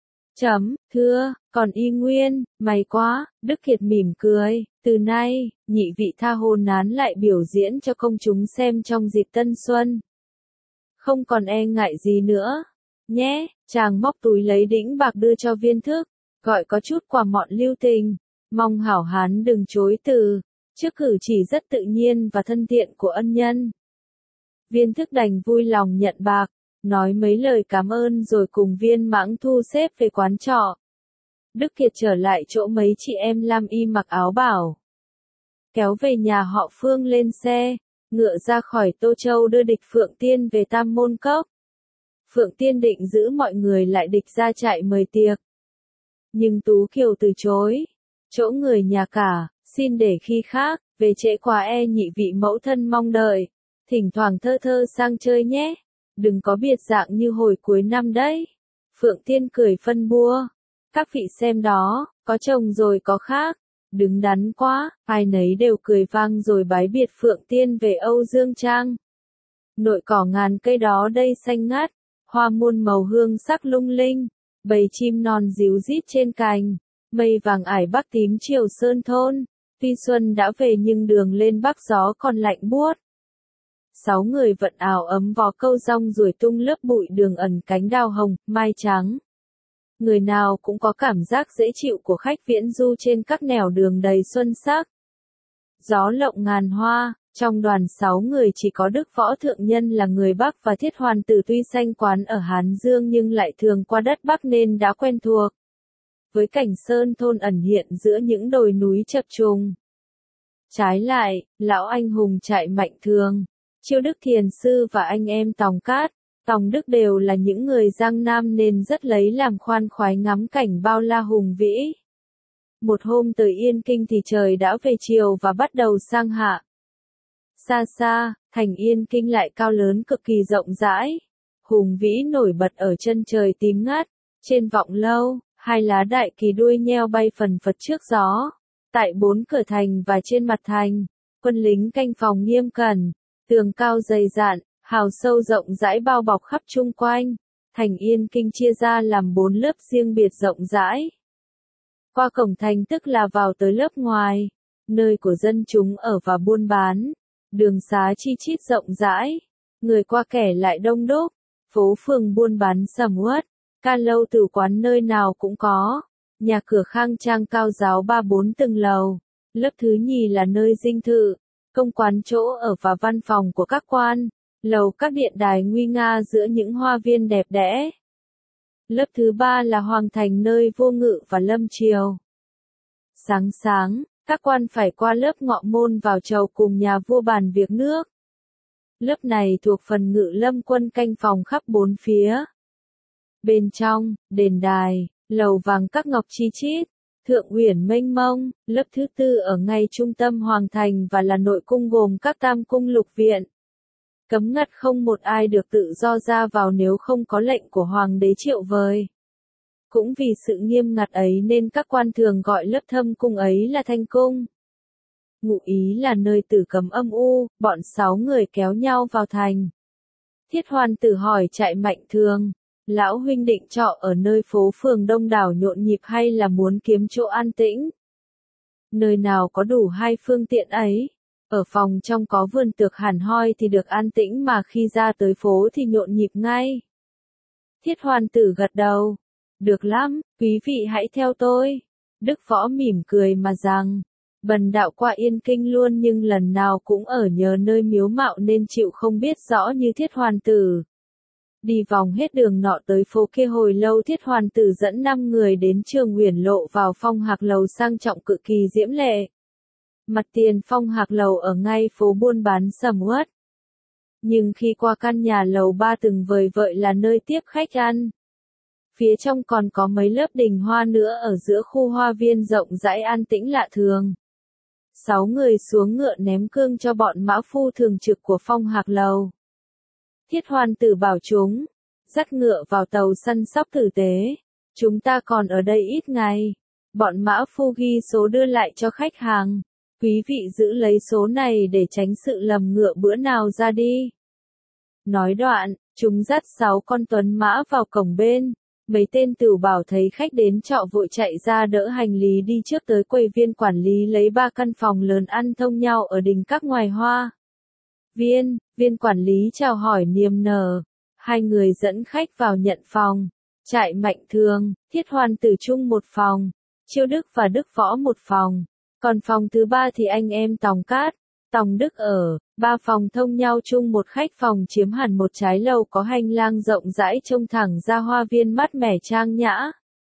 Thưa, còn y nguyên, may quá, Đức Kiệt mỉm cười, từ nay, nhị vị tha hồ nán lại biểu diễn cho công chúng xem trong dịp Tân Xuân. Không còn e ngại gì nữa, nhé, chàng móc túi lấy đĩnh bạc đưa cho Viên Thức, gọi có chút quà mọn lưu tình, mong hảo hán đừng chối từ, trước cử chỉ rất tự nhiên và thân thiện của ân nhân. Viên Thức đành vui lòng nhận bạc, nói mấy lời cảm ơn rồi cùng Viên Mãng thu xếp về quán trọ. Đức Kiệt trở lại chỗ mấy chị em lam y mặc áo bảo. Kéo về nhà họ Phương lên xe, ngựa ra khỏi Tô Châu đưa địch Phượng Tiên về Tam Môn Cốc. Phượng Tiên định giữ mọi người lại địch ra trại mời tiệc. Nhưng Tú Kiều từ chối. Chỗ người nhà cả, xin để khi khác, về trễ quá e nhị vị mẫu thân mong đợi. Thỉnh thoảng thơ thơ sang chơi nhé. Đừng có biệt dạng như hồi cuối năm đấy. Phượng Tiên cười phân bua. Các vị xem đó, có chồng rồi có khác. Đứng đắn quá, ai nấy đều cười vang rồi bái biệt Phượng Tiên về Âu Dương Trang. Nội cỏ ngàn cây đó đây xanh ngát, hoa muôn màu hương sắc lung linh, bầy chim non ríu rít trên cành, mây vàng ải bắc tím chiều sơn thôn. Tuy xuân đã về nhưng đường lên bắc gió còn lạnh buốt. 6 người vận áo ấm vò câu rong ruổi tung lớp bụi đường ẩn cánh đào hồng, mai trắng. Người nào cũng có cảm giác dễ chịu của khách viễn du trên các nẻo đường đầy xuân sắc. Gió lộng ngàn hoa, trong đoàn 6 người chỉ có Đức Võ Thượng Nhân là người Bắc và Thiết Hoàn Tử tuy sanh quán ở Hán Dương nhưng lại thường qua đất Bắc nên đã quen thuộc. Với cảnh sơn thôn ẩn hiện giữa những đồi núi chập trùng. Trái lại, lão anh hùng trại Mạnh Thường, Chiêu Đức Thiền Sư và anh em Tòng Cát, Tòng Đức đều là những người Giang Nam nên rất lấy làm khoan khoái ngắm cảnh bao la hùng vĩ. Một hôm tới Yên Kinh thì trời đã về chiều và bắt đầu sang hạ. Xa xa, thành Yên Kinh lại cao lớn cực kỳ rộng rãi, hùng vĩ nổi bật ở chân trời tím ngát, trên vọng lâu, 2 lá đại kỳ đuôi nheo bay phần phật trước gió. Tại 4 cửa thành và trên mặt thành, quân lính canh phòng nghiêm cẩn, tường cao dày dạn, hào sâu rộng rãi bao bọc khắp chung quanh. Thành Yên Kinh chia ra làm 4 lớp riêng biệt rộng rãi. Qua cổng thành tức là vào tới lớp ngoài, nơi của dân chúng ở và buôn bán. Đường xá chi chít rộng rãi, người qua kẻ lại đông đúc, phố phường buôn bán sầm uất, ca lâu tử quán nơi nào cũng có. Nhà cửa khang trang cao ráo 3-4 tầng lầu. Lớp thứ nhì là nơi dinh thự, công quán chỗ ở và văn phòng của các quan. Lầu các điện đài nguy nga giữa những hoa viên đẹp đẽ. Lớp thứ 3 là hoàng thành nơi vua ngự và lâm triều. Sáng sáng, các quan phải qua lớp ngọ môn vào chầu cùng nhà vua bàn việc nước. Lớp này thuộc phần ngự lâm quân canh phòng khắp 4 phía. Bên trong, đền đài, lầu vàng các ngọc chi chít, thượng uyển mênh mông. Lớp thứ 4 ở ngay trung tâm hoàng thành và là nội cung gồm các tam cung lục viện. Cấm ngặt không một ai được tự do ra vào nếu không có lệnh của hoàng đế triệu vời. Cũng vì sự nghiêm ngặt ấy nên các quan thường gọi lớp thâm cung ấy là thanh cung. Ngụ ý là nơi tử cấm âm u, bọn 6 người kéo nhau vào thành. Thiết Hoàn Tử hỏi trại Mạnh Thường, lão huynh định trọ ở nơi phố phường đông đảo nhộn nhịp hay là muốn kiếm chỗ an tĩnh? Nơi nào có đủ 2 phương tiện ấy? Ở phòng trong có vườn tược hẳn hoi thì được an tĩnh mà khi ra tới phố thì nhộn nhịp ngay. Thiết Hoàn Tử gật đầu. Được lắm, quý vị hãy theo tôi. Đức Võ mỉm cười mà rằng, bần đạo qua Yên Kinh luôn nhưng lần nào cũng ở nhờ nơi miếu mạo nên chịu không biết rõ như Thiết Hoàn Tử. Đi vòng hết đường nọ tới phố kia hồi lâu Thiết Hoàn Tử dẫn 5 người đến Trường Uyển Lộ vào Phong Hạc Lầu sang trọng cực kỳ diễm lệ. Mặt tiền Phong Hạc Lầu ở ngay phố buôn bán sầm uất. Nhưng khi qua căn nhà lầu 3 từng vời vợi là nơi tiếp khách ăn. Phía trong còn có mấy lớp đình hoa nữa ở giữa khu hoa viên rộng rãi an tĩnh lạ thường. 6 người xuống ngựa ném cương cho bọn mã phu thường trực của Phong Hạc Lầu. Thiết Hoàn Tử bảo chúng, dắt ngựa vào tàu săn sóc tử tế. Chúng ta còn ở đây ít ngày. Bọn mã phu ghi số đưa lại cho khách hàng. Quý vị giữ lấy số này để tránh sự lầm ngựa bữa nào ra đi. Nói đoạn, chúng dắt 6 con tuấn mã vào cổng bên. Mấy tên tửu bảo thấy khách đến trọ vội chạy ra đỡ hành lý đi trước tới quầy viên quản lý lấy 3 căn phòng lớn ăn thông nhau ở đình các ngoài hoa. Viên quản lý chào hỏi niềm nở. 2 người dẫn khách vào nhận phòng. Trại Mạnh Thường, Thiết Hoàn Tử chung một phòng. Chiêu Đức và Đức Võ một phòng. Còn phòng thứ 3 thì anh em Tòng Cát, Tòng Đức ở. 3 phòng thông nhau chung một khách phòng chiếm hẳn một trái lầu có hành lang rộng rãi trông thẳng ra hoa viên mát mẻ trang nhã.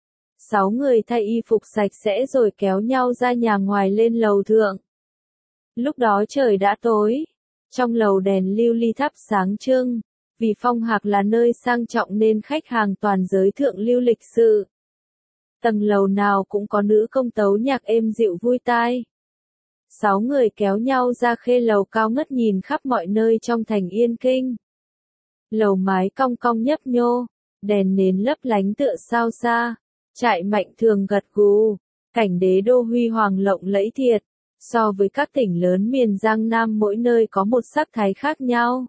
6 người thay y phục sạch sẽ rồi kéo nhau ra nhà ngoài lên lầu thượng. Lúc đó trời đã tối. Trong lầu đèn lưu ly thắp sáng trưng. Vì Phong Hạc là nơi sang trọng nên khách hàng toàn giới thượng lưu lịch sự. Tầng lầu nào cũng có nữ công tấu nhạc êm dịu vui tai. 6 người kéo nhau ra khê lầu cao ngất nhìn khắp mọi nơi trong thành Yên Kinh. Lầu mái cong cong nhấp nhô, đèn nến lấp lánh tựa sao xa. Trại Mạnh Thường gật gù, cảnh đế đô huy hoàng lộng lẫy thiệt. So với các tỉnh lớn miền Giang Nam mỗi nơi có một sắc thái khác nhau.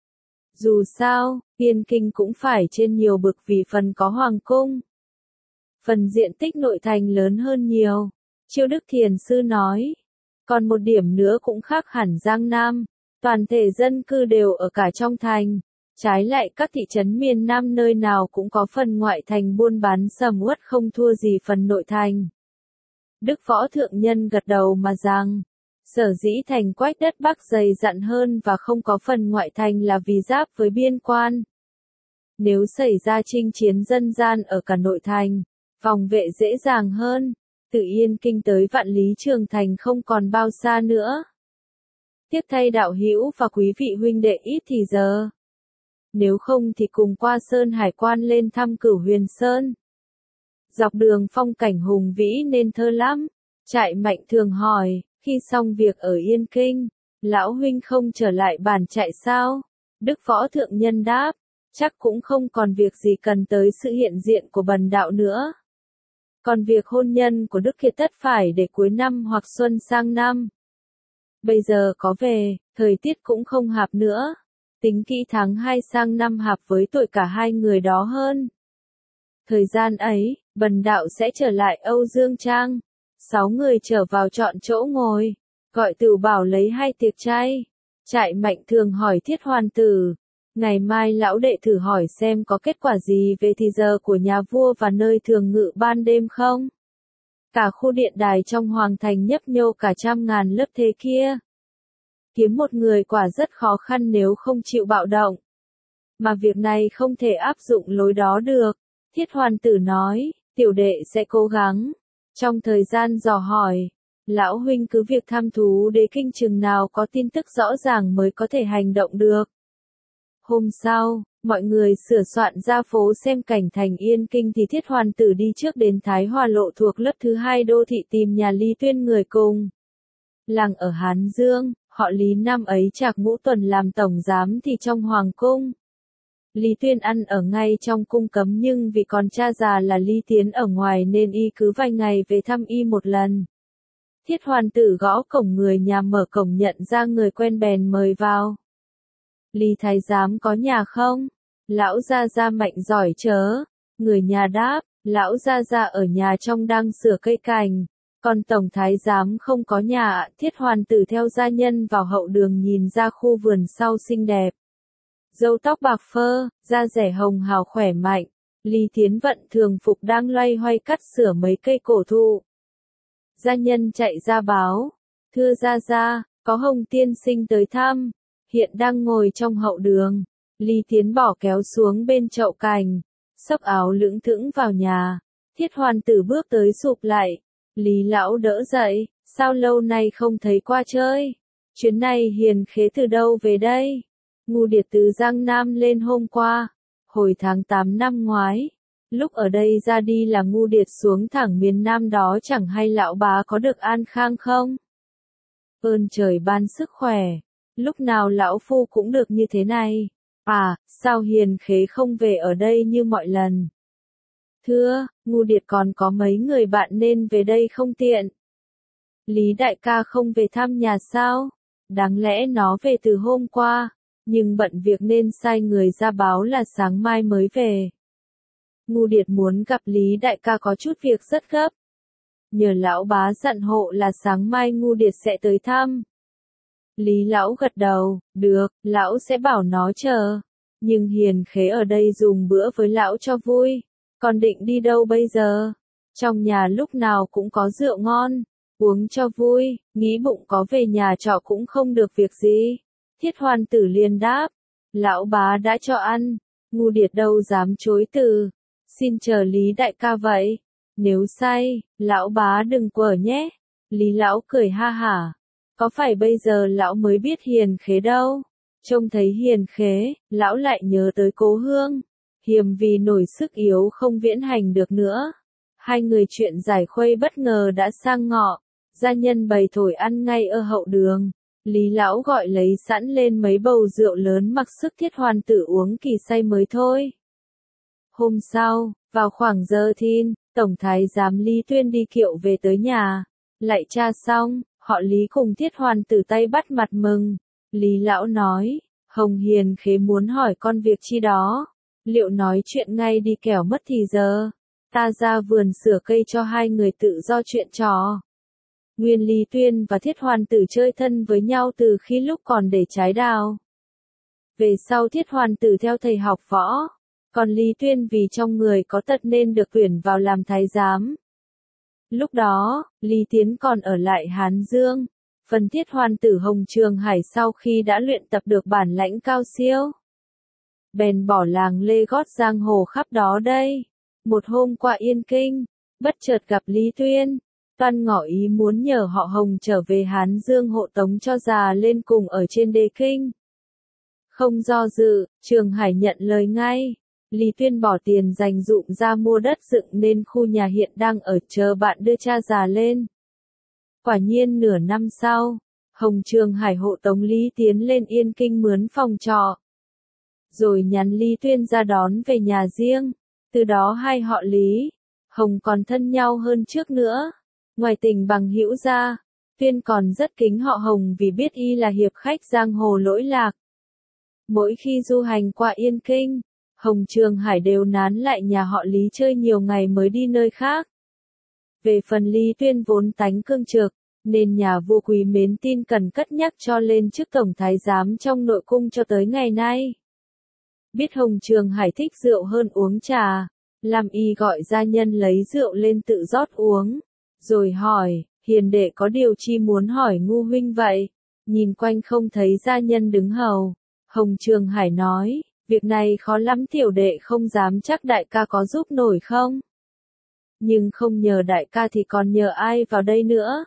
Dù sao, Yên Kinh cũng phải trên nhiều bực vì phần có hoàng cung. Phần diện tích nội thành lớn hơn nhiều. Chiêu Đức Thiền Sư nói. Còn một điểm nữa cũng khác hẳn Giang Nam. Toàn thể dân cư đều ở cả trong thành. Trái lại các thị trấn miền Nam nơi nào cũng có phần ngoại thành buôn bán sầm uất không thua gì phần nội thành. Đức Võ Thượng Nhân gật đầu mà rằng, sở dĩ thành Quách đất Bắc dày dặn hơn và không có phần ngoại thành là vì giáp với biên quan. Nếu xảy ra chinh chiến dân gian ở cả nội thành, phòng vệ dễ dàng hơn, từ Yên Kinh tới Vạn Lý Trường Thành không còn bao xa nữa. Tiếc thay đạo hữu và quý vị huynh đệ ít thì giờ. Nếu không thì cùng qua Sơn Hải Quan lên thăm Cửu Huyền Sơn. Dọc đường phong cảnh hùng vĩ nên thơ lắm. Trại Mạnh Thường hỏi, khi xong việc ở Yên Kinh, lão huynh không trở lại bản trại sao? Đức Võ Thượng Nhân đáp, chắc cũng không còn việc gì cần tới sự hiện diện của bần đạo nữa. Còn việc hôn nhân của Đức Kiệt tất phải để cuối năm hoặc xuân sang năm. Bây giờ có về, thời tiết cũng không hợp nữa. Tính kỹ tháng 2 sang năm hợp với tuổi cả hai người đó hơn. Thời gian ấy, bần đạo sẽ trở lại Âu Dương Trang. 6 người trở vào chọn chỗ ngồi. Gọi Tửu Bảo lấy 2 tiệc chay. Trại Mạnh Thường hỏi Thiết Hoàn Tử. Ngày mai lão đệ thử hỏi xem có kết quả gì về thì giờ của nhà vua và nơi thường ngự ban đêm không? Cả khu điện đài trong hoàng thành nhấp nhô cả trăm ngàn lớp thế kia. Kiếm một người quả rất khó khăn nếu không chịu bạo động. Mà việc này không thể áp dụng lối đó được. Thiết Hoàn Tử nói, tiểu đệ sẽ cố gắng. Trong thời gian dò hỏi, lão huynh cứ việc thăm thú đế kinh chừng nào có tin tức rõ ràng mới có thể hành động được. Hôm sau, mọi người sửa soạn ra phố xem cảnh thành Yên Kinh thì Thiết Hoàn Tử đi trước đến Thái Hòa Lộ thuộc lớp thứ 2 đô thị tìm nhà Lý Tuyên người cùng. Làng ở Hán Dương, họ Lý năm ấy Trạc Ngũ Tuần làm tổng giám thì trong hoàng cung. Lý Tuyên ăn ở ngay trong cung cấm nhưng vì còn cha già là Lý Tiến ở ngoài nên y cứ vài ngày về thăm y một lần. Thiết Hoàn Tử gõ cổng người nhà mở cổng nhận ra người quen bèn mời vào. Lý thái giám có nhà không? Lão gia gia Mạnh giỏi chớ. Người nhà đáp, lão gia gia ở nhà trong đang sửa cây cành. Còn tổng thái giám không có nhà ạ. Thiết Hoàn Tử theo gia nhân vào hậu đường nhìn ra khu vườn sau xinh đẹp. râu tóc bạc phơ, da dẻ hồng hào khỏe mạnh. Lý Tiến Vận thường phục đang loay hoay cắt sửa mấy cây cổ thụ. Gia nhân chạy ra báo, thưa gia, có Hồng tiên sinh tới thăm, hiện đang ngồi trong hậu đường. Lý Tiến bỏ kéo xuống bên chậu cành, xốc áo lững thững vào nhà. Thiết Hoàn Tử bước tới sụp lại. Lý lão đỡ dậy, sao lâu nay không thấy qua chơi? Chuyến này Hiền Khế từ đâu về đây? Ngu Điệt từ Giang Nam lên hôm qua, hồi tháng 8 năm ngoái. Lúc ở đây ra đi là Ngu Điệt xuống thẳng miền Nam đó, chẳng hay lão bá có được an khang không? Ơn trời ban sức khỏe, lúc nào lão phu cũng được như thế này. À, sao Hiền Khế không về ở đây như mọi lần? Thưa, Ngu Điệt còn có mấy người bạn nên về đây không tiện. Lý đại ca không về thăm nhà sao? Đáng lẽ nó về từ hôm qua, nhưng bận việc nên sai người ra báo là sáng mai mới về. Ngu Điệt muốn gặp Lý đại ca có chút việc rất gấp. Nhờ lão bá dặn hộ là sáng mai Ngu Điệt sẽ tới thăm. Lý lão gật đầu, được, lão sẽ bảo nó chờ. Nhưng Hiền Khế ở đây dùng bữa với lão cho vui. Còn định đi đâu bây giờ? Trong nhà lúc nào cũng có rượu ngon, uống cho vui, nghĩ bụng có về nhà trọ cũng không được việc gì. Thiết Hoàn Tử liền đáp, lão bá đã cho ăn, Ngu Điệt đâu dám chối từ. Xin chờ Lý đại ca vậy. Nếu say, lão bá đừng quở nhé. Lý lão cười ha hả. Có phải bây giờ lão mới biết Hiền Khế đâu? Trông thấy Hiền Khế, lão lại nhớ tới Cố Hương. Hiềm vì nổi sức yếu không viễn hành được nữa. Hai người chuyện giải khuây bất ngờ đã sang ngọ. Gia nhân bày thổi ăn ngay ở hậu đường. Lý lão gọi lấy sẵn lên mấy bầu rượu lớn mặc sức Thiết Hoàn Tử uống kỳ say mới thôi. Hôm sau, vào khoảng giờ thìn, Tổng Thái giám Lý Tuyên đi kiệu về tới nhà. Lạy cha xong, họ Lý cùng Thiết Hoàn Tử tay bắt mặt mừng. Lý lão nói, Hồng Hiền Khế muốn hỏi con việc chi đó. Liệu nói chuyện ngay đi kẻo mất thì giờ. Ta ra vườn sửa cây cho hai người tự do chuyện trò. Nguyên Lý Tuyên và Thiết Hoàn Tử chơi thân với nhau từ khi lúc còn để trái đào. Về sau Thiết Hoàn Tử theo thầy học võ. Còn Lý Tuyên vì trong người có tật nên được tuyển vào làm thái giám. Lúc đó, Lý Tiến còn ở lại Hán Dương. Phần Thiết Hoàn Tử Hồng Trường Hải sau khi đã luyện tập được bản lãnh cao siêu, bèn bỏ làng lê gót giang hồ khắp đó đây. Một hôm qua Yên Kinh, bất chợt gặp Lý Tuyên, toan ngỏ ý muốn nhờ họ Hồng trở về Hán Dương hộ tống cho già lên cùng ở trên đế kinh. Không do dự, Trường Hải nhận lời ngay. Lý Tuyên bỏ tiền dành dụm ra mua đất dựng nên khu nhà hiện đang ở, chờ bạn đưa cha già lên. Quả nhiên nửa năm sau, Hồng Trường Hải hộ tống Lý Tiến lên Yên Kinh mướn phòng trọ. Rồi nhắn Lý Tuyên ra đón về nhà riêng. Từ đó hai họ Lý, Hồng còn thân nhau hơn trước nữa. Ngoài tình bằng hữu ra, Tuyên còn rất kính họ Hồng vì biết y là hiệp khách giang hồ lỗi lạc. Mỗi khi du hành qua Yên Kinh, Hồng Trường Hải đều nán lại nhà họ Lý chơi nhiều ngày mới đi nơi khác. Về phần Lý Tuyên vốn tánh cương trực, nên nhà vua quý mến tin cần cất nhắc cho lên chức tổng thái giám trong nội cung cho tới ngày nay. Biết Hồng Trường Hải thích rượu hơn uống trà, làm y gọi gia nhân lấy rượu lên tự rót uống, rồi hỏi, hiền đệ có điều chi muốn hỏi Ngu huynh vậy? Nhìn quanh không thấy gia nhân đứng hầu. Hồng Trường Hải nói, việc này khó lắm tiểu đệ không dám chắc đại ca có giúp nổi không? Nhưng không nhờ đại ca thì còn nhờ ai vào đây nữa?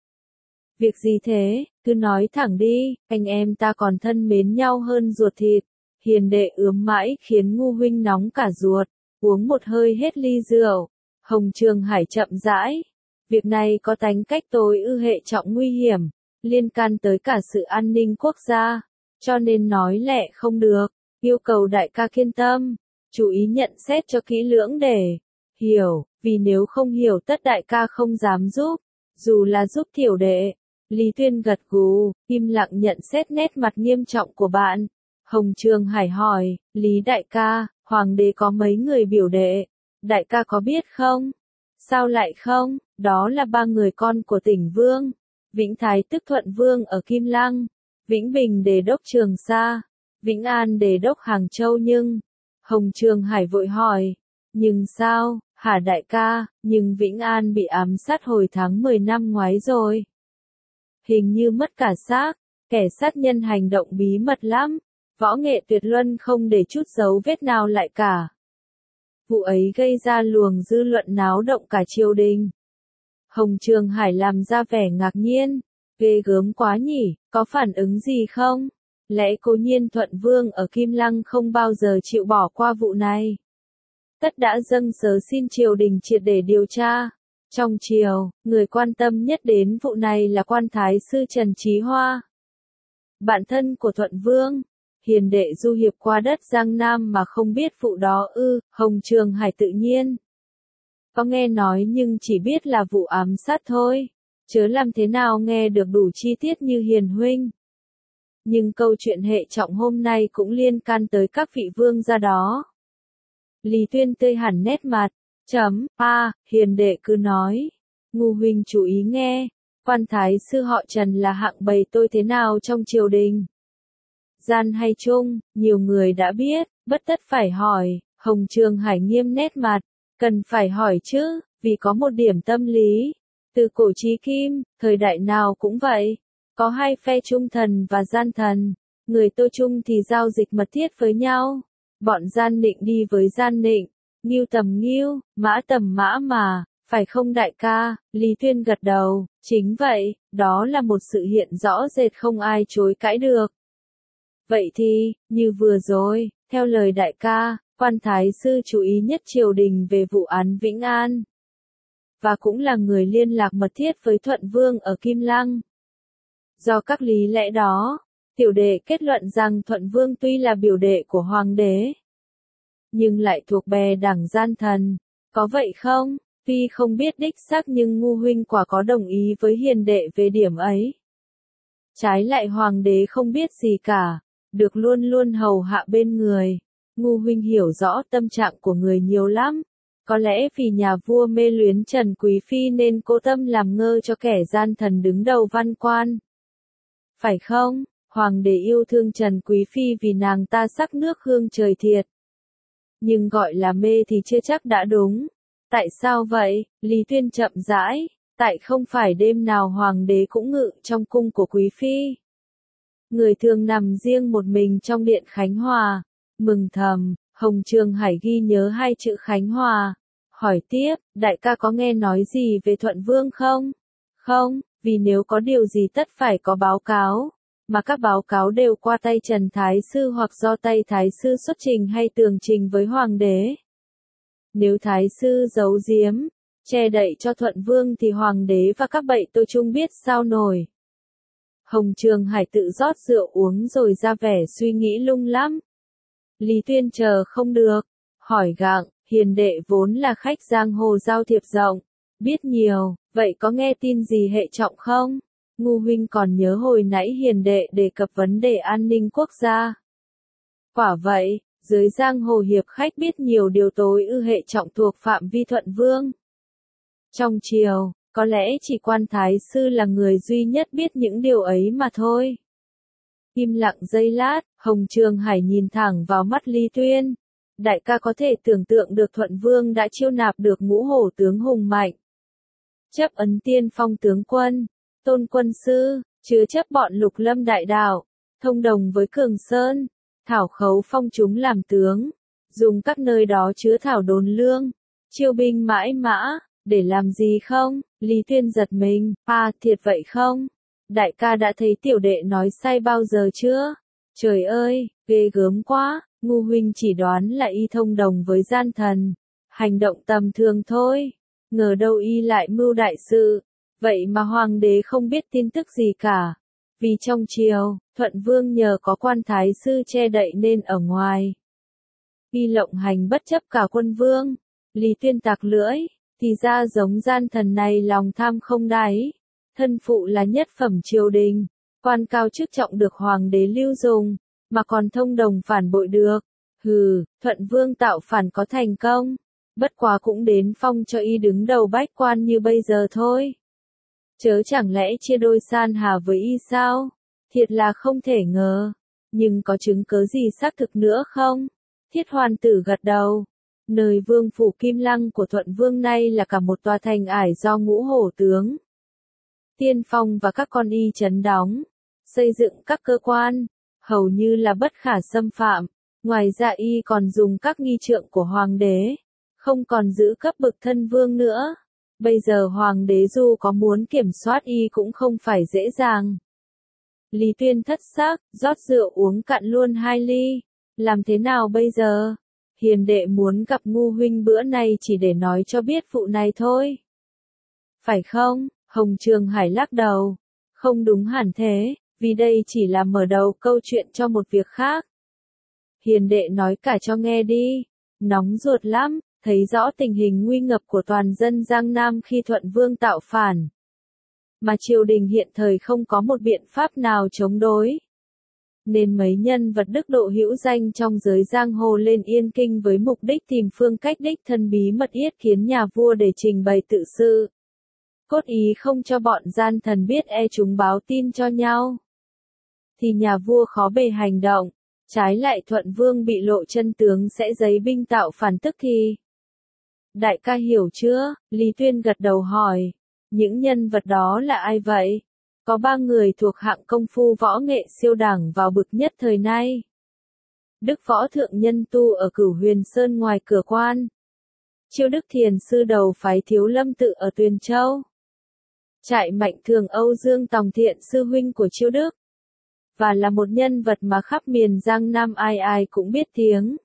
Việc gì thế, cứ nói thẳng đi, anh em ta còn thân mến nhau hơn ruột thịt. Hiền đệ ướm mãi khiến Ngu huynh nóng cả ruột, uống một hơi hết ly rượu. Hồng Trường Hải chậm rãi, việc này có tánh cách tối ư hệ trọng nguy hiểm, liên can tới cả sự an ninh quốc gia, cho nên nói lẹ không được, yêu cầu đại ca kiên tâm, chú ý nhận xét cho kỹ lưỡng để hiểu, vì nếu không hiểu tất đại ca không dám giúp, dù là giúp tiểu đệ. Lý Tuyên gật gù, im lặng nhận xét nét mặt nghiêm trọng của bạn. Hồng Trường Hải hỏi, Lý đại ca, hoàng đế có mấy người biểu đệ, đại ca có biết không? Sao lại không? Đó là 3 người con của Tỉnh Vương, Vĩnh Thái tức Thuận Vương ở Kim Lăng, Vĩnh Bình Đề đốc Trường Sa, Vĩnh An Đế đốc Hàng Châu nhưng, Hồng Trường Hải vội hỏi, nhưng sao, hả đại ca, nhưng Vĩnh An bị ám sát hồi tháng 10 năm ngoái rồi. Hình như mất cả xác, kẻ sát nhân hành động bí mật lắm, võ nghệ tuyệt luân không để chút dấu vết nào lại cả. Vụ ấy gây ra luồng dư luận náo động cả triều đình. Hồng Trường Hải làm ra vẻ ngạc nhiên, ghê gớm quá nhỉ, có phản ứng gì không? Lẽ cố nhiên Thuận Vương ở Kim Lăng không bao giờ chịu bỏ qua vụ này. Tất đã dâng sớ xin triều đình triệt để điều tra. Trong triều, người quan tâm nhất đến vụ này là quan thái sư Trần Chí Hoa. Bạn thân của Thuận Vương, hiền đệ du hiệp qua đất Giang Nam mà không biết vụ đó ư, Hồng Trường Hải tự nhiên. Có nghe nói nhưng chỉ biết là vụ ám sát thôi, chớ làm thế nào nghe được đủ chi tiết như hiền huynh. Nhưng câu chuyện hệ trọng hôm nay cũng liên can tới các vị vương gia đó. Lý Tuyên tươi hẳn nét mặt, hiền đệ cứ nói. Ngu huynh chú ý nghe, quan thái sư họ Trần là hạng bầy tôi thế nào trong triều đình. Gian hay chung, nhiều người đã biết, bất tất phải hỏi, Hồng Trường Hải nghiêm nét mặt, cần phải hỏi chứ, vì có một điểm tâm lý. Từ cổ chí kim, thời đại nào cũng vậy, có hai phe trung thần và gian thần, người tô trung thì giao dịch mật thiết với nhau, bọn gian nịnh đi với gian nịnh, ngưu tầm ngưu, mã tầm mã mà, phải không đại ca? Lý Tuyên gật đầu, chính vậy, đó là một sự hiện rõ rệt không ai chối cãi được. Vậy thì, như vừa rồi, theo lời đại ca, quan thái sư chú ý nhất triều đình về vụ án Vĩnh An. Và cũng là người liên lạc mật thiết với Thuận Vương ở Kim Lăng. Do các lý lẽ đó, tiểu đệ kết luận rằng Thuận Vương tuy là biểu đệ của Hoàng đế, nhưng lại thuộc bè đảng gian thần, có vậy không? Tuy không biết đích xác nhưng ngu huynh quả có đồng ý với hiền đệ về điểm ấy. Trái lại Hoàng đế không biết gì cả, được luôn luôn hầu hạ bên người. Ngu huynh hiểu rõ tâm trạng của người nhiều lắm. Có lẽ vì nhà vua mê luyến Trần Quý Phi nên cố tâm làm ngơ cho kẻ gian thần đứng đầu văn quan. Phải không? Hoàng đế yêu thương Trần Quý Phi vì nàng ta sắc nước hương trời thiệt. Nhưng gọi là mê thì chưa chắc đã đúng. Tại sao vậy? Lý Tuyên chậm rãi. Tại không phải đêm nào hoàng đế cũng ngự trong cung của Quý Phi. Người thường nằm riêng một mình trong điện Khánh Hòa. Mừng thầm, Hồng Trường Hải ghi nhớ hai chữ Khánh Hòa. Hỏi tiếp, đại ca có nghe nói gì về Thuận Vương không? Không, vì nếu có điều gì tất phải có báo cáo. Mà các báo cáo đều qua tay Trần Thái Sư hoặc do tay Thái Sư xuất trình hay tường trình với Hoàng đế. Nếu Thái Sư giấu giếm, che đậy cho Thuận Vương thì Hoàng đế và các bậy tôi chung biết sao nổi. Hồng Trường Hải tự rót rượu uống rồi ra vẻ suy nghĩ lung lắm. Lý Tuyên chờ không được, hỏi gặng, hiền đệ vốn là khách giang hồ giao thiệp rộng, biết nhiều, vậy có nghe tin gì hệ trọng không? Ngu huynh còn nhớ hồi nãy hiền đệ đề cập vấn đề an ninh quốc gia. Quả vậy, dưới giang hồ hiệp khách biết nhiều điều tối ư hệ trọng thuộc phạm vi Thuận Vương. Trong triều, có lẽ chỉ quan thái sư là người duy nhất biết những điều ấy mà thôi. Im lặng giây lát, Hồng Trường Hải nhìn thẳng vào mắt Lý Tuyên. Đại ca có thể tưởng tượng được Thuận Vương đã chiêu nạp được ngũ hổ tướng hùng mạnh. Chấp ấn tiên phong tướng quân, tôn quân sư, chứa chấp bọn Lục Lâm đại đạo, thông đồng với Cường Sơn, thảo khấu phong chúng làm tướng, dùng các nơi đó chứa thảo đồn lương, chiêu binh mãi mã, để làm gì không? Lý Tuyên giật mình, thiệt vậy không? Đại ca đã thấy tiểu đệ nói sai bao giờ chưa? Trời ơi, ghê gớm quá, ngu huynh chỉ đoán là y thông đồng với gian thần, hành động tầm thường thôi, ngờ đâu y lại mưu đại sự, vậy mà hoàng đế không biết tin tức gì cả. Vì trong triều, Thuận Vương nhờ có quan thái sư che đậy nên ở ngoài. Y lộng hành bất chấp cả quân vương, Lý Tuyên tặc lưỡi, thì ra giống gian thần này lòng tham không đáy. Thân phụ là nhất phẩm triều đình, quan cao chức trọng được hoàng đế lưu dùng, mà còn thông đồng phản bội được. Thuận Vương tạo phản có thành công, bất quá cũng đến phong cho y đứng đầu bách quan như bây giờ thôi. Chớ chẳng lẽ chia đôi san hà với y sao? Thiệt là không thể ngờ. nhưng có chứng cớ gì xác thực nữa không? Thiết Hoàn Tử gật đầu. Nơi vương phủ Kim Lăng của Thuận Vương nay là cả một tòa thành ải do Ngũ Hổ tướng Tiên Phong và các con y trấn đóng, xây dựng các cơ quan, hầu như là bất khả xâm phạm. Ngoài ra y còn dùng các nghi trượng của hoàng đế, không còn giữ cấp bậc thân vương nữa. Bây giờ hoàng đế dù có muốn kiểm soát y cũng không phải dễ dàng. Lý Tuyên thất sắc, rót rượu uống cạn luôn 2 ly. Làm thế nào bây giờ? Hiền đệ muốn gặp Ngu huynh bữa nay chỉ để nói cho biết vụ này thôi. Phải không? Hồng Trường Hải lắc đầu. Không đúng hẳn thế, vì đây chỉ là mở đầu câu chuyện cho một việc khác. Hiền đệ nói cả cho nghe đi. Nóng ruột lắm, thấy rõ tình hình nguy ngập của toàn dân Giang Nam khi Thuận Vương tạo phản. Mà triều đình hiện thời không có một biện pháp nào chống đối. Nên mấy nhân vật đức độ hữu danh trong giới giang hồ lên Yên Kinh với mục đích tìm phương cách đích thân bí mật yết kiến nhà vua để trình bày tự sự. Cốt ý không cho bọn gian thần biết chúng báo tin cho nhau. Thì nhà vua khó bề hành động, trái lại Thuận Vương bị lộ chân tướng sẽ giấy binh tạo phản tức thì. Đại ca hiểu chưa? Lý Tuyên gật đầu hỏi. Những nhân vật đó là ai vậy? Có 3 người thuộc hạng công phu võ nghệ siêu đẳng vào bực nhất thời nay. Đức Võ Thượng Nhân tu ở Cửu Huyền Sơn ngoài cửa quan. Chiêu Đức Thiền sư đầu phái Thiếu Lâm tự ở Tuyền Châu. Trại Mạnh Thường Âu Dương Tòng Thiện sư huynh của Chiêu Đức. Và là một nhân vật mà khắp miền Giang Nam ai ai cũng biết tiếng.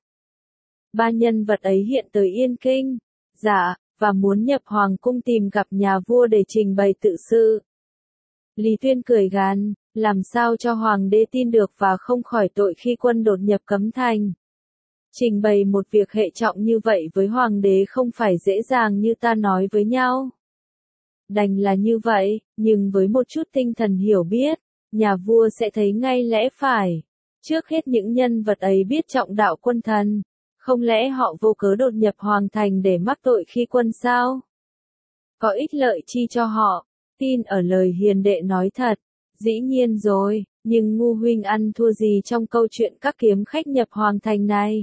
3 nhân vật ấy hiện tới Yên Kinh. Dạ, và muốn nhập hoàng cung tìm gặp nhà vua để trình bày tự sự. Lý Tuyên cười gằn, làm sao cho hoàng đế tin được và không khỏi tội khi quân đột nhập cấm thành. Trình bày một việc hệ trọng như vậy với hoàng đế không phải dễ dàng như ta nói với nhau. Đành là như vậy, nhưng với một chút tinh thần hiểu biết, nhà vua sẽ thấy ngay lẽ phải. Trước hết những nhân vật ấy biết trọng đạo quân thần. Không lẽ họ vô cớ đột nhập hoàng thành để mắc tội khi quân sao? Có ích lợi chi cho họ? Tin ở lời hiền đệ nói thật. Dĩ nhiên rồi, nhưng Ngu huynh ăn thua gì trong câu chuyện các kiếm khách nhập hoàng thành này?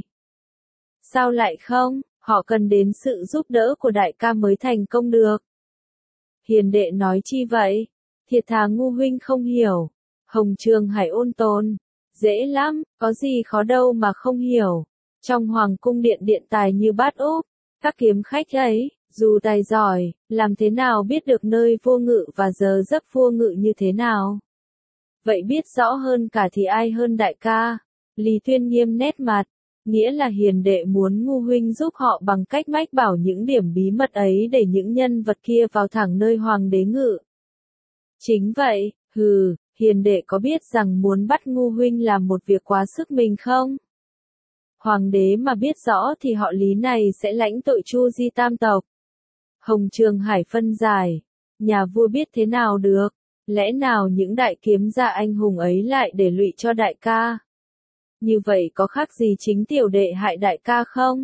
Sao lại không? Họ cần đến sự giúp đỡ của đại ca mới thành công được. Hiền đệ nói chi vậy? Thiệt thà Ngu huynh không hiểu. Hồng Trường Hải ôn tồn. Dễ lắm, có gì khó đâu mà không hiểu. Trong hoàng cung điện tài như bát úp, các kiếm khách ấy, dù tài giỏi, làm thế nào biết được nơi vua ngự và giờ giấc vua ngự như thế nào? Vậy biết rõ hơn cả thì ai hơn đại ca? Lý Tuyên nghiêm nét mặt, nghĩa là hiền đệ muốn Ngu huynh giúp họ bằng cách mách bảo những điểm bí mật ấy để những nhân vật kia vào thẳng nơi hoàng đế ngự. Chính vậy, hiền đệ có biết rằng muốn bắt Ngu huynh làm một việc quá sức mình không? Hoàng đế mà biết rõ thì họ Lý này sẽ lãnh tội Chu Di tam tộc. Hồng Trường Hải phân giải. Nhà vua biết thế nào được. Lẽ nào những đại kiếm gia anh hùng ấy lại để lụy cho đại ca? Như vậy có khác gì chính tiểu đệ hại đại ca không?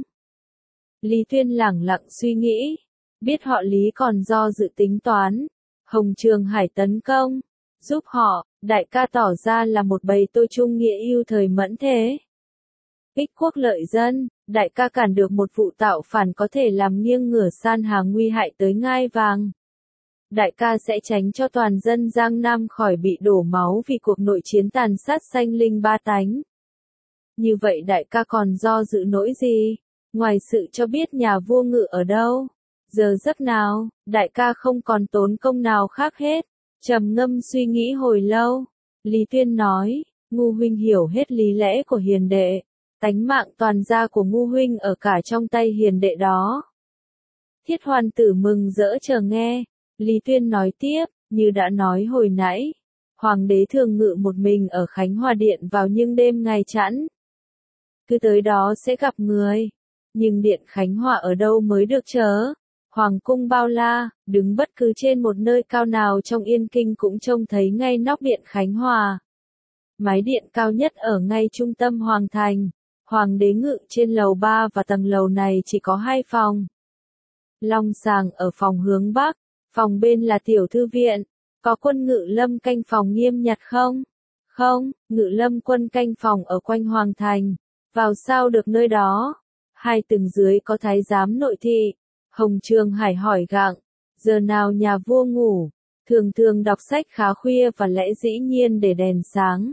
Lý Tuyên lẳng lặng suy nghĩ. Biết họ Lý còn do dự tính toán. Hồng Trường Hải tấn công. Giúp họ, đại ca tỏ ra là một bầy tôi trung nghĩa yêu thời mẫn thế. Ích quốc lợi dân, đại ca cản được một vụ tạo phản có thể làm nghiêng ngửa san hà nguy hại tới ngai vàng. Đại ca sẽ tránh cho toàn dân Giang Nam khỏi bị đổ máu vì cuộc nội chiến tàn sát sanh linh ba tánh. Như vậy đại ca còn do dự nỗi gì? Ngoài sự cho biết nhà vua ngự ở đâu? Giờ giấc nào, đại ca không còn tốn công nào khác hết. Trầm ngâm suy nghĩ hồi lâu. Lý Tuyên nói, Ngu huynh hiểu hết lý lẽ của hiền đệ. Tánh mạng toàn gia của Ngu huynh ở cả trong tay hiền đệ đó. Thiết Hoàn Tử mừng rỡ chờ nghe. Lý Tuyên nói tiếp, như đã nói hồi nãy. Hoàng đế thường ngự một mình ở Khánh Hòa Điện vào những đêm ngày chẵn. Cứ tới đó sẽ gặp người. Nhưng Điện Khánh Hòa ở đâu mới được chớ? Hoàng cung bao la, đứng bất cứ trên một nơi cao nào trong Yên Kinh cũng trông thấy ngay nóc Điện Khánh Hòa. Mái điện cao nhất ở ngay trung tâm Hoàng thành. Hoàng đế ngự trên lầu 3 và tầng lầu này chỉ có 2 phòng. Long sàng ở phòng hướng Bắc, phòng bên là tiểu thư viện. Có quân ngự lâm canh phòng nghiêm nhặt không? Không, Ngự Lâm quân canh phòng ở quanh Hoàng Thành. Vào sao được nơi đó? Hai tầng dưới có thái giám nội thị. Hồng Trường Hải hỏi gặng. Giờ nào nhà vua ngủ? Thường thường đọc sách khá khuya và lẽ dĩ nhiên để đèn sáng.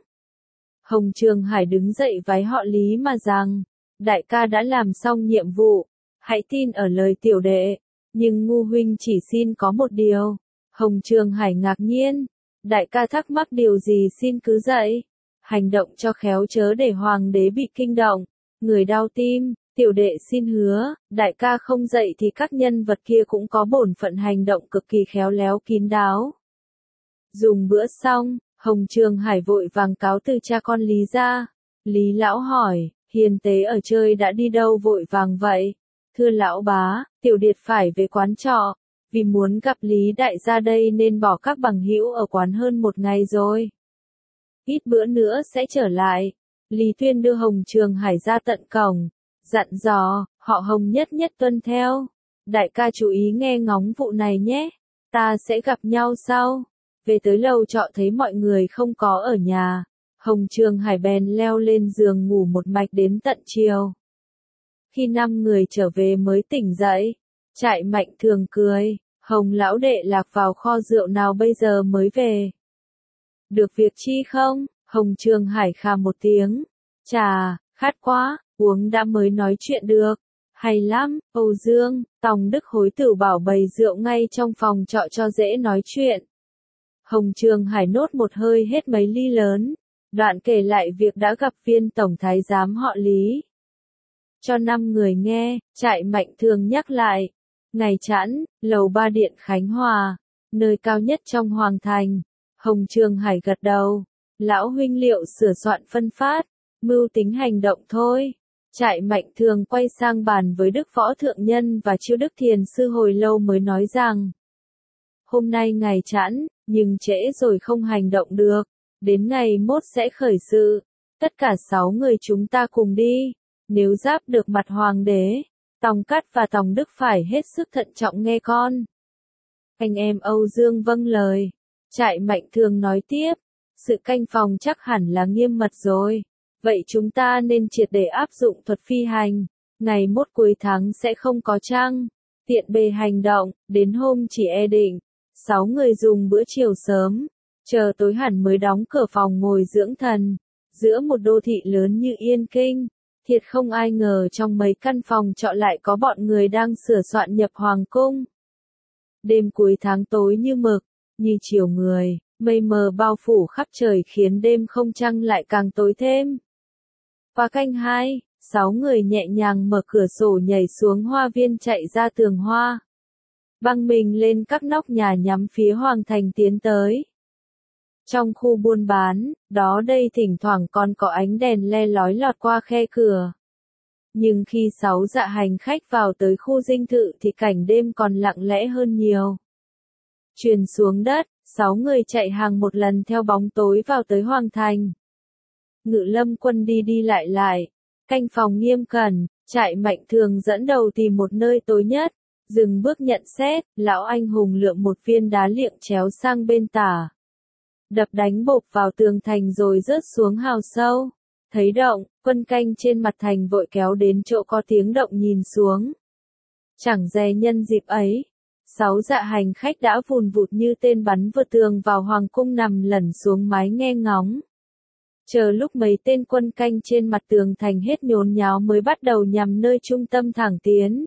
Hồng Trường Hải đứng dậy vái họ Lý mà rằng. Đại ca đã làm xong nhiệm vụ. Hãy tin ở lời tiểu đệ. Nhưng ngu huynh chỉ xin có một điều. Hồng Trường Hải ngạc nhiên. Đại ca thắc mắc điều gì xin cứ dạy. Hành động cho khéo chớ để hoàng đế bị kinh động. Người đau tim, tiểu đệ xin hứa, đại ca không dạy thì các nhân vật kia cũng có bổn phận hành động cực kỳ khéo léo kín đáo. Dùng bữa xong, Hồng Trường Hải vội vàng cáo từ cha con Lý ra. Lý lão hỏi, hiền tế ở chơi đã đi đâu vội vàng vậy? Thưa lão bá, tiểu điệt phải về quán trọ. Vì muốn gặp Lý đại gia đây nên bỏ các bằng hữu ở quán hơn một ngày rồi. Ít bữa nữa sẽ trở lại. Lý Tuyên đưa Hồng Trường Hải ra tận cổng, dặn dò, họ Hồng nhất nhất tuân theo. Đại ca chú ý nghe ngóng vụ này nhé, ta sẽ gặp nhau sau. Về tới lầu trọ thấy mọi người không có ở nhà, Hồng Trường Hải bèn leo lên giường ngủ một mạch đến tận chiều. Khi 5 người trở về mới tỉnh dậy, Trại Mạnh Thường cười, Hồng lão đệ lạc vào kho rượu nào bây giờ mới về. Được việc chi không? Hồng Trường Hải khà một tiếng. Chà, khát quá, uống đã mới nói chuyện được. Hay lắm, Âu Dương, Tòng Đức hối tửu bảo bày rượu ngay trong phòng trọ cho dễ nói chuyện. Hồng Trường Hải nốt một hơi hết mấy ly lớn. Đoạn kể lại việc đã gặp viên tổng thái giám họ Lý. Cho 5 người nghe, Trại Mạnh Thường nhắc lại. Ngày chẵn, lầu 3 điện Khánh Hòa, nơi cao nhất trong Hoàng Thành. Hồng Trường Hải gật đầu. Lão huynh liệu sửa soạn phân phát, mưu tính hành động thôi. Trại Mạnh Thường quay sang bàn với Đức Võ Thượng Nhân và Chiêu Đức Thiền Sư hồi lâu mới nói rằng. Hôm nay ngày chẵn, nhưng trễ rồi không hành động được. Đến ngày mốt sẽ khởi sự. Tất cả 6 người chúng ta cùng đi. Nếu giáp được mặt hoàng đế, Tòng Cát và Tòng Đức phải hết sức thận trọng nghe con. Anh em Âu Dương vâng lời. Trại Mạnh Thường nói tiếp. Sự canh phòng chắc hẳn là nghiêm mật rồi. Vậy chúng ta nên triệt để áp dụng thuật phi hành. Ngày mốt cuối tháng sẽ không có trăng. Tiện bề hành động, đến hôm chỉ định. 6 người dùng bữa chiều sớm. Chờ tối hẳn mới đóng cửa phòng ngồi dưỡng thần. Giữa một đô thị lớn như Yên Kinh. Thiệt không ai ngờ trong mấy căn phòng trọ lại có bọn người đang sửa soạn nhập hoàng cung. Đêm cuối tháng tối như mực, như chiều người, mây mờ bao phủ khắp trời khiến đêm không trăng lại càng tối thêm. Qua canh 2, 6 người nhẹ nhàng mở cửa sổ nhảy xuống hoa viên chạy ra tường hoa. Băng mình lên các nóc nhà nhắm phía Hoàng Thành tiến tới. Trong khu buôn bán, đó đây thỉnh thoảng còn có ánh đèn le lói lọt qua khe cửa. Nhưng khi 6 dạ hành khách vào tới khu dinh thự thì cảnh đêm còn lặng lẽ hơn nhiều. Truyền xuống đất, 6 người chạy hàng một lần theo bóng tối vào tới Hoàng Thành. Ngự Lâm quân đi đi lại, canh phòng nghiêm cẩn, Trại Mạnh Thường dẫn đầu tìm một nơi tối nhất, dừng bước nhận xét, lão anh hùng lượm một viên đá liệng chéo sang bên tả. Đập đánh bộp vào tường thành rồi rớt xuống hào sâu. Thấy động, quân canh trên mặt thành vội kéo đến chỗ có tiếng động nhìn xuống. Chẳng dè nhân dịp ấy, 6 dạ hành khách đã vùn vụt như tên bắn vượt tường vào hoàng cung nằm lẩn xuống mái nghe ngóng. Chờ lúc mấy tên quân canh trên mặt tường thành hết nhốn nháo mới bắt đầu nhằm nơi trung tâm thẳng tiến.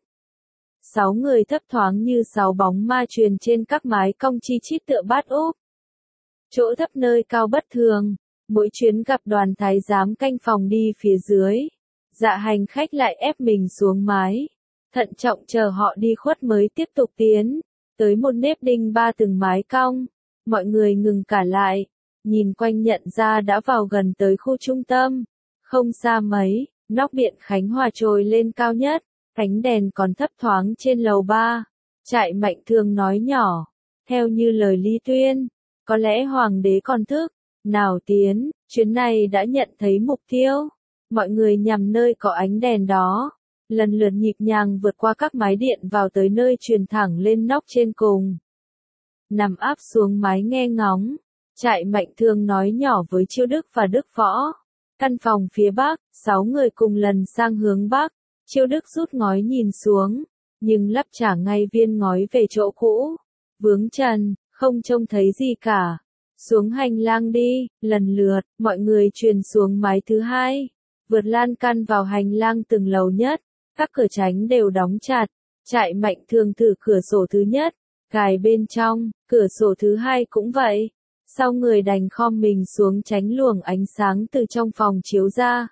6 người thấp thoáng như 6 bóng ma truyền trên các mái cong chi chít tựa bát úp. Chỗ thấp nơi cao bất thường, mỗi chuyến gặp đoàn thái giám canh phòng đi phía dưới. Dạ hành khách lại ép mình xuống mái. Thận trọng chờ họ đi khuất mới tiếp tục tiến. Tới một nếp đinh 3 từng mái cong. Mọi người ngừng cả lại. Nhìn quanh nhận ra đã vào gần tới khu trung tâm. Không xa mấy, nóc điện Khánh Hòa trồi lên cao nhất. Cánh đèn còn thấp thoáng trên lầu 3. Trại Mạnh Thường nói nhỏ. Theo như lời Lý Tuyên. Có lẽ hoàng đế còn thức. Nào tiến, chuyến này đã nhận thấy mục tiêu. Mọi người nhằm nơi có ánh đèn đó. Lần lượt nhịp nhàng vượt qua các mái điện vào tới nơi truyền thẳng lên nóc trên cùng. Nằm áp xuống mái nghe ngóng. Trại Mạnh Thường nói nhỏ với Chiêu Đức và Đức Võ. Căn phòng phía bắc, 6 người cùng lần sang hướng bắc. Chiêu Đức rút ngói nhìn xuống, nhưng lắp trả ngay viên ngói về chỗ cũ. Vướng trần, không trông thấy gì cả. Xuống hành lang đi, lần lượt, mọi người truyền xuống mái thứ hai. Vượt lan can vào hành lang từng lầu nhất. Các cửa tránh đều đóng chặt. Trại Mạnh Thường thử cửa sổ thứ nhất, cài bên trong, cửa sổ thứ hai cũng vậy. Sau người đành khom mình xuống tránh luồng ánh sáng từ trong phòng chiếu ra.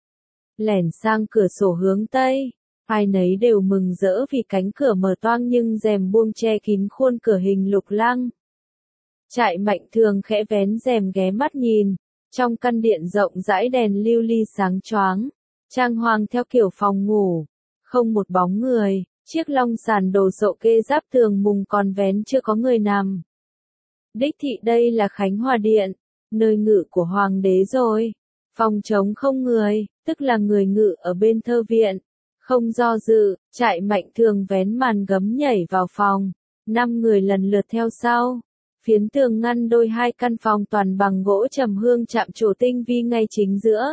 Lẻn sang cửa sổ hướng tây, ai nấy đều mừng rỡ vì cánh cửa mở toang nhưng rèm buông che kín khuôn cửa hình lục lăng. Trại Mạnh Thường khẽ vén rèm ghé mắt nhìn, trong căn điện rộng rãi đèn lưu ly sáng choáng, trang hoàng theo kiểu phòng ngủ, không một bóng người, chiếc long sàn đồ sộ kê giáp tường mùng còn vén chưa có người nằm. Đích thị đây là Khánh Hòa Điện, nơi ngự của Hoàng đế rồi. Phòng trống không người, tức là người ngự ở bên thơ viện. Không do dự, Trại Mạnh Thường vén màn gấm nhảy vào phòng. 5 người lần lượt theo sau. Phiến tường ngăn đôi hai căn phòng toàn bằng gỗ trầm hương chạm trổ tinh vi ngay chính giữa.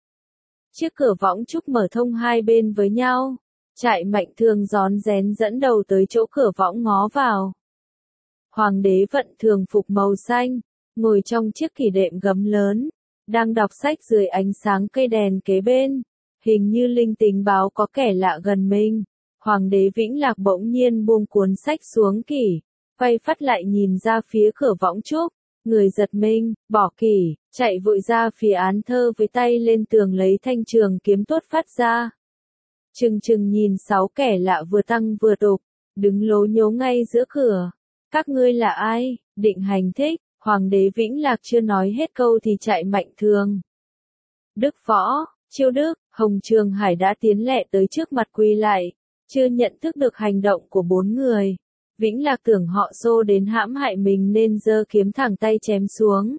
Chiếc cửa võng trúc mở thông hai bên với nhau. Trại Mạnh Thường rón rén dẫn đầu tới chỗ cửa võng ngó vào. Hoàng đế vận thường phục màu xanh, ngồi trong chiếc kỷ đệm gấm lớn, đang đọc sách dưới ánh sáng cây đèn kế bên. Hình như linh tính báo có kẻ lạ gần mình. Hoàng đế Vĩnh Lạc bỗng nhiên buông cuốn sách xuống kỷ, quay phát lại nhìn ra phía cửa võng trúc. Người giật mình, bỏ kỷ, chạy vội ra phía án thơ với tay lên tường lấy thanh trường kiếm tuốt phát ra. Chừng chừng nhìn 6 kẻ lạ vừa tăng vừa đục, đứng lố nhố ngay giữa cửa. Các ngươi là ai? Định Hành thích. Hoàng đế Vĩnh Lạc chưa nói hết câu thì Trại Mạnh Thường, Đức Võ, Chiêu Đức, Hồng Trường Hải đã tiến lẹ tới trước mặt quỳ lại. Chưa nhận thức được hành động của 4 người. Vĩnh Lạc tưởng họ xô đến hãm hại mình nên giơ kiếm thẳng tay chém xuống.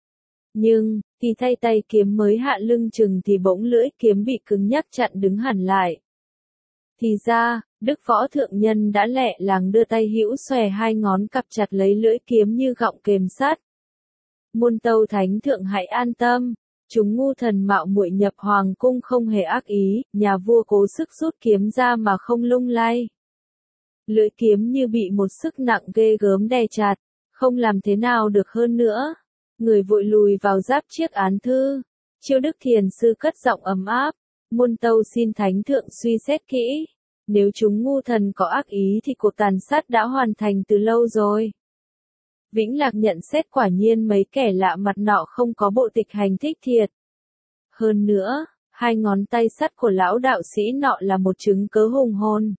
Nhưng, thì thay tay kiếm mới hạ lưng chừng thì bỗng lưỡi kiếm bị cứng nhắc chặn đứng hẳn lại. Thì ra, Đức Võ Thượng Nhân đã lẹ làng đưa tay hữu xòe hai ngón cặp chặt lấy lưỡi kiếm như gọng kềm sắt. Muôn Tâu Thánh Thượng hãy an tâm, chúng ngu thần mạo muội nhập hoàng cung không hề ác ý, nhà vua cố sức rút kiếm ra mà không lung lay. Lưỡi kiếm như bị một sức nặng ghê gớm đè chặt, không làm thế nào được hơn nữa. Người vội lùi vào giáp chiếc án thư. Chiêu Đức Thiền Sư cất giọng ấm áp. Muôn Tâu xin Thánh Thượng suy xét kỹ. Nếu chúng ngu thần có ác ý thì cuộc tàn sát đã hoàn thành từ lâu rồi. Vĩnh Lạc nhận xét quả nhiên mấy kẻ lạ mặt nọ không có bộ tịch hành thích thiệt. Hơn nữa, hai ngón tay sắt của lão đạo sĩ nọ là một chứng cớ hùng hồn.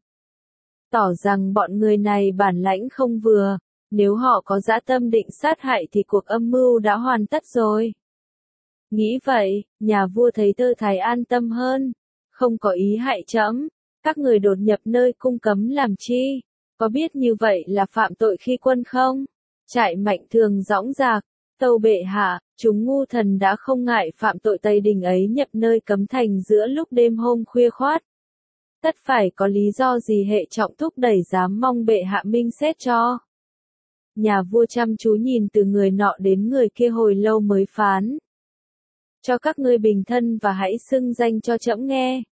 Tỏ rằng bọn người này bản lãnh không vừa, nếu họ có dã tâm định sát hại thì cuộc âm mưu đã hoàn tất rồi. Nghĩ vậy, nhà vua thấy Tơ Thái an tâm hơn, không có ý hại trẫm. Các người đột nhập nơi cung cấm làm chi? Có biết như vậy là phạm tội khi quân không? Trại Mạnh Thường dõng dạc, tâu bệ hạ, chúng ngu thần đã không ngại phạm tội Tây Đình ấy nhập nơi cấm thành giữa lúc đêm hôm khuya khoát. Tất phải có lý do gì hệ trọng thúc đẩy dám mong bệ hạ minh xét cho. Nhà vua chăm chú nhìn từ người nọ đến người kia hồi lâu mới phán. Cho các ngươi bình thân và hãy xưng danh cho trẫm nghe.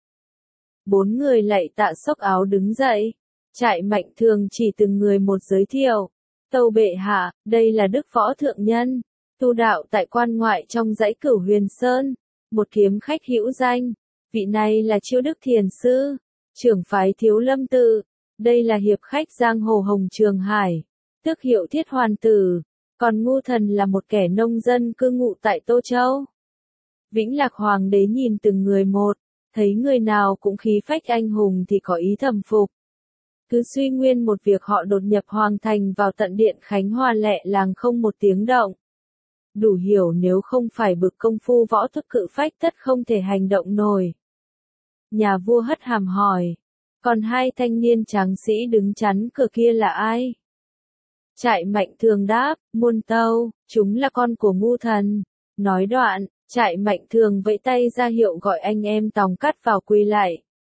4 người lạy tạ xốc áo đứng dậy. Trại Mạnh Thường chỉ từng người một giới thiệu. Tâu bệ hạ, đây là Đức Võ Thượng Nhân, tu đạo tại quan ngoại trong dãy Cửu Huyền Sơn, một kiếm khách hữu danh. Vị này là Chiêu Đức Thiền Sư, trưởng phái Thiếu Lâm Tự. Đây là hiệp khách giang hồ Hồng Trường Hải, tước hiệu Thiết Hoàn Tử. Còn ngu thần là một kẻ nông dân cư ngụ tại Tô Châu. Vĩnh Lạc Hoàng đế nhìn từng người một, thấy người nào cũng khí phách anh hùng thì có ý thầm phục. Cứ suy nguyên một việc họ đột nhập hoàng thành vào tận điện Khánh Hòa lẹ làng không một tiếng động. Đủ hiểu nếu không phải bực công phu võ thuật cự phách tất không thể hành động nổi. Nhà vua hất hàm hỏi, còn hai thanh niên tráng sĩ đứng chắn cửa kia là ai? Trại Mạnh Thường đáp, Muôn Tâu, chúng là con của ngu thần. Nói đoạn, Trại Mạnh Thường vẫy tay ra hiệu gọi anh em Tòng Cát vào quỳ lại.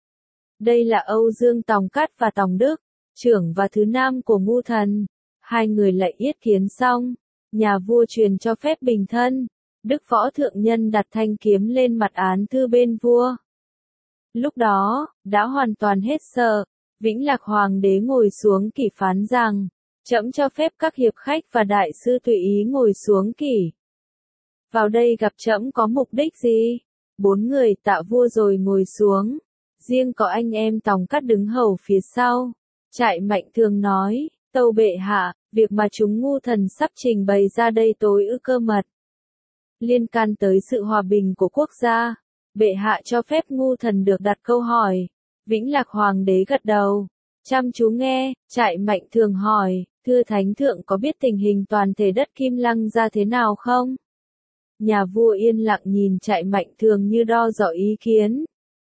Đây là Âu Dương Tòng Cát và Tòng Đức, trưởng và thứ nam của ngu thần. Hai người lạy yết kiến xong, Nhà vua truyền cho phép bình thân. Đức võ thượng nhân đặt thanh kiếm lên mặt án thư bên vua. Lúc đó, đã hoàn toàn hết sợ. Vĩnh Lạc Hoàng đế ngồi xuống kỷ phán rằng, trẫm cho phép các hiệp khách và đại sư tùy ý ngồi xuống kỷ. Vào đây gặp trẫm có mục đích gì? 4 người tạ vua rồi ngồi xuống. Riêng có anh em Tòng Cát đứng hầu phía sau. Trại Mạnh Thường nói, tâu bệ hạ, việc mà chúng ngu thần sắp trình bày ra đây tối ư cơ mật. Liên can tới sự hòa bình của quốc gia. Bệ hạ cho phép ngu thần được đặt câu hỏi. Vĩnh Lạc Hoàng đế gật đầu. Chăm chú nghe, Trại Mạnh Thường hỏi, thưa Thánh Thượng có biết tình hình toàn thể đất Kim Lăng ra thế nào không? Nhà vua yên lặng nhìn Trại Mạnh Thường như đo dò ý kiến.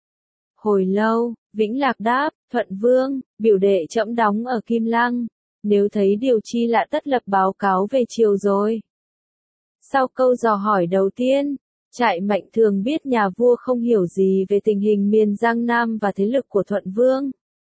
Hồi lâu, Vĩnh Lạc đáp, Thuận Vương, biểu đệ trẫm đóng ở Kim Lăng. Nếu thấy điều chi lạ tất lập báo cáo về triều rồi. Sau câu dò hỏi đầu tiên, Trại Mạnh Thường biết nhà vua không hiểu gì về tình hình miền Giang Nam và thế lực của Thuận Vương.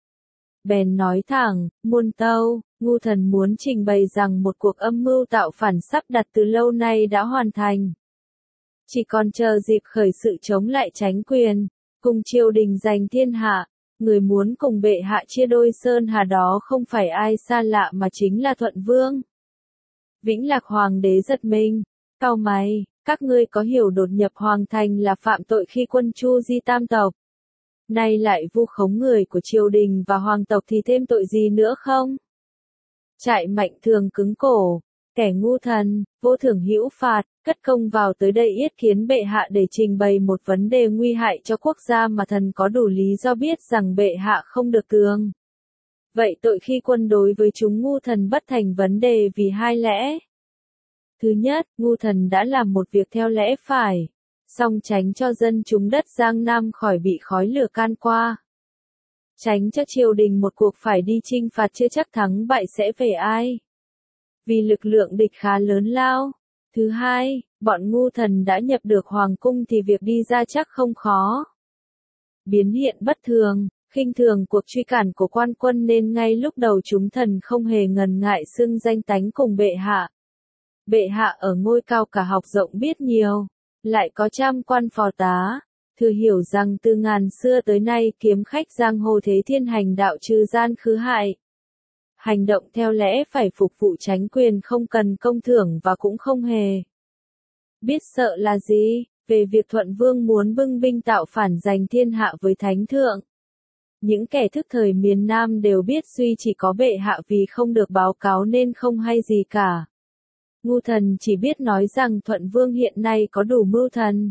Bèn nói thẳng, muôn tâu, ngu thần muốn trình bày rằng một cuộc âm mưu tạo phản sắp đặt từ lâu nay đã hoàn thành. Chỉ còn chờ dịp khởi sự chống lại chánh quyền, cùng triều đình giành thiên hạ, người muốn cùng bệ hạ chia đôi sơn hà đó không phải ai xa lạ mà chính là Thuận Vương. Vĩnh Lạc Hoàng đế giật mình, cau mày, các ngươi có hiểu đột nhập hoàng thành là phạm tội khi quân Chu Di tam tộc? Nay lại vu khống người của triều đình và hoàng tộc thì thêm tội gì nữa không? Trại Mạnh Thường cứng cổ, kẻ ngu thần, vô thưởng hữu phạt, cất công vào tới đây yết kiến bệ hạ để trình bày một vấn đề nguy hại cho quốc gia mà thần có đủ lý do biết rằng bệ hạ không được tường. Vậy tội khi quân đối với chúng ngu thần bất thành vấn đề vì hai lẽ. Thứ nhất, ngu thần đã làm một việc theo lẽ phải, song tránh cho dân chúng đất Giang Nam khỏi bị khói lửa can qua. Tránh cho triều đình một cuộc phải đi chinh phạt chưa chắc thắng bại sẽ về ai. Vì lực lượng địch khá lớn lao. Thứ hai, bọn ngu thần đã nhập được hoàng cung thì việc đi ra chắc không khó. Biến hiện bất thường, khinh thường cuộc truy cản của quan quân nên ngay lúc đầu chúng thần không hề ngần ngại xưng danh tánh cùng bệ hạ. Bệ hạ ở ngôi cao cả học rộng biết nhiều, lại có trăm quan phò tá, thừa hiểu rằng từ ngàn xưa tới nay kiếm khách giang hồ thế thiên hành đạo trừ gian khứ hại. Hành động theo lẽ phải phục vụ chánh quyền không cần công thưởng và cũng không hề biết sợ là gì, về việc Thuận Vương muốn bưng binh tạo phản giành thiên hạ với Thánh Thượng. Những kẻ thức thời miền Nam đều biết duy chỉ có bệ hạ vì không được báo cáo nên không hay gì cả. Ngu thần chỉ biết nói rằng Thuận Vương hiện nay có đủ mưu thần.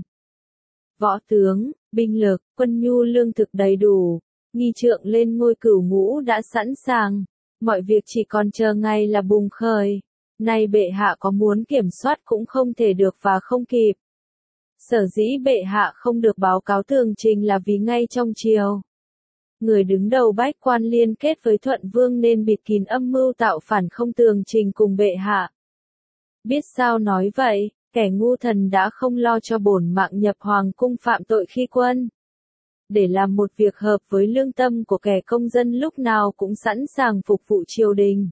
Võ tướng, binh lực, quân nhu lương thực đầy đủ, nghi trượng lên ngôi cửu ngũ đã sẵn sàng, mọi việc chỉ còn chờ ngày là bùng khởi. Nay bệ hạ có muốn kiểm soát cũng không thể được và không kịp. Sở dĩ bệ hạ không được báo cáo tường trình là vì ngay trong triều, người đứng đầu bách quan liên kết với Thuận Vương nên bịt kín âm mưu tạo phản không tường trình cùng bệ hạ. Biết sao nói vậy, kẻ ngu thần đã không lo cho bổn mạng nhập hoàng cung phạm tội khi quân. Để làm một việc hợp với lương tâm của kẻ công dân lúc nào cũng sẵn sàng phục vụ triều đình.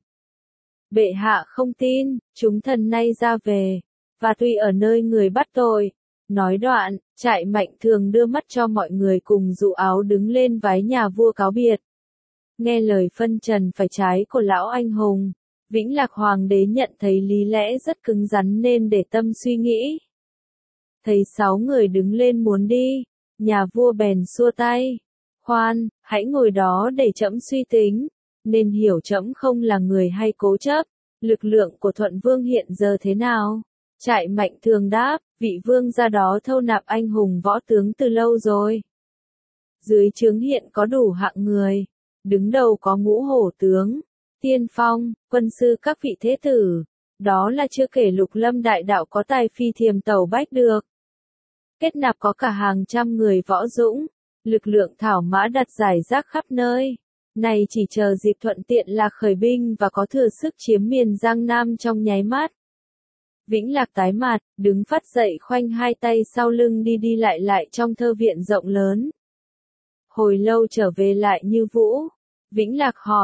Bệ hạ không tin, chúng thần nay ra về, và tuy ở nơi người bắt tội. Nói đoạn, Trại Mạnh Thường đưa mắt cho mọi người cùng dụ áo đứng lên vái nhà vua cáo biệt. Nghe lời phân trần phải trái của lão anh hùng, Vĩnh Lạc Hoàng đế nhận thấy lý lẽ rất cứng rắn nên để tâm suy nghĩ. Thấy 6 người đứng lên muốn đi, nhà vua bèn xua tay. Khoan, hãy ngồi đó để trẫm suy tính, nên hiểu trẫm không là người hay cố chấp. Lực lượng của Thuận Vương hiện giờ thế nào? Trại Mạnh Thường đáp, vị vương gia đó thâu nạp anh hùng võ tướng từ lâu rồi. Dưới trướng hiện có đủ hạng người, đứng đầu có ngũ hổ tướng, tiên phong, quân sư các vị thế tử, đó là chưa kể Lục Lâm đại đạo có tài phi thiềm tẩu bách được. Kết nạp có cả hàng trăm người võ dũng, lực lượng thảo mã đặt rải rác khắp nơi. Này chỉ chờ dịp thuận tiện là khởi binh và có thừa sức chiếm miền Giang Nam trong nháy mắt. Vĩnh Lạc tái mặt, đứng phắt dậy khoanh hai tay sau lưng đi lại trong thơ viện rộng lớn. Hồi lâu trở về lại như vũ. Vĩnh Lạc hỏi,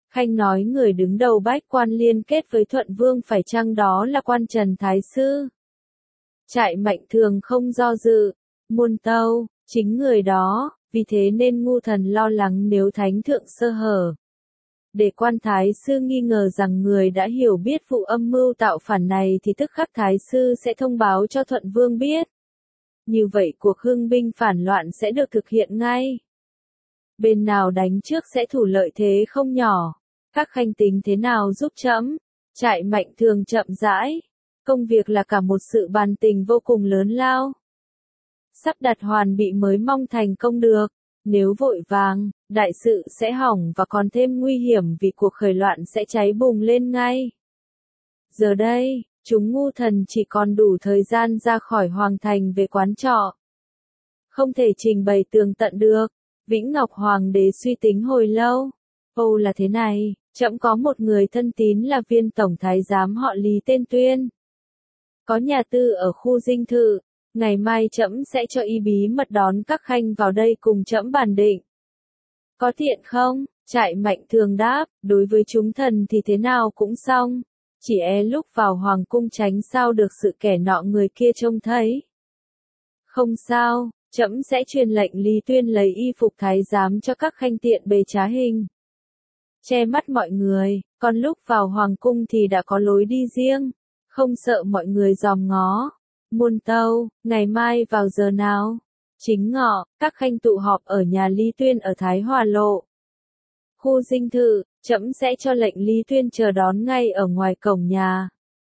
Khanh nói người đứng đầu bách quan liên kết với Thuận Vương phải chăng đó là quan Trần Thái Sư? Trại Mạnh Thường không do dự, muôn tâu, chính người đó, vì thế nên ngu thần lo lắng nếu thánh thượng sơ hở. Để quan Thái Sư nghi ngờ rằng người đã hiểu biết vụ âm mưu tạo phản này thì tức khắc Thái Sư sẽ thông báo cho Thuận Vương biết. Như vậy cuộc hưng binh phản loạn sẽ được thực hiện ngay. Bên nào đánh trước sẽ thủ lợi thế không nhỏ. Các khanh tính thế nào giúp trẫm? Trại Mạnh Thường chậm rãi. Công việc là cả một sự bàn tình vô cùng lớn lao. Sắp đặt hoàn bị mới mong thành công được. Nếu vội vàng, đại sự sẽ hỏng và còn thêm nguy hiểm vì cuộc khởi loạn sẽ cháy bùng lên ngay. Giờ đây, chúng ngu thần chỉ còn đủ thời gian ra khỏi hoàng thành về quán trọ. Không thể trình bày tường tận được. Vĩnh Ngọc Hoàng đế suy tính hồi lâu. Âu là thế này, trẫm có một người thân tín là viên tổng thái giám họ Lý tên Tuyên. Có nhà tư ở khu dinh thự. Ngày mai trẫm sẽ cho y bí mật đón các khanh vào đây cùng trẫm bàn định. Có tiện không? Trại Mạnh Thường đáp, đối với chúng thần thì thế nào cũng xong. Chỉ lúc vào hoàng cung tránh sao được sự kẻ nọ người kia trông thấy. Không sao, trẫm sẽ truyền lệnh Lý Tuyên lấy y phục thái giám cho các khanh tiện bề trá hình. Che mắt mọi người, còn lúc vào hoàng cung thì đã có lối đi riêng, không sợ mọi người dòm ngó. Muôn tâu, ngày mai vào giờ nào? Chính ngọ, các khanh tụ họp ở nhà Lý Tuyên ở Thái Hòa Lộ. Khu dinh thự, trẫm sẽ cho lệnh Lý Tuyên chờ đón ngay ở ngoài cổng nhà.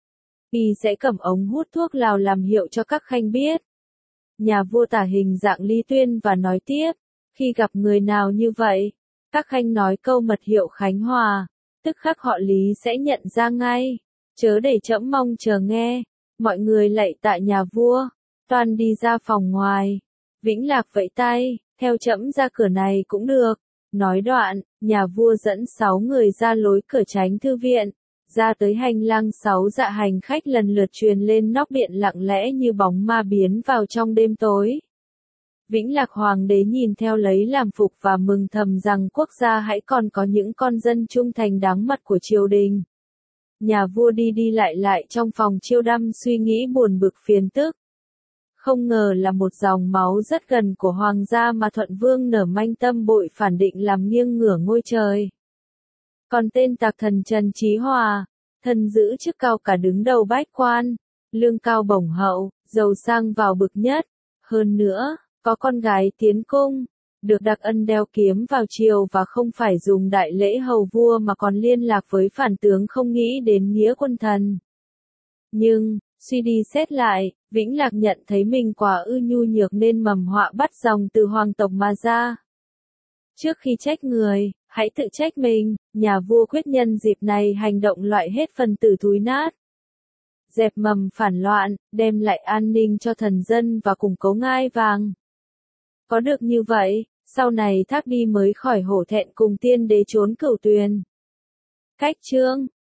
Y sẽ cầm ống hút thuốc lào làm hiệu cho các khanh biết. Nhà vua tả hình dạng Lý Tuyên và nói tiếp, khi gặp người nào như vậy, các khanh nói câu mật hiệu Khánh Hòa, tức khắc họ Lý sẽ nhận ra ngay. Chớ để trẫm mong chờ nghe. Mọi người lạy tại nhà vua, toan đi ra phòng ngoài. Vĩnh Lạc vẫy tay, theo trẫm ra cửa này cũng được. Nói đoạn, nhà vua dẫn 6 người ra lối cửa tránh thư viện, ra tới hành lang 6 dạ hành khách lần lượt truyền lên nóc điện lặng lẽ như bóng ma biến vào trong đêm tối. Vĩnh Lạc Hoàng đế nhìn theo lấy làm phục và mừng thầm rằng quốc gia hãy còn có những con dân trung thành đáng mặt của triều đình. Nhà vua đi đi lại trong phòng chiêu đăm suy nghĩ buồn bực phiền tức. Không ngờ là một dòng máu rất gần của hoàng gia mà Thuận Vương nở manh tâm bội phản định làm nghiêng ngửa ngôi trời. Còn tên tặc thần Trần Chí Hòa, thần giữ chức cao cả đứng đầu bách quan, lương cao bổng hậu, giàu sang vào bực nhất. Hơn nữa, có con gái tiến cung, được đặc ân đeo kiếm vào triều và không phải dùng đại lễ hầu vua mà còn liên lạc với phản tướng không nghĩ đến nghĩa quân thần. Nhưng, suy đi xét lại, Vĩnh Lạc nhận thấy mình quá ư nhu nhược nên mầm họa bắt dòng từ hoàng tộc mà ra. Trước khi trách người, hãy tự trách mình, nhà vua quyết nhân dịp này hành động loại hết phần tử thúi nát. Dẹp mầm phản loạn, đem lại an ninh cho thần dân và củng cố ngai vàng. Có được như vậy, sau này Thác đi mới khỏi hổ thẹn cùng tiên đế trốn Cửu Tuyền. Cách chương